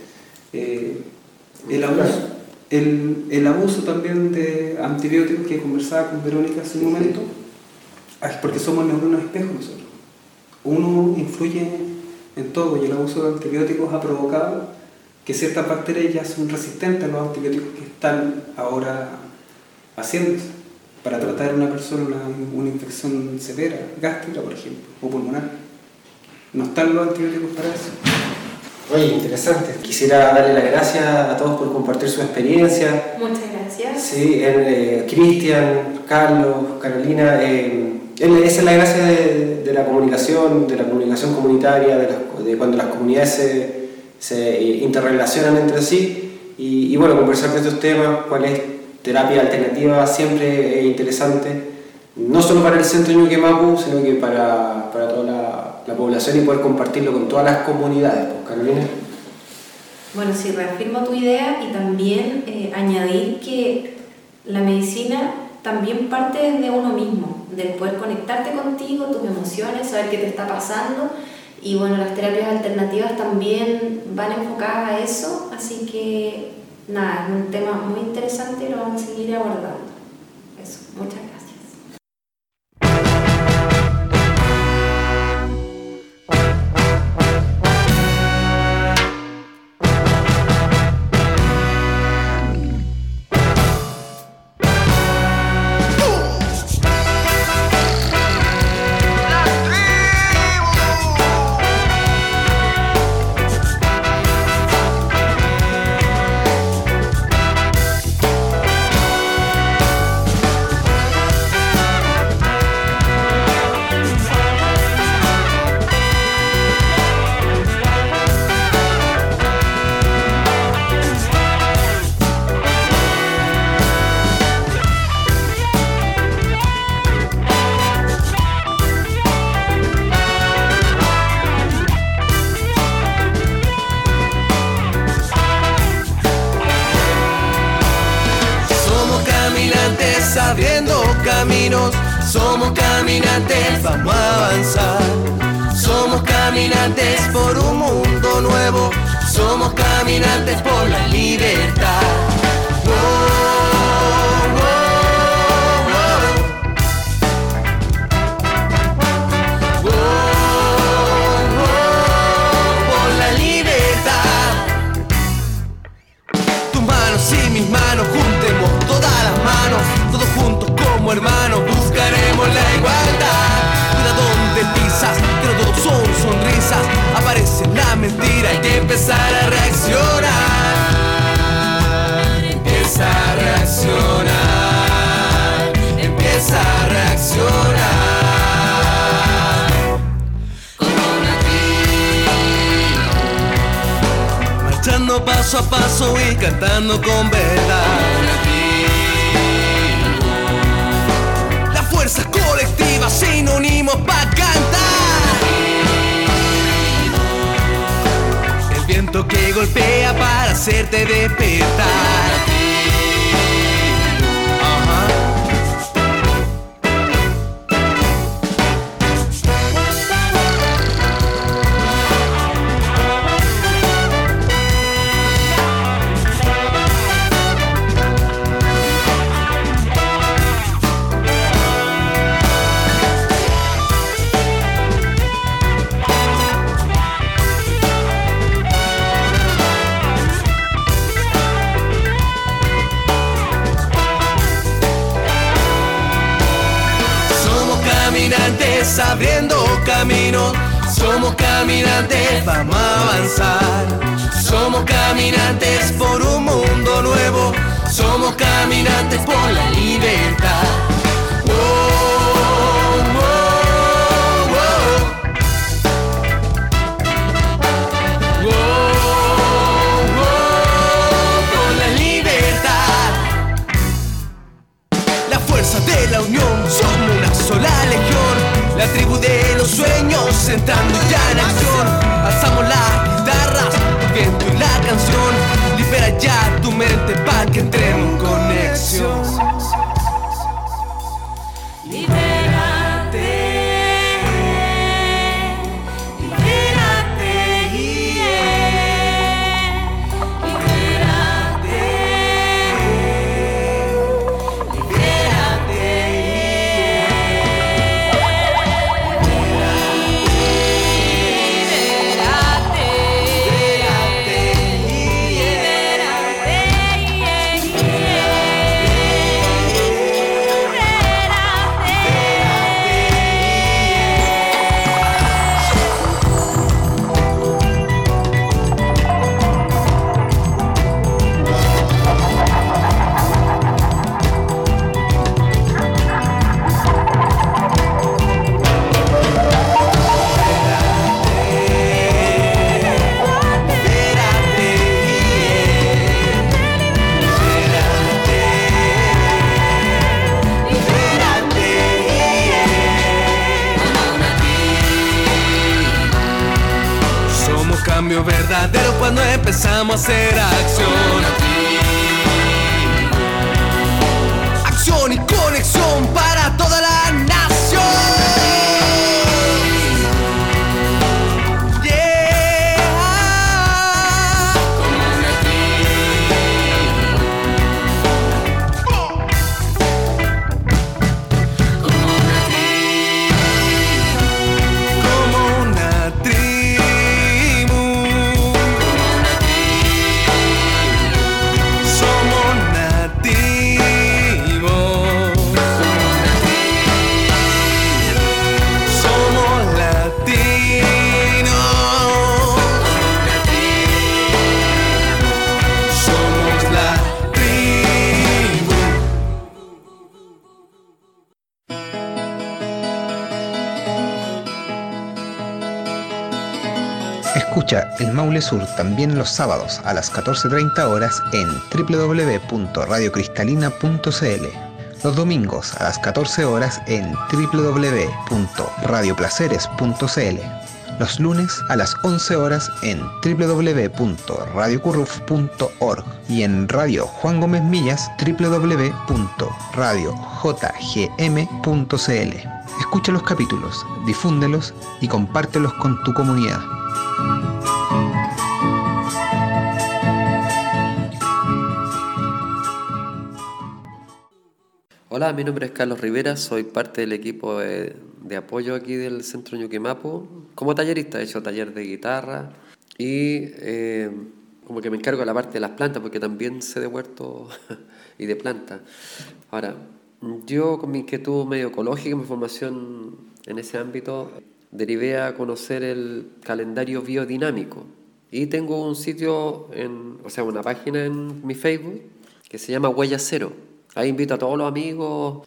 El abuso también de antibióticos, que conversaba con Verónica hace un momento, porque somos neuronas espejo nosotros. Uno influye en todo y el abuso de antibióticos ha provocado que ciertas bacterias ya son resistentes a los antibióticos que están ahora haciéndose para tratar a una persona una infección severa, gástrica por ejemplo, o pulmonar. No están los antibióticos para eso. Oye, interesante. Quisiera darle las gracias a todos por compartir su experiencia. Muchas gracias. Sí, Cristian, Carlos, Carolina. Esa es la gracia de la comunicación comunitaria, de cuando las comunidades se interrelacionan entre sí. Y bueno, conversar de estos temas, cuál es terapia alternativa, siempre es interesante. No solo para el centro Ñuque Mapu, sino que para toda la población y poder compartirlo con todas las comunidades. Pues, Carolina. Bueno, sí, reafirmo tu idea y también añadir que la medicina también parte de uno mismo, del poder conectarte contigo, tus emociones, saber qué te está pasando. Y bueno, las terapias alternativas también van enfocadas a eso, así que nada, es un tema muy interesante y lo vamos a seguir abordando. Eso, muchas gracias. Abriendo caminos, somos caminantes, vamos a avanzar. Somos caminantes por un mundo nuevo, somos caminantes por la libertad. Por la libertad. Tus manos y mis manos, juntemos todas las manos, todos juntos como hermanos buscaremos la igualdad. Cuida donde pisas, que no todos son sonrisas. Aparece la mentira, hay que empezar a reaccionar. Empieza a reaccionar. Empieza a reaccionar. Como latino, marchando paso a paso y cantando con verdad. Fuerzas colectivas, sinónimos para cantar. El viento que golpea para hacerte despertar. Abriendo caminos, somos caminantes, vamos a avanzar. Somos caminantes por un mundo nuevo, somos caminantes por la libertad. Por la libertad. La fuerza de la unión, somos una sola legión. La tribu de los sueños entrando ya en acción. Alzamos las guitarras, el viento y la canción. Libera ya tu mente para que entremos en conexión. cambio verdadero cuando empezamos a hacer acción. Acción y conexión para toda la nación. Escucha el Maule Sur también los sábados a las 14:30 horas en www.radiocristalina.cl, los domingos a las 14 horas en www.radioplaceres.cl, los lunes a las 11 horas en www.radiocurruf.org y en Radio Juan Gómez Millas www.radiojgm.cl. Escucha los capítulos, difúndelos y compártelos con tu comunidad. Hola, mi nombre es Carlos Rivera, soy parte del equipo de apoyo aquí del Centro Ñuque Mapu. Como tallerista he hecho taller de guitarra y como que me encargo de la parte de las plantas porque también sé de huerto y de plantas. Ahora, yo con mi inquietud medio ecológica, mi formación en ese ámbito, derivé a conocer el calendario biodinámico y tengo un sitio, una página en mi Facebook que se llama Huella Cero. Ahí invito a todos los amigos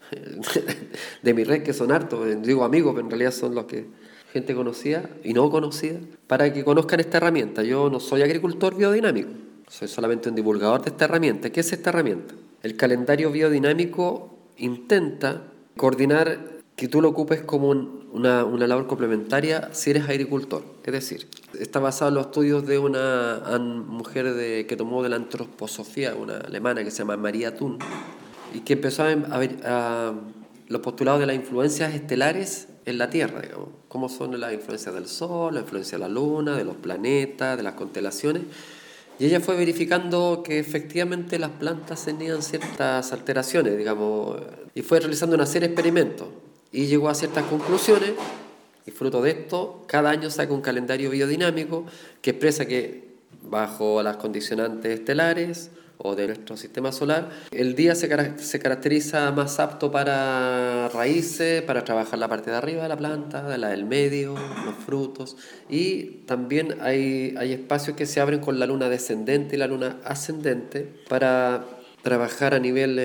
de mi red, que son hartos, digo amigos, pero en realidad son los que gente conocida y no conocida, para que conozcan esta herramienta. Yo no soy agricultor biodinámico, soy solamente un divulgador de esta herramienta. ¿Qué es esta herramienta? El calendario biodinámico intenta coordinar que tú lo ocupes como una labor complementaria si eres agricultor. Es decir, está basado en los estudios de una mujer que tomó de la antroposofía, una alemana que se llama Maria Thun, y que empezó a ver los postulados de las influencias estelares en la Tierra, digamos, cómo son las influencias del Sol, la influencia de la Luna, de los planetas, de las constelaciones, y ella fue verificando que efectivamente las plantas tenían ciertas alteraciones, digamos, y fue realizando una serie de experimentos, y llegó a ciertas conclusiones, y fruto de esto, cada año saca un calendario biodinámico que expresa que bajo las condicionantes estelares o de nuestro sistema solar, el día se caracteriza más apto para raíces, para trabajar la parte de arriba de la planta, la del medio, los frutos, y también hay espacios que se abren con la luna descendente y la luna ascendente para trabajar a nivel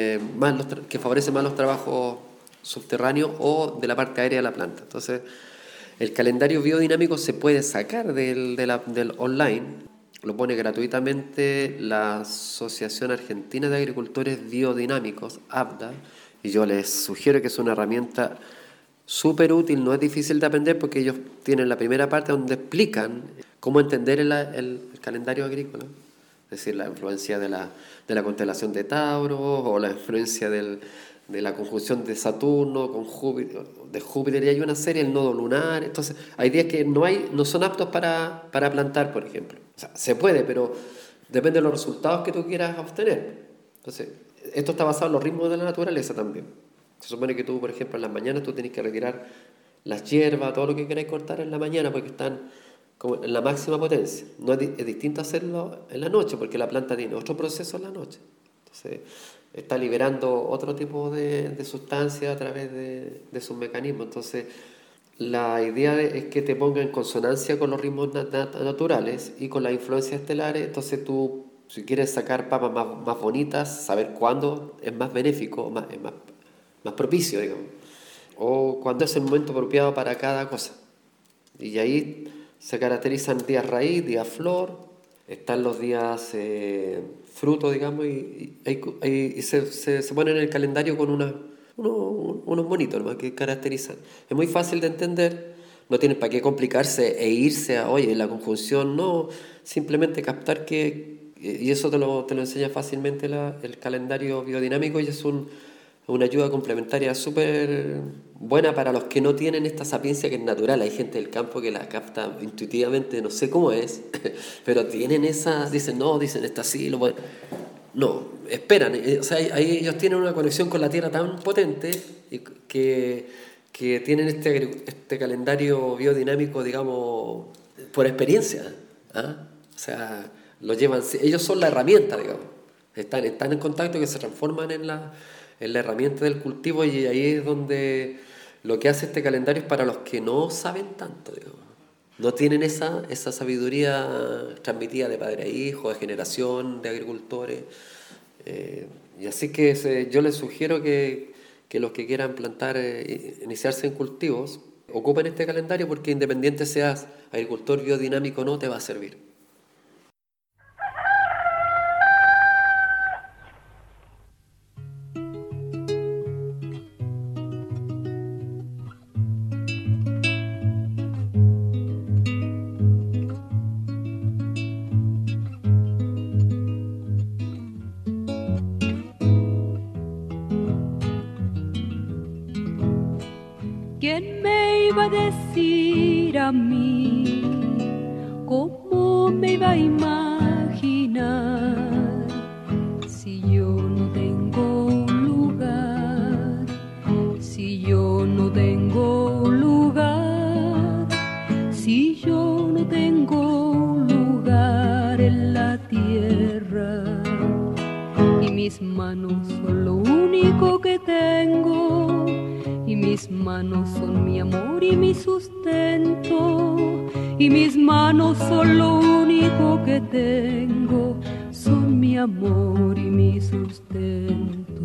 que favorece más los trabajos subterráneos o de la parte aérea de la planta. Entonces, el calendario biodinámico se puede sacar del online. Lo pone gratuitamente la Asociación Argentina de Agricultores Biodinámicos, ABDA, y yo les sugiero que es una herramienta súper útil, no es difícil de aprender porque ellos tienen la primera parte donde explican cómo entender el calendario agrícola, es decir, la influencia de la constelación de Tauro o la influencia de la conjunción de Saturno con Júpiter, y hay una serie, el nodo lunar. Entonces hay días que no son aptos para plantar, por ejemplo. O sea, se puede, pero depende de los resultados que tú quieras obtener. Entonces, esto está basado en los ritmos de la naturaleza también. Se supone que tú, por ejemplo, en las mañanas tú tienes que retirar las hierbas, todo lo que queráis cortar en la mañana, porque están como en la máxima potencia. No es distinto hacerlo en la noche, porque la planta tiene otro proceso en la noche. Entonces, está liberando otro tipo de sustancia a través de sus mecanismos. Entonces, la idea es que te ponga en consonancia con los ritmos naturales y con las influencias estelares. Entonces tú, si quieres sacar papas más bonitas, saber cuándo es más benéfico, es más propicio, digamos, o cuándo es el momento apropiado para cada cosa. Y ahí se caracterizan días raíz, días flor, están los días fruto, digamos, y se ponen en el calendario con unos monitos, ¿no?, que caracterizan. Es muy fácil de entender, no tienen para qué complicarse e irse a, oye, la conjunción, no, simplemente captar que, y eso te lo enseña fácilmente el calendario biodinámico, y es una ayuda complementaria súper buena para los que no tienen esta sapiencia que es natural. Hay gente del campo que la capta intuitivamente, no sé cómo es, pero tienen dicen, está así, lo bueno. No, esperan, o sea, ahí ellos tienen una conexión con la tierra tan potente que tienen este calendario biodinámico, digamos, por experiencia, ¿ah? O sea, lo llevan, ellos son la herramienta, digamos, están en contacto, que se transforman en la herramienta del cultivo, y ahí es donde lo que hace este calendario es para los que no saben tanto, digamos. No tienen esa sabiduría transmitida de padre a hijo, de generación de agricultores. Y así que yo les sugiero que los que quieran plantar, iniciarse en cultivos, ocupen este calendario, porque independiente seas agricultor biodinámico o no, te va a servir. ¿Quién me iba a decir a mí? ¿Cómo me iba a imaginar? Si yo no tengo un lugar, si yo no tengo un lugar, si yo no tengo un lugar en la tierra, y mis manos son lo único que tengo, y mis manos son mi amor y mi sustento, y mis manos son lo único que tengo, son mi amor y mi sustento.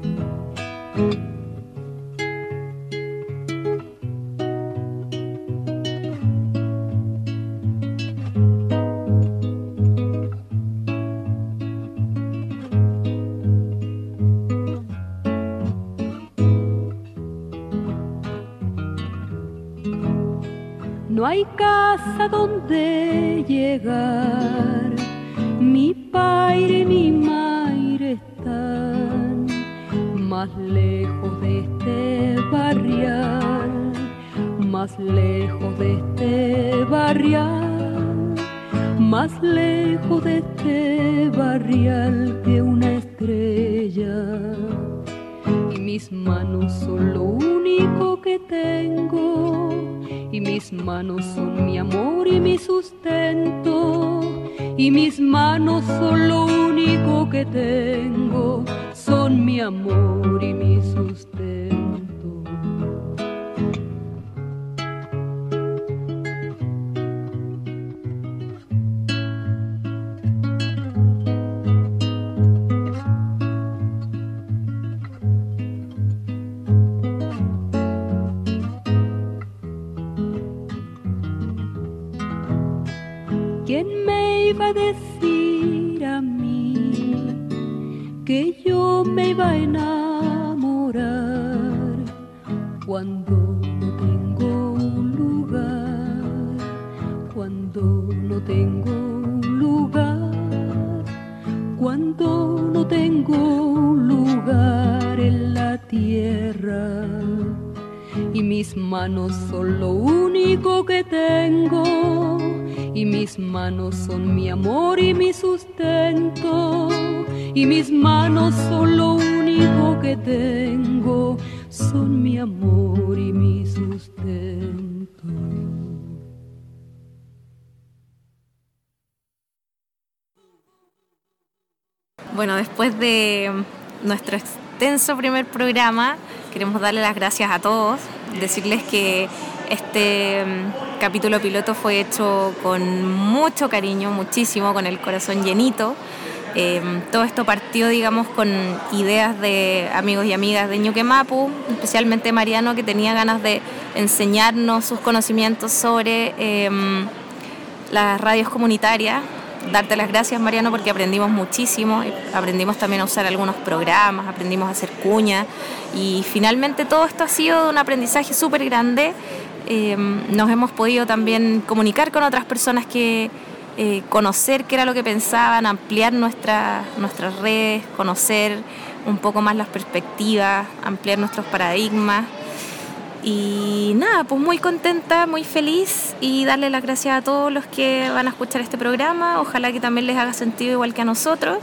No hay casa donde llegar, mi padre y mi madre están más lejos de este barrial, más lejos de este barrial, más lejos de este barrial que una estrella. Y mis manos son lo único que tengo, y mis manos son mi amor y mi sustento, y mis manos son lo único que tengo, son mi amor y mi sustento. ¿Quién me iba a decir a mí que yo me iba a enamorar cuando no tengo un lugar, cuando no tengo un lugar, cuando no tengo un lugar en la tierra? Y mis manos son lo único que tengo, y mis manos son mi amor y mi sustento, y mis manos son lo único que tengo, son mi amor y mi sustento. Bueno, después de nuestro extenso primer programa, queremos darle las gracias a todos, decirles que este capítulo piloto fue hecho con mucho cariño, muchísimo, con el corazón llenito. Todo esto partió, digamos, con ideas de amigos y amigas de Ñuque Mapu, especialmente Mariano, que tenía ganas de enseñarnos sus conocimientos sobre las radios comunitarias. Darte las gracias, Mariano, porque aprendimos muchísimo, aprendimos también a usar algunos programas, aprendimos a hacer cuñas, y finalmente todo esto ha sido un aprendizaje súper grande nos hemos podido también comunicar con otras personas que conocer qué era lo que pensaban, ampliar nuestras redes, conocer un poco más las perspectivas, ampliar nuestros paradigmas. Y nada, pues muy contenta, muy feliz y darle las gracias a todos los que van a escuchar este programa. Ojalá que también les haga sentido igual que a nosotros.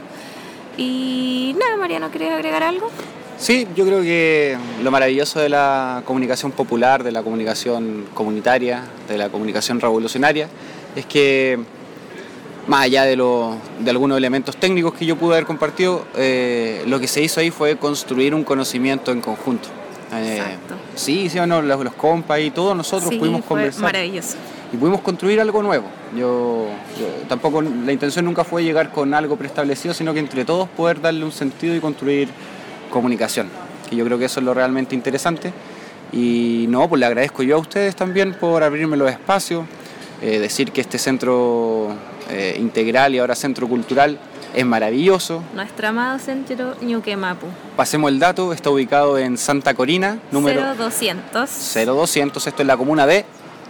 Y nada, Mariano, ¿querés agregar algo? Sí, yo creo que lo maravilloso de la comunicación popular, de la comunicación comunitaria, de la comunicación revolucionaria, es que más allá de algunos elementos técnicos que yo pude haber compartido, lo que se hizo ahí fue construir un conocimiento en conjunto. Exacto. Sí, o no, los compas y todos nosotros pudimos conversar. Maravilloso. Y pudimos construir algo nuevo. Yo tampoco, la intención nunca fue llegar con algo preestablecido, sino que entre todos poder darle un sentido y construir comunicación, que yo creo que eso es lo realmente interesante. Y no, pues le agradezco yo a ustedes también por abrirme los espacios, decir que este centro integral y ahora centro cultural es maravilloso. Nuestro amado centro Ñuque Mapu. Pasemos el dato, está ubicado en Santa Corina, número 0200. Esto es la comuna de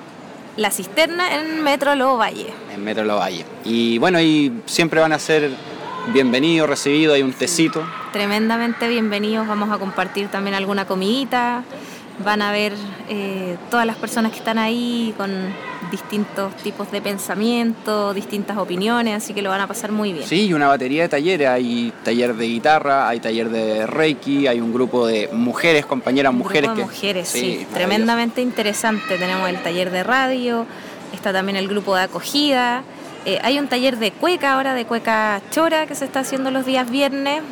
La Cisterna en Metro Lovalle. En Metro Lovalle. Y bueno, y siempre van a ser bienvenidos, recibidos, hay un tecito. Tremendamente bienvenidos, vamos a compartir también alguna comidita. Van a ver todas las personas que están ahí con distintos tipos de pensamiento, distintas opinioes, así que lo van a pasar muy bien. Sí, y una batería de talleres, hay taller de guitarra, hay taller de reiki, hay un grupo de mujeres, compañeras mujeres. Un grupo de mujeres, sí, tremendamente interesante. Tenemos el taller de radio, está también el grupo de acogida, hay un taller de cueca ahora, de cueca chora, que se está haciendo los días viernes.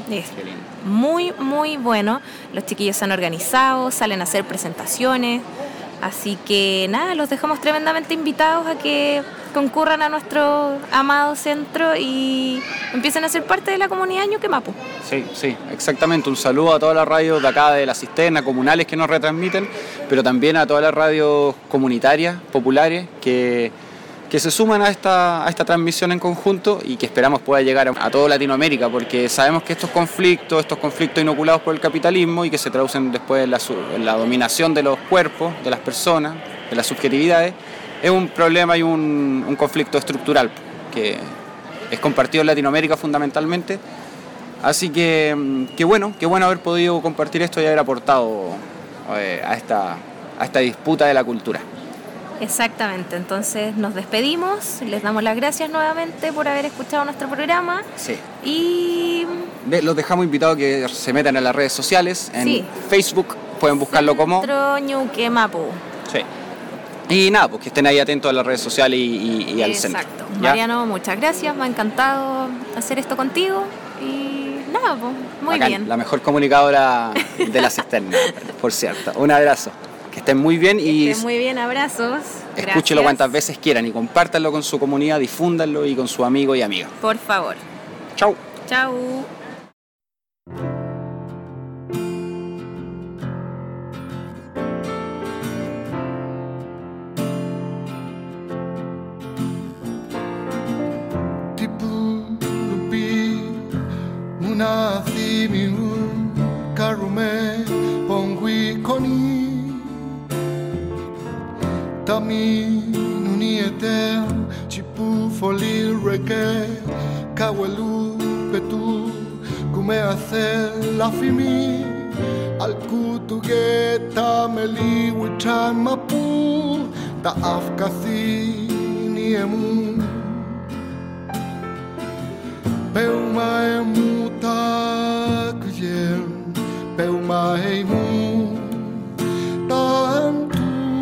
Muy, muy bueno. Los chiquillos se han organizado, salen a hacer presentaciones. Así que nada, los dejamos tremendamente invitados a que concurran a nuestro amado centro y empiecen a ser parte de la comunidad Ñuque Mapu. Sí, exactamente. Un saludo a todas las radios de acá de La Cisterna, comunales que nos retransmiten, pero también a todas las radios comunitarias, populares, que se suman a esta transmisión en conjunto y que esperamos pueda llegar a toda Latinoamérica, porque sabemos que estos conflictos inoculados por el capitalismo y que se traducen después en la dominación de los cuerpos, de las personas, de las subjetividades, es un problema y un conflicto estructural que es compartido en Latinoamérica fundamentalmente. Así que bueno haber podido compartir esto y haber aportado a esta disputa de la cultura. Exactamente, entonces nos despedimos, les damos las gracias nuevamente por haber escuchado nuestro programa. Sí. Y los dejamos invitados a que se metan en las redes sociales, en Facebook, pueden buscarlo como Centro Ñuque Mapu. Sí. Y nada, pues que estén ahí atentos a las redes sociales y al centro. Exacto. Mariano, muchas gracias, me ha encantado hacer esto contigo y nada, pues muy bacán, bien. La mejor comunicadora de La Cisterna, por cierto. Un abrazo. Que estén muy bien y que estén muy bien, abrazos. Escúchenlo cuantas veces quieran y compártanlo con su comunidad, difúndanlo y con su amigo y amiga. Por favor. Chau. Chau. Tami nuniete chipu folir reke kawelu petu kume hace la fimi al kutu geta meli wichan mapu ta afkasi niemu peuma emuta kuyen peuma emu tan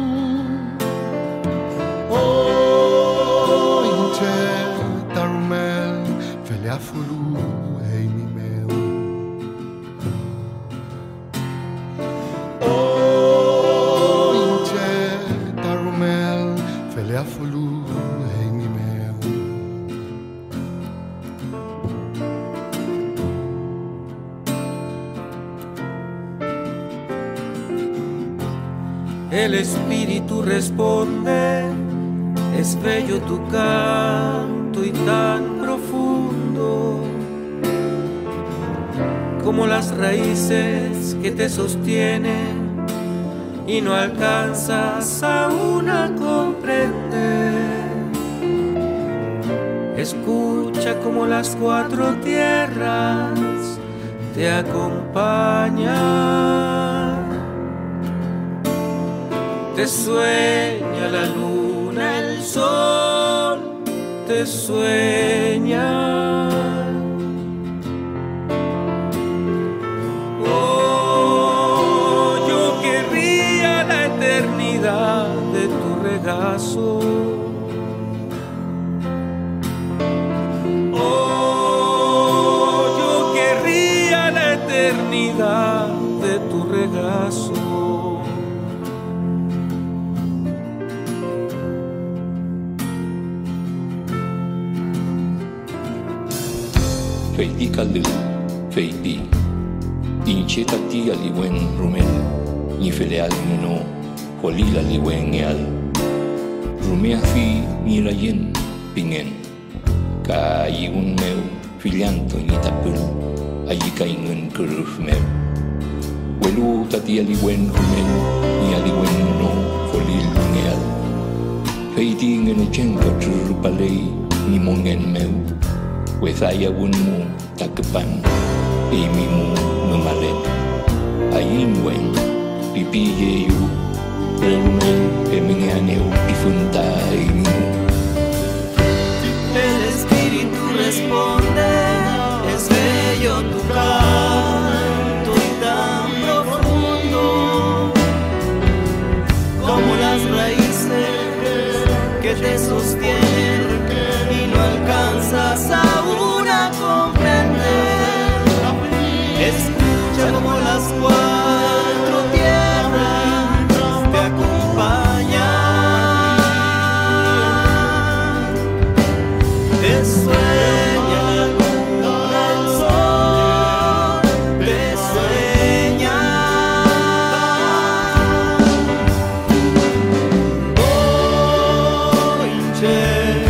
Fulu hey mi meu Oh inche tarumel Felia fulu hey mi meu El espíritu responde, es bello tu canto y tan profundo como las raíces que te sostienen y no alcanzas aún a comprender. Escucha como las cuatro tierras te acompañan. Te sueña la luna, el sol te sueña. Oh, yo querría la eternidad de tu regazo. Oh, yo querría la eternidad de tu regazo. Feiti kalil, feiti. Incheta ti aliwen rumel, ni feleal no, holila aliwen eal. Rumea fi ni la yen, pingen. Ka iun meu, filianto ni tapul, ayi ka ingun kuruf meu. Welu tati aliwen rumel, ni aliwen no, holil eal. Feiti ngen chenka trupalei, ni mongen meu. Wethaya wunmu takepan imimu memalet ayin wen pipi yeyu remen pemenganeu difunta imimu. El espíritu responde, es bello tu canto y tan profundo como las raíces que te sostienen y no alcanzas aún a comprender. Escucha como las cuatro tierras te acompañan. Te sueña la luna, el sol te sueña. Oh, inche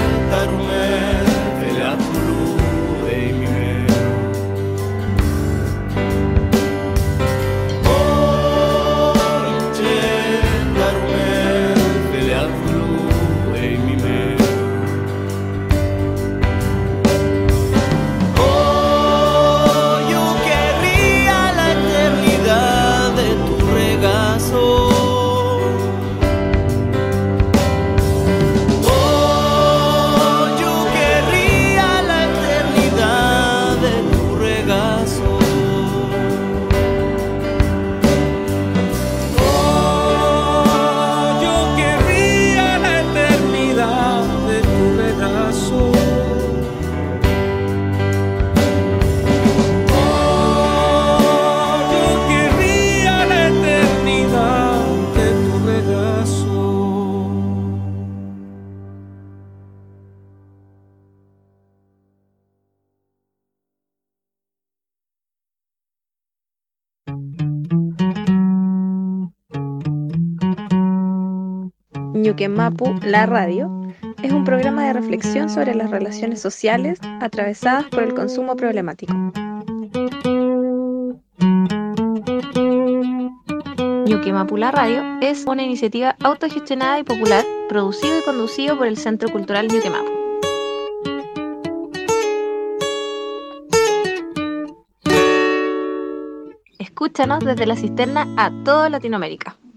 Ñuque Mapu, la radio, es un programa de reflexión sobre las relaciones sociales atravesadas por el consumo problemático. Ñuque Mapu, la radio es una iniciativa autogestionada y popular, producido y conducido por el Centro Cultural Ñuque Mapu. Escúchanos desde la cisterna a toda Latinoamérica.